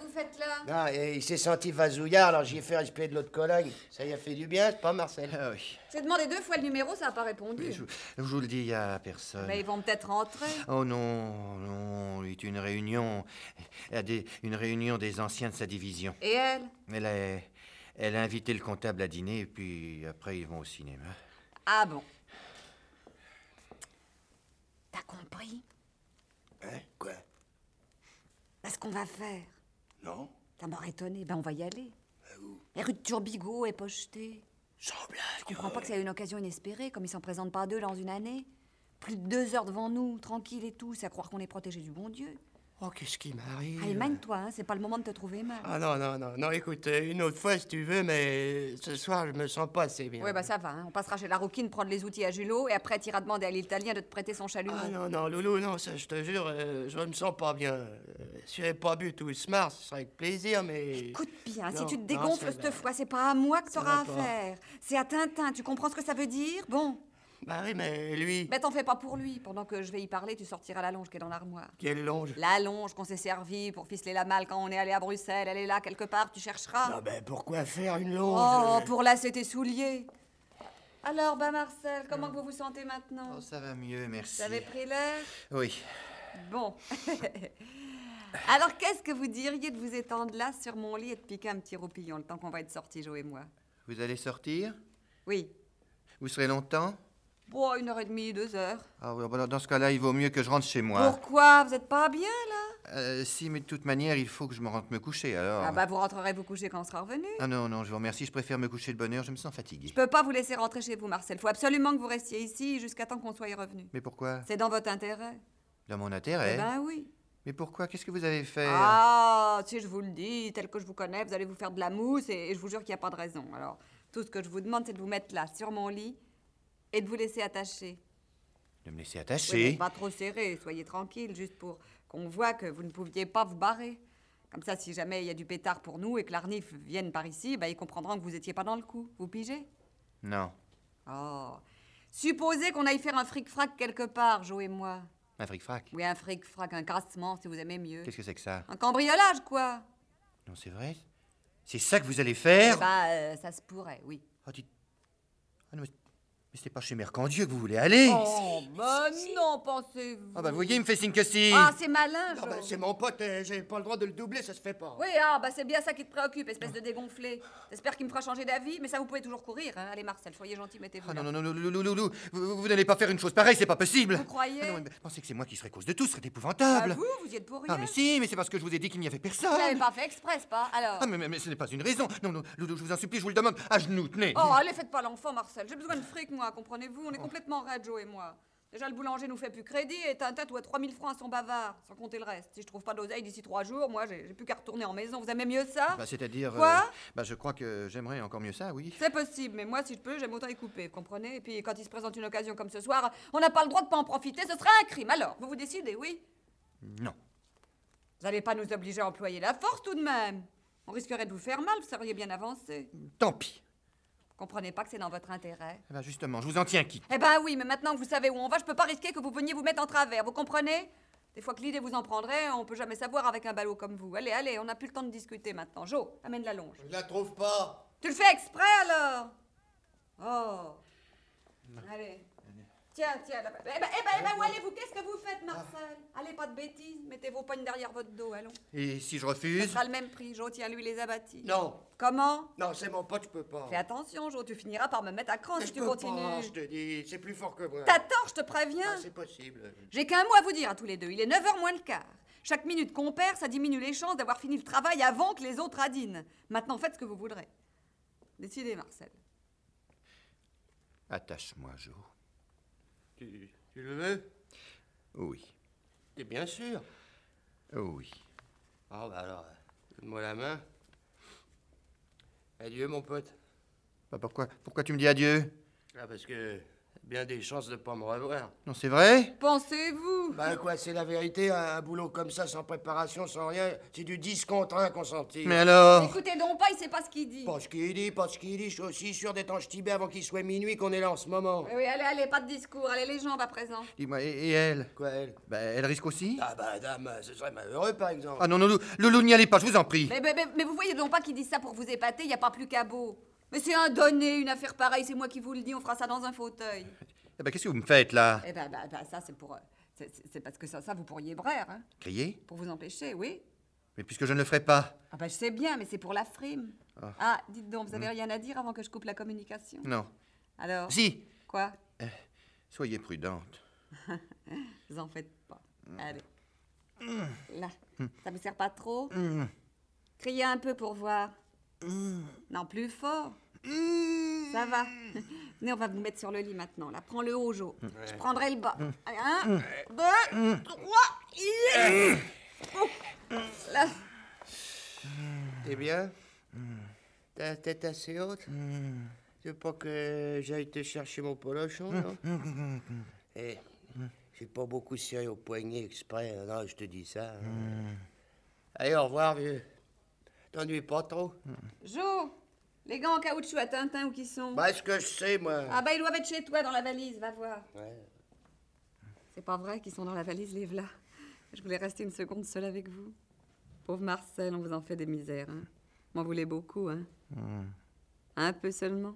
vous faites là? Ah, et il s'est senti vasouillard, alors j'y ai fait respirer de l'eau de Cologne. Ça y a fait du bien, c'est pas, Marcel? Ah oui. J'ai demandé deux fois le numéro, ça n'a pas répondu. Mais je, je vous le dis, il n'y a personne. Mais ils vont peut-être rentrer. Oh non, non, c'est une réunion. Il y a des, une réunion des anciens de sa division. Et elle? Elle a, elle a invité le comptable à dîner, et puis après, ils vont au cinéma. Ah bon. T'as compris? Hein? Quoi? Ben, ce qu'on va faire. Non? Ça m'aurait étonné. Ben, on va y aller. Ben où? Les rues de Turbigo et Pocheté. Sans blague. Je comprends pas que c'est une occasion inespérée, comme ils s'en présentent pas deux dans une année. Plus de deux heures devant nous, tranquille et tout, c'est à croire qu'on est protégé du bon Dieu. Oh, qu'est-ce qui m'arrive? Allez, mène-toi, hein, c'est pas le moment de te trouver mal. Ah non, non, non, non, écoute, euh, une autre fois si tu veux, mais ce soir, je me sens pas assez bien. Ouais, bah ça va, hein. On passera chez la rouquine prendre les outils à Julot, et après, t'iras demander à l'Italien de te prêter son chalumeau. Ah non, non, Loulou, non, ça, je te jure, euh, je me sens pas bien. Euh, si j'avais pas bu tout ce mars, ce serait avec plaisir, mais... Écoute bien, Non, si tu te non, dégonfles ça cette va. fois, c'est pas à moi que Ça t'auras va pas. affaire. C'est à Tintin, tu comprends ce que ça veut dire? Bon. Bah oui, mais lui... Mais t'en fais pas pour lui. Pendant que je vais y parler, tu sortiras la longe qui est dans l'armoire. Quelle longe? La longe qu'on s'est servie pour ficeler la malle quand on est allé à Bruxelles. Elle est là, quelque part, tu chercheras. Non, ben pourquoi faire une longe? Oh, pour lasser tes souliers. Alors, bah Marcel, comment que vous vous sentez maintenant? Oh, ça va mieux, merci. Vous avez pris l'air? Oui. Bon. Alors, qu'est-ce que vous diriez de vous étendre là sur mon lit et de piquer un petit roupillon le temps qu'on va être sortis, Jo et moi? Vous allez sortir? Oui. Vous serez longtemps? Bon, une heure et demie, deux heures. Ah oui, bah, dans ce cas-là, il vaut mieux que je rentre chez moi. Pourquoi? Vous êtes pas bien, là? Euh, si, mais de toute manière, il faut que je me rentre me coucher, alors... Ah bah, vous rentrerez vous coucher quand on sera revenu. Ah non, non, je vous remercie, je préfère me coucher de bonne heure, je me sens fatigué. Je peux pas vous laisser rentrer chez vous, Marcel. Faut absolument que vous restiez ici jusqu'à temps qu'on soit revenu. Mais pourquoi? C'est dans votre intérêt. Dans mon intérêt? Eh ben oui. Mais pourquoi? Qu'est-ce que vous avez fait? Ah, si je vous le dis, tel que je vous connais, vous allez vous faire de la mousse et, et je vous jure qu'il n'y a pas de raison. Alors, tout ce que je vous demande, c'est de vous mettre là, sur mon lit, et de vous laisser attacher. De me laisser Oui, attacher? mais pas trop serré, soyez tranquille, juste pour qu'on voit que vous ne pouviez pas vous barrer. Comme ça, si jamais il y a du pétard pour nous et que l'Arnif vienne par ici, bah, ils comprendront que vous étiez pas dans le coup. Vous pigez? Non. Oh. Supposez qu'on aille faire un fric-frac quelque part, Jo et moi. Un fric-frac? Oui, un fric-frac, un grassement, si vous aimez mieux. Qu'est-ce que c'est que ça? Un cambriolage, quoi. Non, c'est vrai? C'est ça que vous allez faire? Eh ben, euh, ça se pourrait, oui. Oh, dites... Ah non, mais... mais c'est pas chez Mercandieu que vous voulez aller? Oh, ben non, pensez-vous. Ah bah, vous voyez, il me fait signe que si. Ah, c'est malin, Non, Jo. ben, c'est mon pote, euh, j'ai pas le droit de le doubler, ça se fait pas. Oui, ah, bah c'est bien ça qui te préoccupe, espèce de dégonflé. J'espère qu'il me fera changer d'avis, mais ça, vous pouvez toujours courir, hein. Allez, Marcel, soyez gentil, mettez-vous Ah là. non, non, non, Loulou, Loulou, Loulou, vous, vous n'allez pas faire une chose pareille, c'est pas possible. Vous croyez? Ah non, mais pensez que c'est moi qui serais cause de tout, ce serait Bah, épouvantable. vous, vous y êtes pour rien. Ah mais si, mais c'est parce que je vous ai dit qu'il n'y avait personne. Vous l'avez pas fait exprès, c'est pas? Alors. Ah mais, mais, mais ce n'est pas une raison. Non, non, Loulou, je vous en supplie, je vous le demande. À genoux, tenez. Oh, allez, faites pas l'enfant, Marcel. J'ai besoin de fric, moi, comprenez-vous? On est complètement raides, Jo et moi. Déjà, le boulanger nous fait plus crédit et Tintin doit trois mille francs à son bavard, sans compter le reste. Si je trouve pas d'oseille d'ici trois jours, moi, j'ai j'ai plus qu'à retourner en maison. Vous aimez mieux ça? Bah, c'est-à-dire... Quoi? euh, Bah, je crois que j'aimerais encore mieux ça, oui. C'est possible, mais moi, si je peux, j'aime autant y couper, vous comprenez? Et puis, quand il se présente une occasion comme ce soir, on n'a pas le droit de pas en profiter, ce serait un crime. Alors, vous vous décidez, oui? Non. Vous n'allez pas nous obliger à employer la force, tout de même. On risquerait de vous faire mal, vous seriez bien avancé. Tant pis. Vous comprenez pas que c'est dans votre intérêt? Eh ben, justement, je vous en tiens quitte. Eh ben oui, mais maintenant que vous savez où on va, je peux pas risquer que vous veniez vous mettre en travers, vous comprenez? Des fois que l'idée vous en prendrait, on peut jamais savoir avec un ballot comme vous. Allez, allez, on n'a plus le temps de discuter maintenant. Jo, amène la longe. Je la trouve pas. Tu le fais exprès alors? Oh. Allez. Tiens, tiens, là-bas. Eh ben, eh ben, eh ben, où allez-vous? Qu'est-ce que vous faites, Marcel? Allez, pas de bêtises, mettez vos pognes derrière votre dos, allons. Et si je Ce refuse? sera le même prix, Jo, tiens, lui les abattis. Non. Comment? Non, c'est mon pote, je peux pas. Fais attention, Jo, tu finiras par me mettre à cran Mais si je tu peux continues. pas, je te dis, c'est plus fort que moi. T'as tort, je te préviens. Ah, c'est possible. J'ai qu'un mot à vous dire à tous les deux. Il est neuf heures moins le quart. Chaque minute qu'on perd, ça diminue les chances d'avoir fini le travail avant que les autres radinent. Maintenant, faites ce que vous voudrez. Décidez, Marcel. Attache-moi, Jo. Tu, tu le veux? Oui. T'es bien sûr? Oui. Ah, bah alors, donne-moi la main. Adieu, mon pote. Bah, pourquoi, pourquoi tu me dis adieu? Ah, parce que Bien des chances de pas me revoir. Non, c'est vrai? Pensez-vous? Bah quoi, c'est la vérité, un, un boulot comme ça, sans préparation, sans rien, c'est du dix contre un qu'on s'en tire. Mais alors? Écoutez donc pas, il sait pas ce qu'il dit. Pas ce qu'il dit, pas ce qu'il dit, je suis aussi sûr d'être en Tibet avant qu'il soit minuit qu'on est là en ce moment. Oui, oui, allez, allez, pas de discours, allez les jambes à présent. Dis-moi, et, et elle? Quoi, elle? Bah, elle risque aussi? Ah bah, dame, ce serait malheureux, par exemple. Ah non, non, Loulou, Loulou, n'y allez pas, je vous en prie. Mais, mais, mais, mais vous voyez donc pas qu'il dit ça pour vous épater, y a pas plus qu'à beau. Mais c'est un donné, une affaire pareille, c'est moi qui vous le dis, on fera ça dans un fauteuil. Eh ben, qu'est-ce que vous me faites, là? Eh ben, ben, ben, ça c'est pour... euh, c'est- c'est c'est parce que ça, ça vous pourriez braire, hein. Crier? Pour vous empêcher, oui. Mais puisque je ne le ferai pas. Ah ben je sais bien, mais c'est pour la frime. Ah. Ah, dites donc, vous avez Hmm. rien à dire avant que je coupe la communication? Non. Alors? Si. Quoi? Soyez prudente. Vous en faites pas. Hmm. Allez. Là. Ça vous sert pas trop? Hmm. Criez un peu pour voir. Non, plus fort. Ça va. Venez, on va vous mettre sur le lit maintenant. Là, prends le haut, Jo. Je prendrai le bas. Allez, un, deux, trois, yes. Oh. Là. T'es bien? Ta tête assez haute? Tu veux pas que j'aille te chercher mon polochon, non? Eh, j'ai pas beaucoup serré au poignet exprès, non, je te dis ça. hein. Allez, au revoir, vieux. T'ennuies pas trop? Jo, les gants en caoutchouc à Tintin, où qu'ils sont? Bah, ce que je sais, moi. Ah bah, ils doivent être chez toi, dans la valise, va voir. Ouais. C'est pas vrai qu'ils sont dans la valise, les v'là. Je voulais rester une seconde seule avec vous. Pauvre Marcel, on vous en fait des misères, hein. M'en voulez beaucoup, hein. Un peu seulement.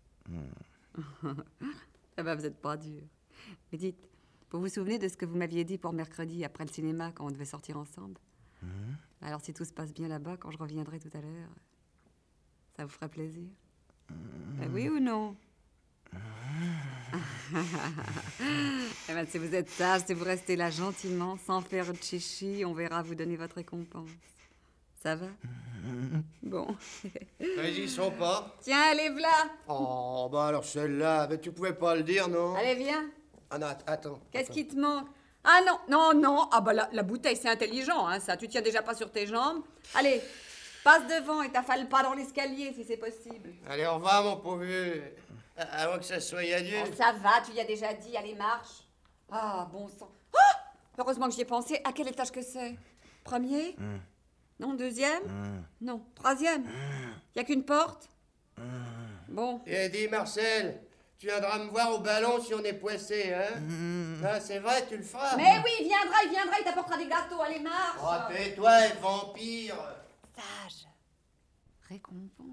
Ah bah, vous êtes pas dur. Mais dites, vous vous souvenez de ce que vous m'aviez dit pour mercredi, après le cinéma, quand on devait sortir ensemble? Alors, si tout se passe bien là-bas, quand je reviendrai tout à l'heure, ça vous fera plaisir? Ben oui ou non? Eh ben, si vous êtes sage, si vous restez là gentiment, sans faire de chichi, on verra vous donner votre récompense. Ça va? Bon. Mais ils y sont pas. Tiens, allez, v'là! Oh, bah alors celle-là, mais tu pouvais pas le dire, non? Allez, viens. Ah non, att- attends. Qu'est-ce attends. qui te manque? Ah non, non, non. Ah bah la, la bouteille, c'est intelligent, hein, ça. Tu tiens déjà pas sur tes jambes. Allez, passe devant et t'affale pas dans l'escalier, si c'est possible. Allez, au revoir, mon pauvre vieux. A- Avant que ça soit adieu. Oh, ça va, tu y as déjà dit. Allez, marche. Ah, bon sang. Ah, heureusement que j'y ai pensé. À quel étage que c'est? Premier? Non, deuxième? Non, troisième? Y a qu'une porte? Bon. Et dis, Marcel, tu viendras me voir au ballon si on est poissé, hein? Ah, c'est vrai, tu le feras. Mais oui, il viendra, il viendra, il t'apportera des gâteaux. Allez, marche. Oh, tais-toi, vampire. Sage. Récompense.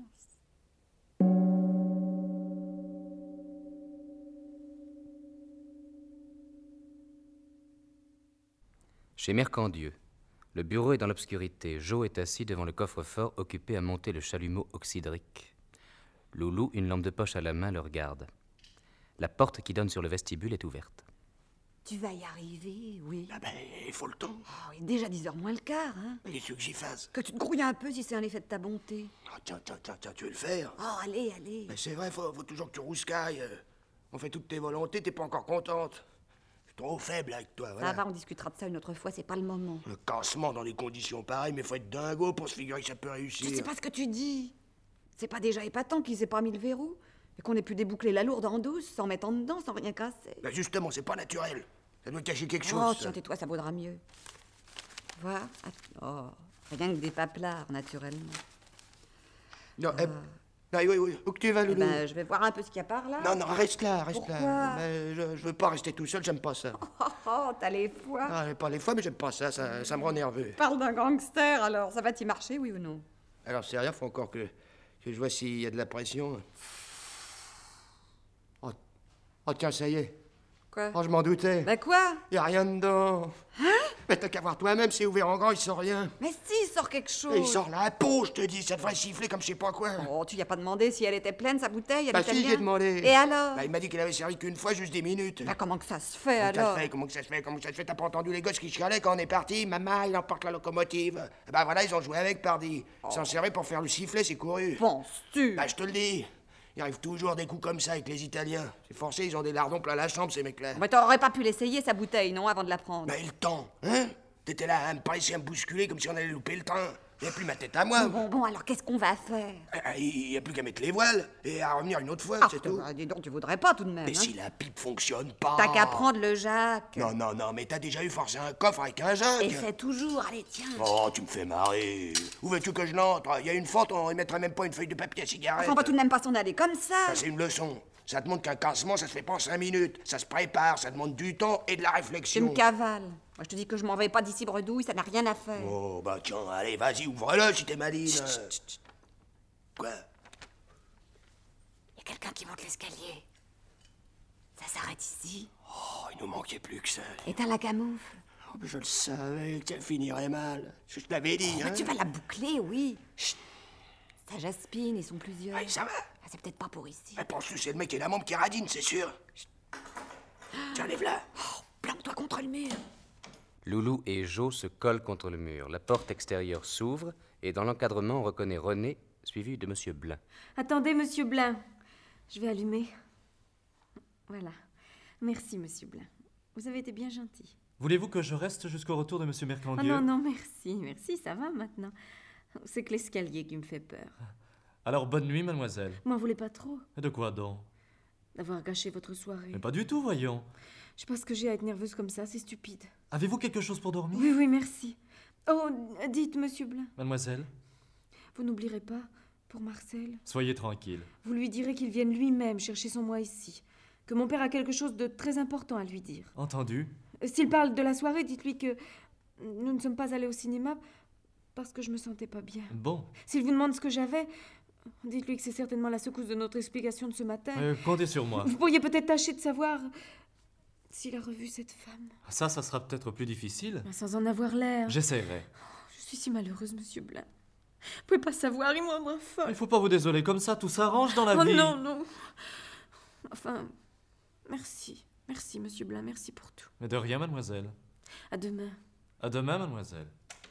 Chez Mercandieu. Le bureau est dans l'obscurité. Jo est assis devant le coffre-fort, occupé à monter le chalumeau oxydrique. Loulou, une lampe de poche à la main, le regarde. La porte qui donne sur le vestibule est ouverte. Tu vas y arriver, oui. Ah ben, il faut le temps. Oh, il est déjà dix heures moins le quart, hein. Mais qu'est-ce que j'y fasse? Que tu te grouilles un peu si c'est un effet de ta bonté. Ah, tiens, tiens, tiens, tiens, tu veux le faire? Oh, allez, allez. Mais c'est vrai, faut, faut toujours que tu rouscailles. euh. On fait toutes tes volontés, t'es pas encore contente. Je suis trop faible avec toi, voilà. Ça va, on discutera de ça une autre fois, c'est pas le moment. Le cassement dans des conditions pareilles, mais faut être dingo pour se figurer que ça peut réussir. Je sais pas ce que tu dis. C'est pas déjà épatant qu'ils aient pas mis le verrou et qu'on ait pu déboucler la lourde en douce, sans mettre en dedans, sans rien casser. Ben justement, c'est pas naturel. Ça doit cacher quelque chose. Oh, ça. tiens, tais-toi, ça vaudra mieux. Vois. att- Oh, rien que des paplards, naturellement. Non, eh, non, oui, oui, où que tu vas, Eh Loulou? ben, je vais voir un peu ce qu'il y a par là. Non, non, reste là, reste Pourquoi là. Mais je, je veux pas rester tout seul, j'aime pas ça. Oh, oh, t'as les foies. Ah, pas les fois, mais j'aime pas ça, ça, ça me rend nerveux. Parle d'un gangster, alors. Ça va t'y marcher, oui ou non? Alors, c'est rien, faut encore que, que je vois s'il y a de la pression. Oh, oh tiens, ça y est. Quoi? Oh, je m'en doutais. Bah quoi? Y a rien dedans. Hein? Mais t'as qu'à voir toi-même, c'est ouvert en grand, il sort rien. Mais si, il sort quelque chose. Et il sort la peau, je te dis, ça devrait siffler comme je sais pas quoi. Oh, tu y as pas demandé si elle était pleine, sa bouteille? Elle Bah était si, bien? j'ai demandé. Et alors? Bah, il m'a dit qu'il avait servi qu'une fois, juste dix minutes. Bah comment que ça se fait, Comment ça alors? se fait, comment que ça se fait, comment que ça se fait? T'as pas entendu les gosses qui chialaient quand on est parti? Maman, il emporte la locomotive. Bah voilà, ils ont joué avec, pardi. Ils s'en servaient pour faire le sifflet, c'est couru. Penses-tu? Bah je te le dis. Il arrive toujours des coups comme ça avec les Italiens. C'est forcé, ils ont des lardons plein la chambre, ces mecs-là. Mais t'aurais pas pu l'essayer, sa bouteille, non, avant de la prendre? Mais le temps, hein? T'étais là à me presser, à me bousculer comme si on allait louper le train. Il n'y a plus ma tête à moi. Bon, bon, bon, alors qu'est-ce qu'on va faire? Ah, Il n'y a plus qu'à mettre les voiles et à revenir une autre fois, Ah, c'est tout. bah, dis donc, tu voudrais pas tout de même. Mais hein. si la pipe fonctionne pas... T'as qu'à prendre le Jacques. Non, non, non, mais t'as déjà eu forcé un coffre avec un Jacques. Essaie toujours, allez, tiens. Oh, tu me fais marrer. Où veux-tu que je l'entre? Il y a une fente, on y mettrait même pas une feuille de papier à cigarette. Enfin, on va tout de même pas s'en aller comme ça. Ça, c'est une leçon. Ça te montre qu'un cassement, ça se fait pas en cinq minutes. Ça se prépare, ça demande du temps et de la Tu réflexion. me cavales. Moi, je te dis que je m'en vais pas d'ici bredouille, ça n'a rien à faire. Oh, bah tiens, allez, vas-y, ouvre-le si t'es maline. Quoi? Il y a quelqu'un qui monte l'escalier. Ça s'arrête ici. Oh, il nous manquait plus que ça. Éteins la camoufle. Oh, mais je le savais que ça finirait mal. Je te l'avais dit, Oh, hein. tu vas la boucler, oui. Chut. Ça jaspine, ils sont plusieurs. Ouais, ça va. Ah, c'est peut-être pas pour ici. Mais penses-tu c'est le mec et la membre qui radine, c'est sûr? Chut. Tiens, lève-la. Oh, planque-toi contre le mur. Loulou et Jo se collent contre le mur. La porte extérieure s'ouvre et dans l'encadrement, on reconnaît René, suivi de Monsieur Blin. Attendez, Monsieur Blin. Je vais allumer. Voilà. Merci, Monsieur Blin. Vous avez été bien gentil. Voulez-vous que je reste jusqu'au retour de Monsieur Oh Mercandieu? non, non, merci, merci, ça va maintenant. C'est que l'escalier qui me fait peur. Alors bonne nuit, mademoiselle. M'en voulez pas trop De quoi donc? d'avoir gâché votre soirée. Mais pas du tout, voyons. Je sais pas ce que j'ai à être nerveuse comme ça, c'est stupide. Avez-vous quelque chose pour dormir? Oui, oui, merci. Oh, dites, Monsieur Blin, Mademoiselle, vous n'oublierez pas, pour Marcel, soyez tranquille. vous lui direz qu'il vienne lui-même chercher son moi ici. Que mon père a quelque chose de très important à lui dire. Entendu? S'il parle de la soirée, dites-lui que nous ne sommes pas allés au cinéma parce que je me sentais pas bien. Bon. S'il vous demande ce que j'avais, dites-lui que c'est certainement la secousse de notre explication de ce matin. Euh, comptez sur moi. Vous pourriez peut-être tâcher de savoir s'il a revu cette femme. Ça, ça sera peut-être plus difficile. Sans en avoir l'air. J'essaierai. Je suis si malheureuse, Monsieur Blin. Vous pouvez pas savoir, il me rend folle. Il faut pas vous désoler comme ça, tout s'arrange dans la Oh vie. non, non. Enfin, merci. Merci, Monsieur Blin, merci pour tout. Mais de rien, mademoiselle. À demain. À demain, mademoiselle.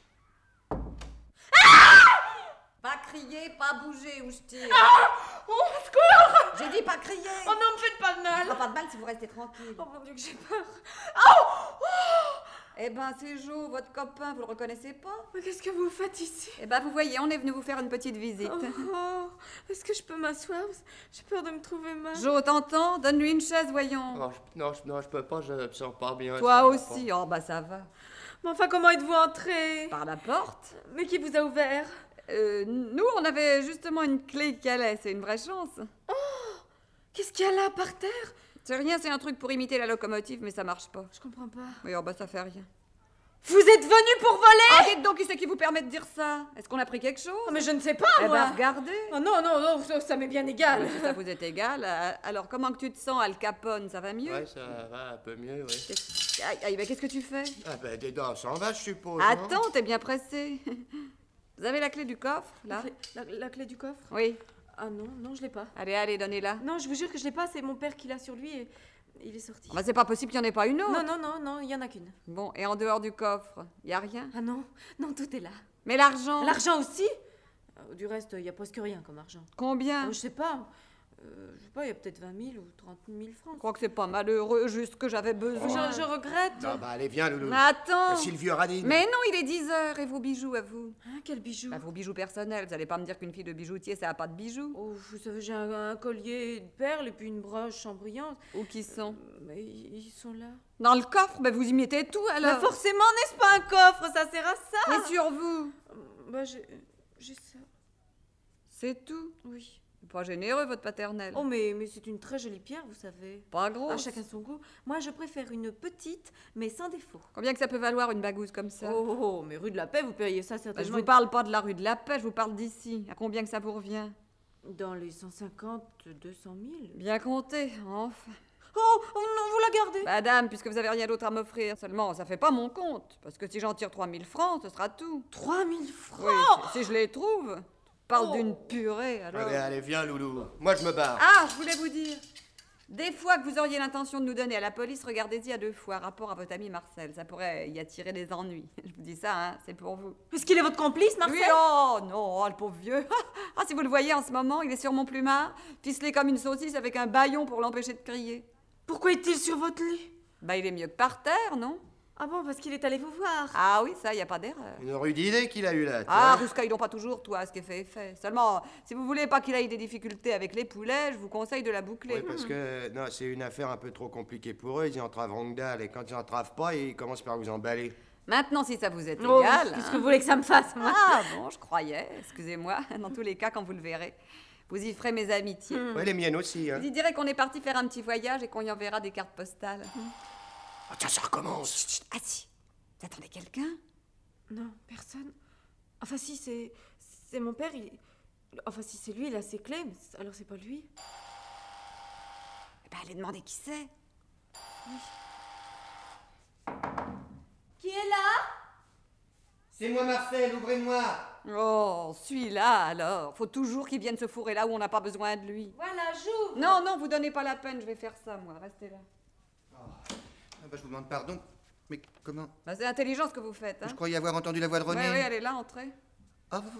Pas crier, pas bouger où je tire. Ah! Au secours! J'ai dit pas crier. Oh non, me faites pas de mal. Pas de mal si vous restez tranquille. Oh mon Dieu, que j'ai peur. Oh! Eh ben, c'est Jo, votre copain, vous le reconnaissez pas? Mais qu'est-ce que vous faites ici? Eh ben, vous voyez, on est venu vous faire une petite visite. Oh, oh. Est-ce que je peux m'asseoir? J'ai peur de me trouver mal. Jo, t'entends? Donne-lui une chaise, voyons. Oh, je- non, je, non, je peux pas, je me sens pas bien. Toi ça va aussi. Oh, bah ça va. Mais enfin, comment êtes-vous entré? Par la porte. Mais qui vous a ouvert? Euh, nous, on avait justement une clé qui allait, c'est une vraie chance. Oh! Qu'est-ce qu'il y a là, par terre? C'est rien, c'est un truc pour imiter la locomotive, mais ça marche pas. Je comprends pas. Oui, oh, bah ça fait rien. Vous êtes venu pour voler? Ah, dites donc, qui c'est qui vous permet de dire ça? Est-ce qu'on a pris quelque chose? Oh, mais je ne sais pas, Eh moi. ben, regardez. Oh non, non, non, ça, ça m'est bien égal. Oui, si ça vous est égal. euh, Alors, comment que tu te sens, Al Capone? Ça va mieux? Ouais, ça va un peu mieux, oui. Qu'est-ce- Aïe, aïe, mais qu'est-ce que tu fais? Ah ben, des dents s'en va, je suppose. non? Attends, t'es bien pressé. Vous avez la clé du coffre, là? La clé, la- la clé du coffre? Oui. Ah non, non, je l'ai pas. Allez, allez, donnez-la. Non, je vous jure que je l'ai pas, c'est mon père qui l'a sur lui et il est sorti. Bah, c'est pas possible qu'il n'y en ait pas une autre. Non, non, non, non, il y en a qu'une. Bon, et en dehors du coffre, y a rien? Ah non, non, tout est là. Mais l'argent? L'argent aussi? Euh, Du reste, il y a presque rien comme argent. Combien? Euh, je sais pas. Euh, je sais pas, il y a peut-être vingt mille ou trente mille francs. Je crois que c'est pas malheureux, juste que j'avais besoin. Je, je regrette. Non, bah, allez, viens, Loulou. Attends. C'est le vieux radine. Mais non, il est dix heures, et vos bijoux à vous? Hein, quel bijou? Bah, vos bijoux personnels, vous allez pas me dire qu'une fille de bijoutier, ça a pas de bijoux? Oh, vous savez, j'ai un, un collier de perles et puis une broche Chambriand. Où qui sont? Mais ils ils sont là. Dans le coffre? Bah, vous y mettez tout, alors? Bah forcément, n'est-ce pas un coffre? Ça sert à ça. Et sur vous? Bah, j'ai j'ai ça. C'est tout? Oui. Pas généreux, votre paternel. Oh, mais, mais c'est une très jolie pierre, vous savez. Pas grosse. À chacun son goût. Moi, je préfère une petite, mais sans défaut. Combien que ça peut valoir une bagousse comme ça? Oh, oh, oh, mais rue de la Paix, vous payez ça Bah, certainement. je vous parle pas de la rue de la Paix, je vous parle d'ici. À combien que ça vous revient? Dans les cent cinquante, deux cent mille. Bien compté, enfin. Oh, oh non, vous la gardez? Madame, puisque vous avez rien d'autre à m'offrir, seulement ça fait pas mon compte. Parce que si j'en tire trois mille francs, ce sera tout. trois mille francs? Oui, si, si je les trouve. Je parle Oh. d'une purée, alors. Allez, allez, viens, Loulou. Moi, je me barre. Ah, je voulais vous dire. Des fois que vous auriez l'intention de nous donner à la police, regardez-y à deux fois, rapport à votre ami Marcel. Ça pourrait y attirer des ennuis. Je vous dis ça, hein, c'est pour vous. Est-ce qu'il est votre complice, Marcel? Oui, oh non, oh, le pauvre vieux. Ah, si vous le voyez en ce moment, il est sur mon plumard, ficelé comme une saucisse avec un bâillon pour l'empêcher de crier. Pourquoi est-il sur votre lit? Bah, il est mieux que par terre, non? Ah bon, parce qu'il est allé vous voir. Ah oui, ça, y a pas d'erreur. Une rude idée qu'il a eue là. Ah, tiens. jusqu'à ils n'ont pas toujours, toi, ce qui est fait est fait. Seulement, si vous voulez pas qu'il aille des difficultés avec les poulets, je vous conseille de la boucler. Oui, parce que non, c'est une affaire un peu trop compliquée pour eux. Ils y entraveront que dalle. Et quand ils entravent pas, ils commencent par vous emballer. Maintenant, si ça vous est Oh, égal... qu'est-ce hein. que vous voulez que ça me fasse, moi? Ah bon, je croyais. Excusez-moi. Dans tous les cas, quand vous le verrez, vous y ferez mes amitiés. Oui, les miennes aussi. Hein. Vous y direz qu'on est parti faire un petit voyage et qu'on y enverra des cartes postales. Oh, tiens, ça recommence. Ah si, vous attendez quelqu'un? Non, personne. Enfin, si, c'est. C'est mon père, il. Enfin, si c'est lui, il a ses clés, mais c- alors c'est pas lui. Eh ben, allez demander qui c'est. Qui est là? C'est moi, Marcel, ouvrez-moi. Oh, celui-là alors. Faut toujours qu'il vienne se fourrer là où on n'a pas besoin de lui. Voilà, j'ouvre. Non, non, vous donnez pas la peine, je vais faire ça, moi. Restez là. Ah bah, je vous demande pardon. Mais comment? Bah, c'est intelligent ce que vous faites, hein. Je croyais avoir entendu la voix de René. Oui, oui, elle est là, entrez. Ah, vous,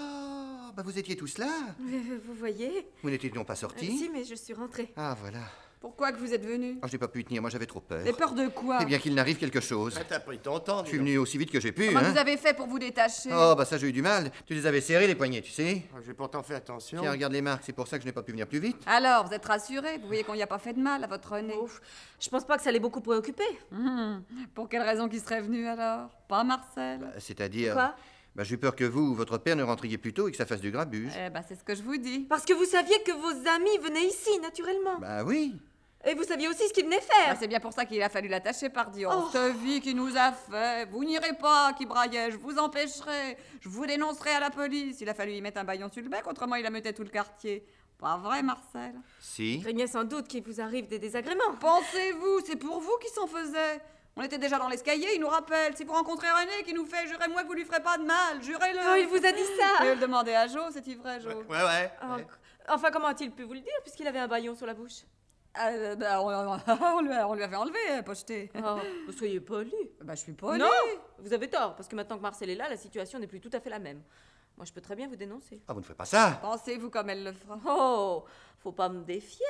ah, bah vous étiez tous là. Euh, Vous voyez? Vous n'étiez donc pas Euh, sortis? Si, mais je suis rentrée. Ah, voilà. Pourquoi que vous êtes venu? Ah, je n'ai pas pu y tenir, moi j'avais trop peur. Avez peur de quoi? Eh bien qu'il n'arrive quelque chose. Ah, t'as pris ton temps. Je suis venu aussi vite que j'ai pu, Comment hein. vous avez fait pour vous détacher? Oh, bah ça j'ai eu du mal. Tu les avais serrés, les poignets, tu sais. J'ai pourtant fait attention. Tiens, regarde les marques, c'est pour ça que je n'ai pas pu venir plus vite. Alors, vous êtes rassuré? Vous voyez qu'on n'y a pas fait de mal à votre René? Je pense pas que ça l'ait beaucoup préoccupé. Hum, Pour quelle raison qu'il serait venu alors? Pas Marcel? Bah, C'est-à-dire... Quoi? Bah j'ai eu peur que vous ou votre père ne rentriez plus tôt et que ça fasse du grabuge. Eh ben, c'est ce que je vous dis. Parce que vous saviez que vos amis venaient ici, naturellement. Bah oui. Et vous saviez aussi ce qu'ils venaient Ah, faire. c'est bien pour ça qu'il a fallu l'attacher par Dieu. Oh. Oh, cette vie qui nous a fait. Vous n'irez pas, qui braillait, je vous empêcherai. Je vous dénoncerai à la police. Il a fallu y mettre un baillon sur le bec, autrement il a mettait tout le quartier. Pas vrai, Marcel? Si. Je craignais sans doute qu'il vous arrive des désagréments. Pensez-vous, c'est pour vous qui s'en faisait. On était déjà dans l'escalier, il nous rappelle. Si vous rencontrez René qui nous fait, jurez-moi que vous lui ferez pas de mal, jurez-le. Oh, il vous a dit ça? Vous pouvez le demander à Jo, c'est vrai, Jo. Ouais, ouais. Oh, ouais. Enfin, comment a-t-il pu vous le dire, puisqu'il avait un baillon sur la bouche? Euh, bah, on, on lui a- on lui avait enlevé, euh, pocheté. Oh, vous soyez poli. Bah, je suis polie. Non, vous avez tort, parce que maintenant que Marcel est là, la situation n'est plus tout à fait la même. Moi, je peux très bien vous dénoncer. Ah, vous ne ferez pas ça. Pensez-vous comme elle le fera? Oh, faut pas me défier.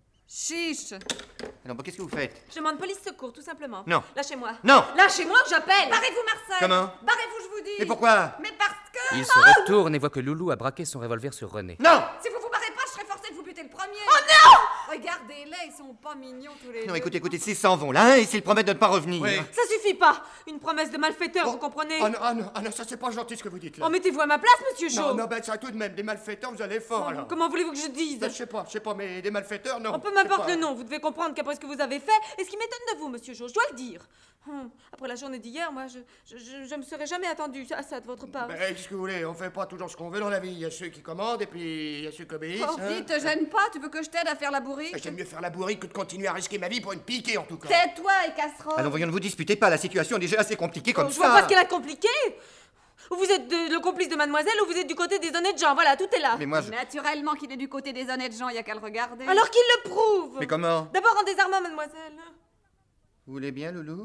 Chiche. Alors, bah, qu'est-ce que vous faites? Je demande police secours, tout simplement. Non. Lâchez-moi. Non. Lâchez-moi que j'appelle. Barrez-vous, Marcel. Comment? Barrez-vous, je vous dis. Et pourquoi? Mais parce que... Il se retourne et voit que Loulou a braqué son revolver sur René. Non. Si vous vous barrez pas, je serai forcé de vous buter le premier. Oh non! Regardez-les, ils sont pas mignons tous les Non, deux. écoutez, écoutez, s'ils s'en vont là, hein, et s'ils promettent de ne pas revenir. Oui. Ça suffit pas. Une promesse de malfaiteur, vous comprenez? Ah non, ah non, ah non, ça c'est pas gentil ce que vous dites là. Oh, mettez-vous à ma place, monsieur non, Chaud. non, ben ça tout de même, des malfaiteurs, vous allez fort alors. Comment voulez-vous que je dise? Ben, je sais pas, je sais pas, mais des malfaiteurs, non. Oh, peu je sais m'importe pas. le nom, vous devez comprendre qu'après ce que vous avez fait, et ce qui m'étonne de vous, monsieur Chaud, je dois le dire. Hum, Après la journée d'hier, moi, je, je, je, je me serais jamais attendu à ça de votre part. Ben, qu'est-ce que vous voulez, on fait pas toujours ce qu'on veut dans la vie. Il y a ceux qui commandent et puis il y a ceux qui obéissent. Oh, hein. dis, te gêne pas, tu veux que je t'aide à faire la bourrique? Ben, J'aime mieux faire la bourrique que de continuer à risquer ma vie pour une piquée en tout cas. Tais-toi et casserole. Allons, voyons, ne vous disputez pas, la situation est déjà assez compliquée comme Oh, je ça. vois pas ce qu'elle a de compliqué. Ou vous êtes de- le complice de mademoiselle, ou vous êtes du côté des honnêtes gens, voilà, tout est là. Mais moi, je... Naturellement qu'il est du côté des honnêtes gens, il y a qu'à le regarder. Alors qu'il le prouve. Mais comment? D'abord en désarmant mademoiselle. Vous voulez bien, Loulou?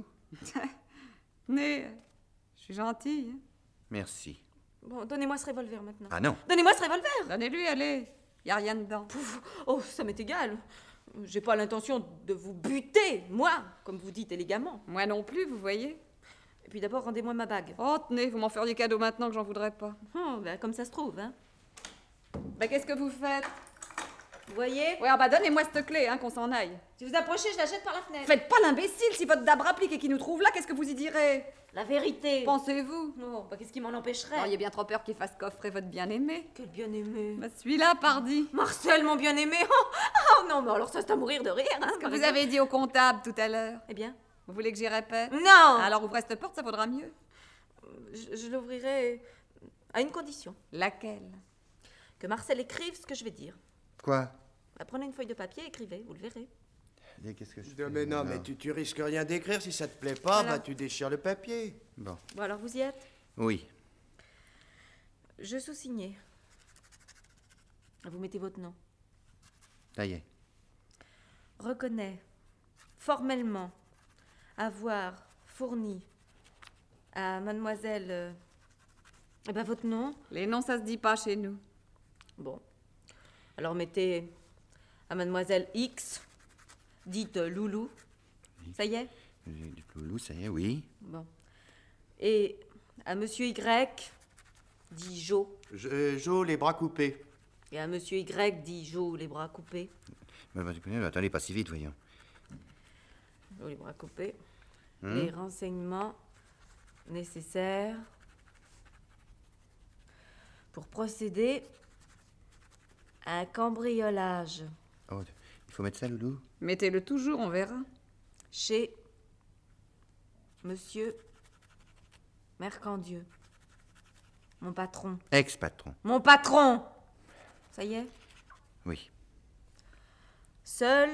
Mais, je suis gentille. hein. Merci. Bon, donnez-moi ce revolver maintenant. Ah non. Donnez-moi ce revolver. Donnez-lui, allez. Y a rien dedans. Pouf. Oh, ça m'est égal. J'ai pas l'intention de vous buter, moi, comme vous dites élégamment. Moi non plus, vous voyez. Et puis d'abord, rendez-moi ma bague. Oh, tenez, vous m'en feriez cadeau maintenant que j'en voudrais pas. Oh, ben, comme ça se trouve, hein. Bah, qu'est-ce que vous faites? Vous voyez? Ouais, ah bah donnez-moi cette clé, hein, qu'on s'en aille. Si vous approchez, je la jette par la fenêtre. Faites pas l'imbécile, si votre dame rapplique et qu'il nous trouve là, qu'est-ce que vous y direz? La vérité. Pensez-vous? Non, bah, qu'est-ce qui m'en empêcherait? Vous auriez bien trop peur qu'il fasse coffrer votre bien-aimé. Quel bien-aimé. Bah, celui-là, pardi. Marcel, mon bien-aimé. Oh, oh, non, mais alors ça, c'est à mourir de rire, hein. Ce que par vous exemple. avez dit au comptable tout à l'heure. Eh bien? Vous voulez que j'y répète? Non. Alors ouvrez cette porte, ça vaudra mieux. Je, je l'ouvrirai à une condition. Laquelle? Que Marcel écrive ce que je vais dire. Quoi? Bah, prenez une feuille de papier, écrivez, vous le verrez. Allez, qu'est-ce que je Non, fais, mais non, alors? mais tu, tu risques rien d'écrire. Si ça te plaît pas, Voilà. bah tu déchires le papier. Bon. Bon, alors vous y êtes? Oui. Je sous-signais. Vous mettez votre nom. Ça y est. Reconnais formellement avoir fourni à mademoiselle... euh, eh ben, votre nom. Les noms, ça se dit pas chez nous. Bon. Alors mettez à mademoiselle X, dite Loulou. Ça y est? Du Loulou, ça y est, oui. Bon. Et à Monsieur Y, dit Jo. Je- euh, Jo, les bras coupés. Et à Monsieur Y, dit Jo, les bras coupés. Bah, bah, attendez, pas si vite, voyons. Jo, les bras coupés. Hmm. Les renseignements nécessaires pour procéder à un cambriolage. Oh, il faut mettre ça, Loulou? Mettez-le toujours, on verra. Chez Monsieur Mercandieu. Mon patron. Ex-patron. Mon patron! Ça y est? Oui. Seul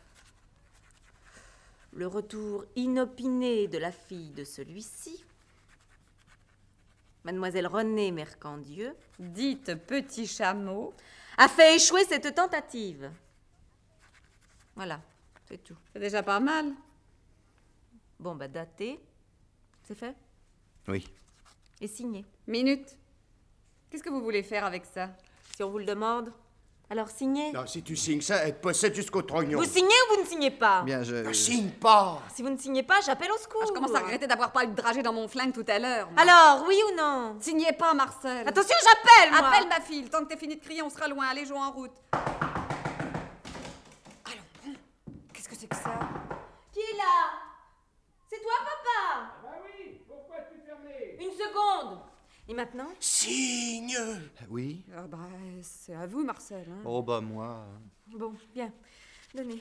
le retour inopiné de la fille de celui-ci, Mademoiselle Renée Mercandieu, dite Petit Chameau, a fait échouer cette tentative. Voilà, c'est tout. C'est déjà pas mal. Bon, bah, daté. C'est fait? Oui. Et signé. Minute. Qu'est-ce que vous voulez faire avec ça? Si on vous le demande, alors signez. Non, si tu signes ça, elle te possède jusqu'au trognon. Vous signez ou vous ne signez pas? Bien, je... Signe pas! Si vous ne signez pas, j'appelle au secours. Ah, je commence à regretter d'avoir pas eu de dragée dans mon flingue tout à l'heure. moi. Alors, oui ou non? Signez pas, Marcel. Attention, j'appelle, moi. Appelle, ma fille. Le temps que t'aies fini de crier, on sera loin. Allez, jouons en route. Allons, bon. Qu'est-ce que c'est que ça? Qui est là? C'est toi, papa? Ah bah oui, pourquoi tu fermais? Une seconde. Et maintenant? Signe! Oui. Ah bah, c'est à vous, Marcel. Hein. Oh, bah, moi... Bon, bien. Donnez.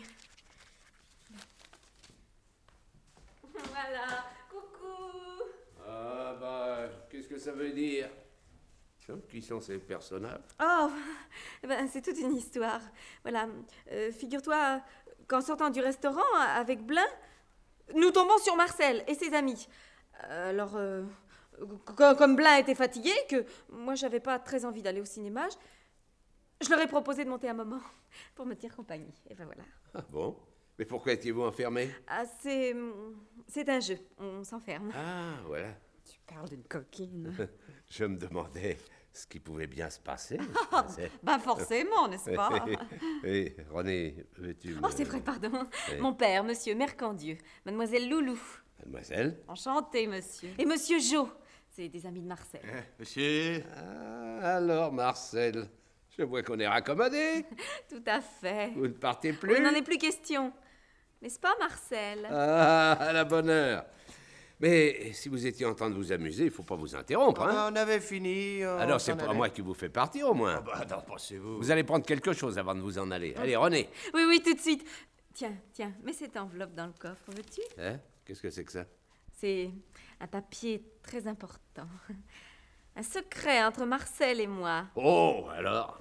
Voilà. Coucou. Ah bah, qu'est-ce que ça veut dire? Tiens, qui sont ces personnages? Oh, ben, c'est toute une histoire. Voilà. Euh, figure-toi qu'en sortant du restaurant avec Blin, nous tombons sur Marcel et ses amis. Euh, alors, euh, co- comme Blin était fatigué, que moi j'avais pas très envie d'aller au cinéma, je, je leur ai proposé de monter un moment pour me tenir compagnie. Et ben voilà. Ah bon? Mais pourquoi étiez-vous enfermé? Ah, c'est, c'est un jeu. On s'enferme. Ah, voilà. Tu parles d'une coquine. Je me demandais ce qui pouvait bien se passer. Ben forcément, n'est-ce pas? Et René, veux-tu Oh, me- c'est vrai, pardon. Oui. Mon père, monsieur Mercandieu. Mademoiselle Loulou. Mademoiselle? Enchanté, monsieur. Et monsieur Jo. C'est des amis de Marcel. Monsieur? Ah, alors, Marcel, je vois qu'on est raccommodé. Tout à fait. Vous ne partez plus? Il n'en est plus question. N'est-ce pas, Marcel? Ah, à la bonne heure. Mais si vous étiez en train de vous amuser, il faut pas vous interrompre, Ah, hein? on avait fini. on Alors, c'est s'en pas allait. moi qui vous fais partir, au moins. Ah bah, non, pensez-vous. Vous allez prendre quelque chose avant de vous en aller. Allez, René. Oui, oui, tout de suite. Tiens, tiens, mets cette enveloppe dans le coffre, veux-tu? Hein? Qu'est-ce que c'est que ça? C'est un papier très important. Un secret entre Marcel et moi. Oh, alors?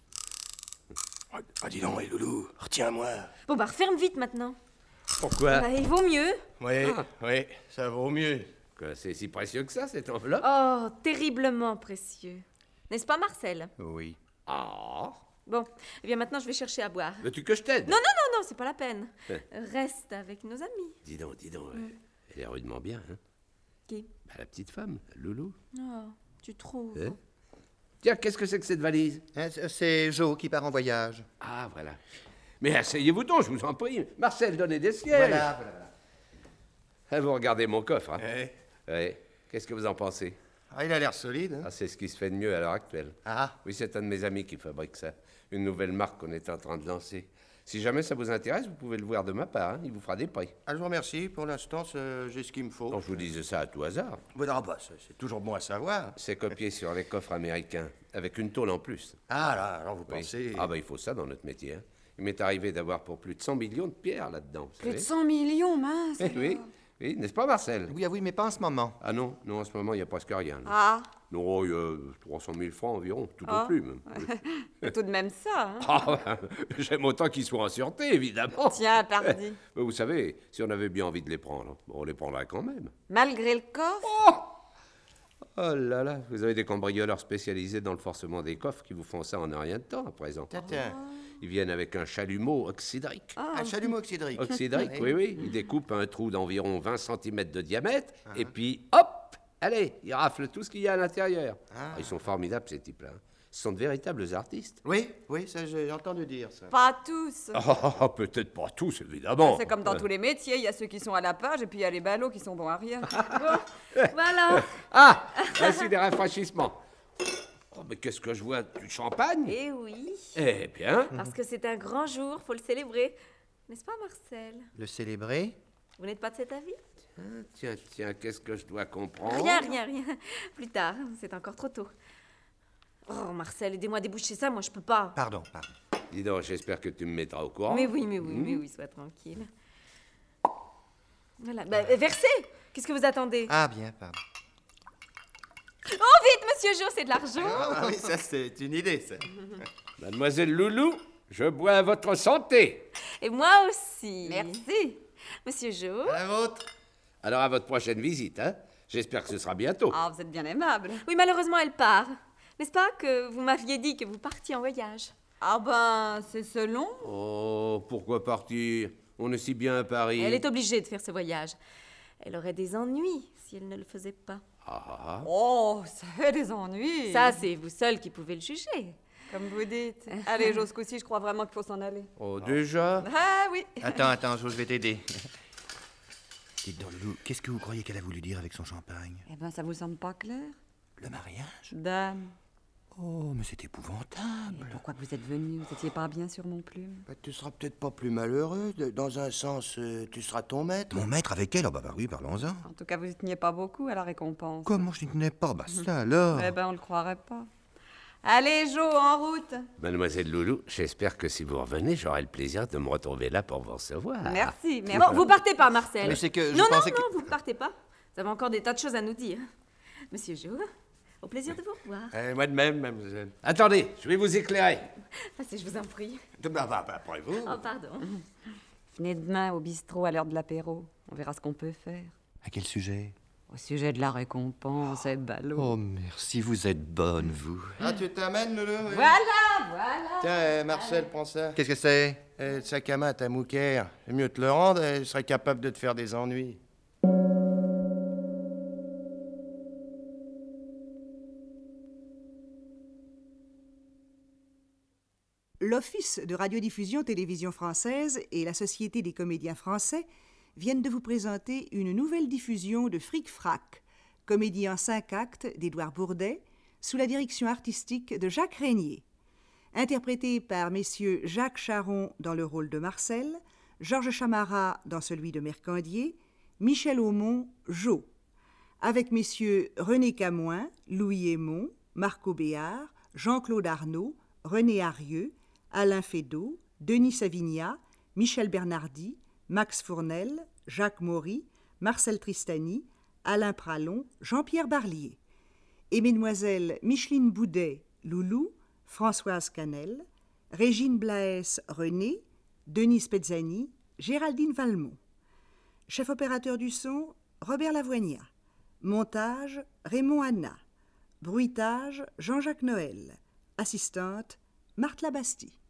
Ah, ah, dis donc, hé, Loulou, retiens-moi. Bon, bah, referme vite maintenant. Pourquoi? Bah, il vaut mieux. Oui, Ah. oui, ça vaut mieux. Que c'est si précieux que ça, cette enveloppe? Oh, terriblement précieux. N'est-ce pas, Marcel? Oui. Ah! Bon, eh bien maintenant je vais chercher à boire. Veux-tu que je t'aide? Non, non, non, non, c'est pas la peine. Hein. Reste avec nos amis. Dis donc, dis donc, Mm. euh, elle est rudement bien, hein? Qui? Bah, la petite femme, Loulou. Oh, tu trouves? Hein? Tiens, qu'est-ce que c'est que cette valise? Hein, c'est- c'est Jo qui part en voyage. Ah, voilà. Mais asseyez-vous donc, je vous en prie. Marcel, donnez des sièges. Voilà, voilà, voilà. Ah, vous regardez mon coffre, hein? Eh, Ouais. Qu'est-ce que vous en pensez? ah, il a l'air solide. Hein. Ah, c'est ce qui se fait de mieux à l'heure actuelle. Ah, Oui, c'est un de mes amis qui fabrique ça. Une nouvelle marque qu'on est en train de lancer. Si jamais ça vous intéresse, vous pouvez le voir de ma part, hein. Il vous fera des prix. ah, je vous remercie. Pour l'instant, c'est- j'ai ce qu'il me faut. Donc, je vous disais ça à tout hasard. Bon, ah, bah, c'est c'est toujours bon à savoir. C'est copié sur les coffres américains, avec une tôle en plus. Ah, là, alors vous Oui. pensez... Ah, bah, il faut ça dans notre métier, hein. Il m'est arrivé d'avoir pour plus de cent millions de pierres là-dedans. vous Plus de savez. cent millions, mince. Eh oui, oui, n'est-ce pas, Marcel? Oui, ah oui, mais pas en ce moment. Ah non, non, en ce moment, il n'y a presque rien. là. Ah, Non, il y a trois cent mille francs environ, tout Ah. au plus, même. c'est tout de même ça. Hein. Ah, ben, j'aime autant qu'ils soient en sûreté, évidemment. Tiens, pardi. Mais vous savez, si on avait bien envie de les prendre, bon, on les prendrait quand même. Malgré le coffre. Oh là là, vous avez des cambrioleurs spécialisés dans le forcement des coffres qui vous font ça en un rien de temps à présent. Tiens, tiens. Ils viennent avec un chalumeau oxydrique. Ah. Un chalumeau oxydrique. Oxydrique, oui, oui. Ils découpent un trou d'environ vingt centimètres de diamètre Ah. et puis, hop, allez, ils raflent tout ce qu'il y a à l'intérieur. Ah. Ah, ils sont formidables, ces types-là. Ce sont de véritables artistes. Oui, oui, ça j'ai entendu dire ça. Pas tous. Oh, peut-être pas tous, évidemment. C'est comme dans tous les métiers, il y a ceux qui sont à la page et puis il y a les ballots qui sont bons à rien. Voilà. Ah, voici des rafraîchissements. Oh, mais qu'est-ce que je vois? Du champagne? Eh oui. Eh bien. Parce que c'est un grand jour, faut le célébrer. N'est-ce pas, Marcel? Le célébrer? Vous n'êtes pas de cet avis? Ah, tiens, tiens, qu'est-ce que je dois comprendre? Rien, rien, rien. Plus tard, c'est encore trop tôt. Oh, Marcel, aidez-moi à déboucher ça, moi je peux pas. Pardon, pardon. Dis donc, j'espère que tu me mettras au courant. Mais oui, mais oui, Hmm. mais oui, sois tranquille. Voilà, bah, versez. Qu'est-ce que vous attendez? Ah, bien, pardon. Oh, vite, monsieur Jo, c'est de l'argent. Ah oui, ça c'est une idée, ça. Mademoiselle Loulou, je bois à votre santé. Et moi aussi. Merci. Monsieur Jo. La vôtre. Alors à votre prochaine visite, hein. J'espère que ce sera bientôt. Ah, vous êtes bien aimable. Oui, malheureusement, elle part. N'est-ce pas que vous m'aviez dit que vous partiez en voyage? Ah ben, c'est selon. Oh, pourquoi partir? On est si bien à Paris. Elle est obligée de faire ce voyage. Elle aurait des ennuis si elle ne le faisait pas. Ah. Oh, ça fait des ennuis. Ça, c'est vous seul qui pouvez le juger. Comme vous dites. Allez, Jo, ce coup-ci, je crois vraiment qu'il faut s'en aller. Oh, déjà? Ah oui. Attends, attends, Jo, je vais t'aider. Dites donc, Loulou, qu'est-ce que vous croyez qu'elle a voulu dire avec son champagne? Eh ben, ça vous semble pas clair? Le mariage? Dame. Oh, mais c'est épouvantable. Pourquoi vous êtes venu? Vous étiez pas bien sur mon plume? Bah, tu seras peut-être pas plus malheureux. de- Dans un sens, euh, tu seras ton maître. Mon maître avec elle? Oh, bah, bah oui, parlons-en. En tout cas, vous y teniez pas beaucoup à la récompense. Comment je n'y tenais pas? Bah, ça alors. Eh ben, on le croirait pas. Allez, Jo, en route. Mademoiselle Loulou, j'espère que si vous revenez, j'aurai le plaisir de me retrouver là pour vous recevoir. Merci, merci. Bon, vous partez pas, Marcel. Mais c'est que je non, non, pensais que- non, vous ne partez pas. Vous avez encore des tas de choses à nous dire. Monsieur Jo, au plaisir de vous revoir. Eh, moi de même, mademoiselle. Attendez, je vais vous éclairer. Passez, je vous en prie. Bah, bah, bah, après vous. Oh, pardon. Venez demain au bistrot à l'heure de l'apéro. On verra ce qu'on peut faire. À quel sujet? Au sujet de la récompense, et ballot. Oh, merci, vous êtes bonne, vous. Ah, tu t'amènes, Loulou? oui. Voilà, voilà. Tiens, euh, Marcel, prends ça. Qu'est-ce que c'est? Euh, le sac à main à ta mouquère. C'est mieux de te le rendre, elle serait capable de te faire des ennuis. L'Office de radiodiffusion télévision française et la Société des comédiens français viennent de vous présenter une nouvelle diffusion de Fric-Frac, comédie en cinq actes d'Édouard Bourdet, sous la direction artistique de Jacques Régnier. Interprété par messieurs Jacques Charon dans le rôle de Marcel, Georges Chamara dans celui de Mercandier, Michel Aumont, Jo. Avec messieurs René Camoin, Louis Aymon, Marco Béard, Jean-Claude Arnaud, René Arieux, Alain Fédot, Denis Savignat, Michel Bernardi, Max Fournel, Jacques Maury, Marcel Tristany, Alain Pralon, Jean-Pierre Barlier. Et mesdemoiselles Micheline Boudet, Loulou, Françoise Canel, Régine Blaès, René, Denise Pezzani, Géraldine Valmont. Chef opérateur du son, Robert Lavoignat. Montage, Raymond Anna. Bruitage, Jean-Jacques Noël. Assistante, Marthe Labastie.